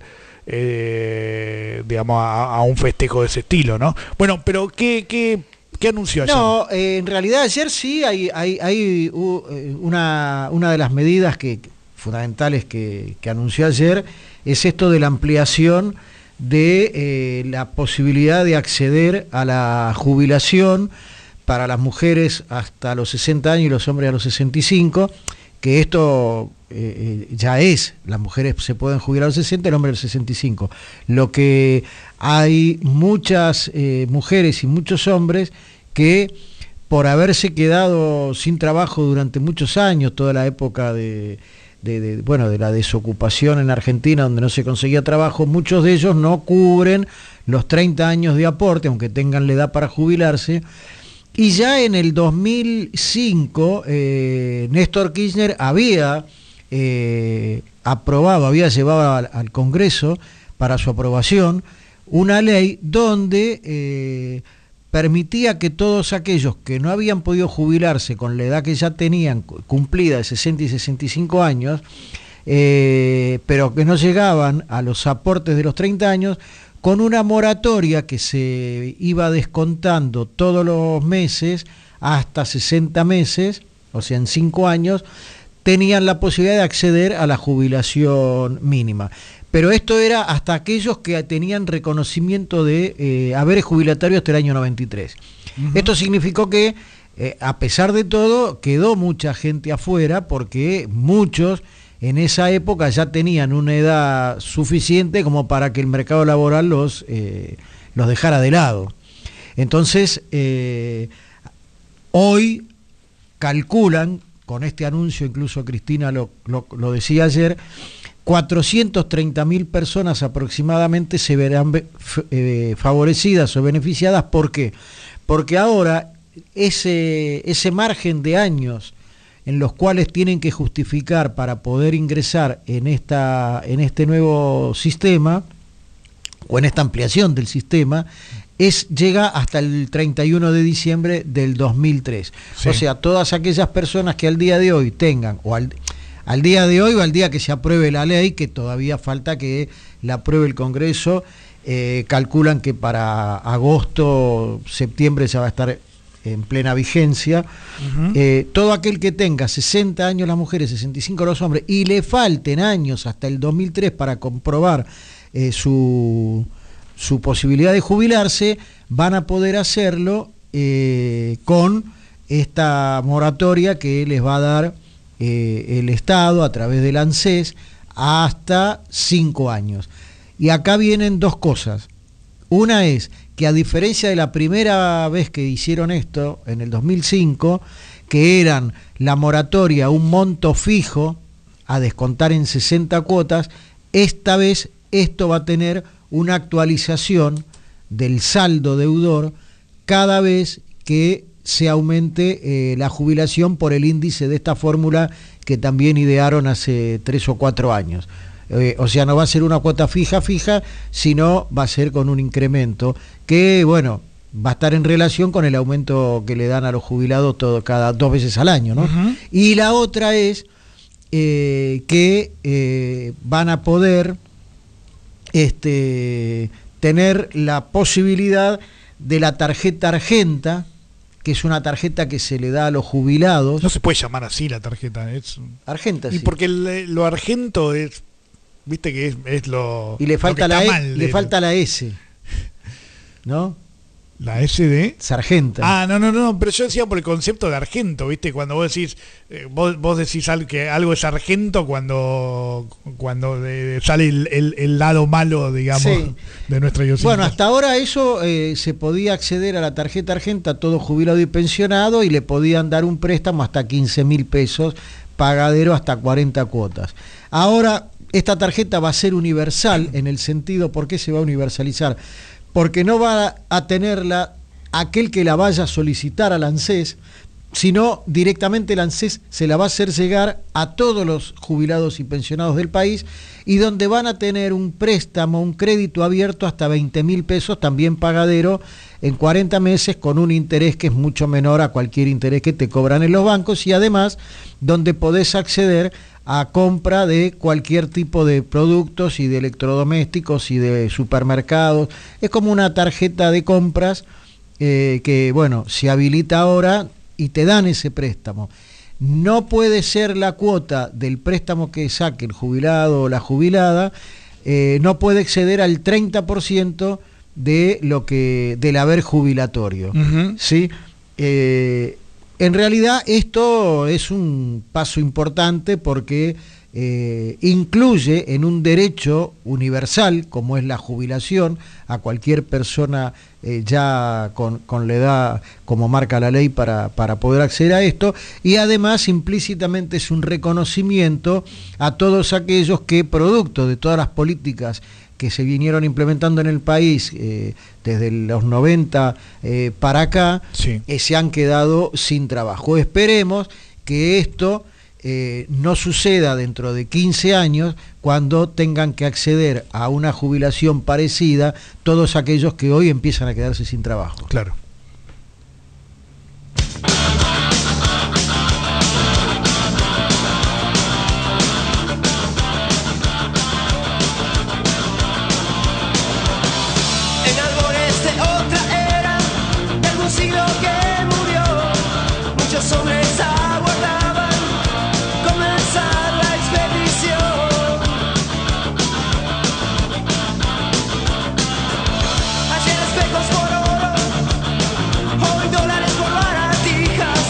eh, digamos a, a un festejo de ese estilo, ¿no? Bueno, pero ¿qué, qué ¿Qué anunció ayer? No, eh, en realidad ayer sí hay, hay, hay uh, una, una de las medidas que, fundamentales que, que anunció ayer es esto de la ampliación de eh, la posibilidad de acceder a la jubilación para las mujeres hasta los sesenta años y los hombres a los sesenta y cinco, que esto eh, ya es, las mujeres se pueden jubilar a los sesenta, el hombre a los sesenta y cinco. Lo que hay muchas eh, mujeres y muchos hombres que por haberse quedado sin trabajo durante muchos años, toda la época de, de, de, bueno, de la desocupación en Argentina, donde no se conseguía trabajo, muchos de ellos no cubren los treinta años de aporte, aunque tengan la edad para jubilarse. Y ya en el dos mil cinco, eh, Néstor Kirchner había eh, aprobado, había llevado al, al Congreso para su aprobación una ley donde eh, permitía que todos aquellos que no habían podido jubilarse con la edad que ya tenían cumplida de sesenta y sesenta y cinco años, eh, pero que no llegaban a los aportes de los treinta años, con una moratoria que se iba descontando todos los meses hasta sesenta meses, o sea, en cinco años, tenían la posibilidad de acceder a la jubilación mínima. Pero esto era hasta aquellos que tenían reconocimiento de eh, haberes jubilatarios hasta el año noventa y tres. Uh-huh. Esto significó que, eh, a pesar de todo, quedó mucha gente afuera, porque muchos en esa época ya tenían una edad suficiente como para que el mercado laboral los, eh, los dejara de lado. Entonces, eh, hoy calculan, con este anuncio, incluso Cristina lo, lo, lo decía ayer, cuatrocientas treinta mil personas aproximadamente se verán eh, favorecidas o beneficiadas. ¿Por qué? Porque ahora ese, ese margen de años en los cuales tienen que justificar para poder ingresar en, esta, en este nuevo sistema, o en esta ampliación del sistema, es, llega hasta el treinta y uno de diciembre del dos mil tres. Sí. O sea, todas aquellas personas que al día de hoy tengan, o al, al día de hoy o al día que se apruebe la ley, que todavía falta que la apruebe el Congreso, eh, calculan que para agosto, septiembre ya va a estar en plena vigencia. Uh-huh. eh, todo aquel que tenga sesenta años las mujeres, sesenta y cinco los hombres, y le falten años hasta el dos mil tres para comprobar eh, su, su posibilidad de jubilarse, van a poder hacerlo eh, con esta moratoria que les va a dar eh, el Estado a través del ANSES hasta cinco años. Y acá vienen dos cosas. Una es que, a diferencia de la primera vez que hicieron esto, en el dos mil cinco, que eran la moratoria, un monto fijo a descontar en sesenta cuotas, esta vez esto va a tener una actualización del saldo deudor cada vez que se aumente eh, la jubilación por el índice de esta fórmula que también idearon hace tres o cuatro años. Eh, o sea, no va a ser una cuota fija, fija, sino va a ser con un incremento que, bueno, va a estar en relación con el aumento que le dan a los jubilados todo, cada dos veces al año, ¿no? Uh-huh. Y la otra es eh, que eh, van a poder este, tener la posibilidad de la tarjeta Argenta, que es una tarjeta que se le da a los jubilados. No se puede llamar así la tarjeta, es Argenta, y sí. porque el, lo argento es, viste que es, es lo y le falta lo la e, mal, le el... falta la S, ¿no? La S de Sargenta. Ah, no, no, no, pero yo decía por el concepto de argento, ¿viste? Cuando vos decís eh, vos, vos decís algo, que algo es argento cuando cuando de, sale el, el, el lado malo, digamos, sí. de nuestra idiosincrasia. Bueno, hasta ahora eso eh, se podía acceder a la tarjeta Argenta todo jubilado y pensionado, y le podían dar un préstamo hasta quince mil pesos, pagadero hasta cuarenta cuotas. Ahora esta tarjeta va a ser universal en el sentido, ¿por qué se va a universalizar? Porque no va a tenerla aquel que la vaya a solicitar al ANSES, sino directamente el ANSES se la va a hacer llegar a todos los jubilados y pensionados del país, y donde van a tener un préstamo, un crédito abierto hasta veinte mil pesos, también pagadero, en cuarenta meses, con un interés que es mucho menor a cualquier interés que te cobran en los bancos, y además donde podés acceder a compra de cualquier tipo de productos y de electrodomésticos y de supermercados. Es como una tarjeta de compras eh, que, bueno, se habilita ahora y te dan ese préstamo. No puede ser la cuota del préstamo que saque el jubilado o la jubilada, eh, no puede exceder al treinta por ciento de lo que del haber jubilatorio. Uh-huh. ¿Sí? Eh, En realidad esto es un paso importante porque eh, incluye en un derecho universal, como es la jubilación, a cualquier persona eh, ya con, con la edad como marca la ley para, para poder acceder a esto, y además implícitamente es un reconocimiento a todos aquellos que, producto de todas las políticas que se vinieron implementando en el país eh, desde los noventa eh, para acá, sí. eh, se han quedado sin trabajo. Esperemos que esto eh, no suceda dentro de quince años, cuando tengan que acceder a una jubilación parecida todos aquellos que hoy empiezan a quedarse sin trabajo. Claro. Hoy dólares por baratijas.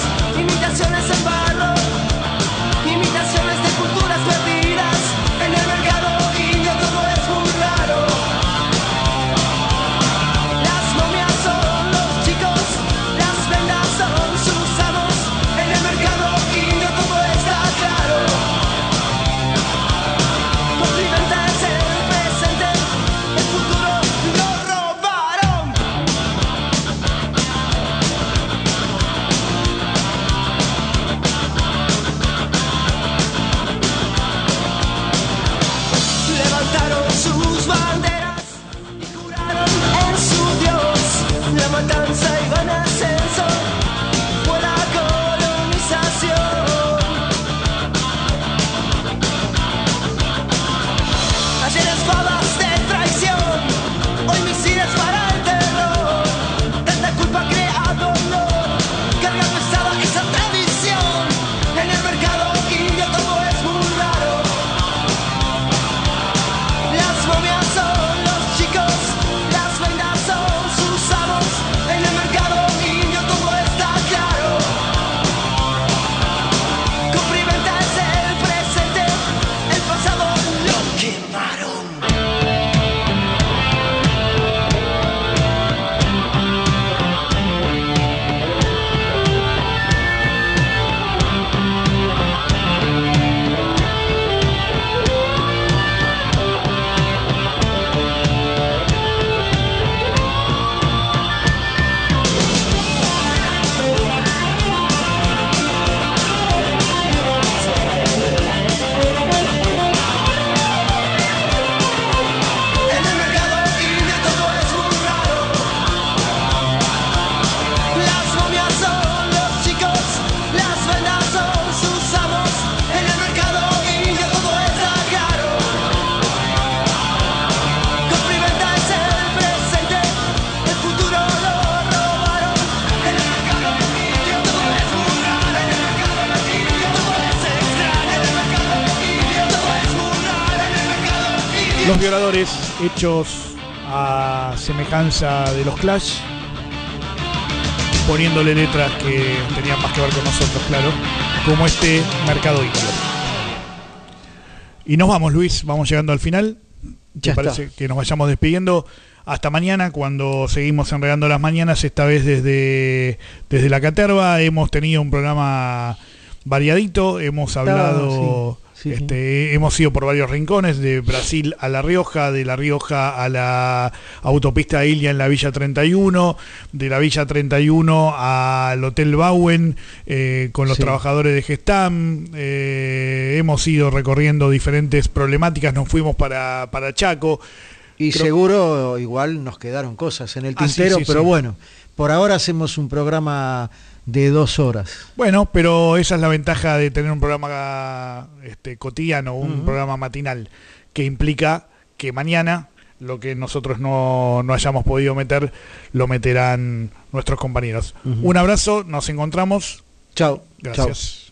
Los Violadores, hechos a semejanza de los Clash, poniéndole letras que tenían más que ver con nosotros, claro, como este Mercado Indio. Y nos vamos, Luis, vamos llegando al final. ¿Te Ya parece está. que nos vayamos despidiendo? Hasta mañana, cuando seguimos enredando las mañanas, esta vez desde, desde la Caterva. Hemos tenido un programa variadito, hemos hablado, sí, sí, este, sí. hemos ido por varios rincones, de Brasil a La Rioja, de La Rioja a la autopista Ilia en la Villa treinta y uno, de la Villa treinta y uno al Hotel Bauen, eh, con los Sí. trabajadores de Gestam. Eh, hemos ido recorriendo diferentes problemáticas, nos fuimos para, para Chaco. Y Creo- seguro igual nos quedaron cosas en el Ah, sí, tintero, sí, pero sí. bueno, por ahora hacemos un programa de dos horas. Bueno, pero esa es la ventaja de tener un programa este, cotidiano, un Ujú. programa matinal, que implica que mañana lo que nosotros no, no hayamos podido meter, lo meterán nuestros compañeros. Ujú. Un abrazo, nos encontramos. Chao. Gracias.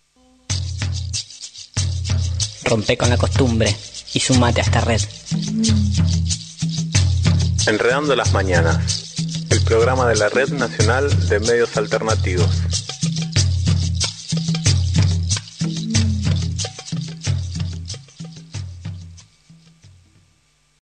Rompe con la costumbre y sumate a esta red. Enredando las mañanas, el programa de la Red Nacional de Medios Alternativos.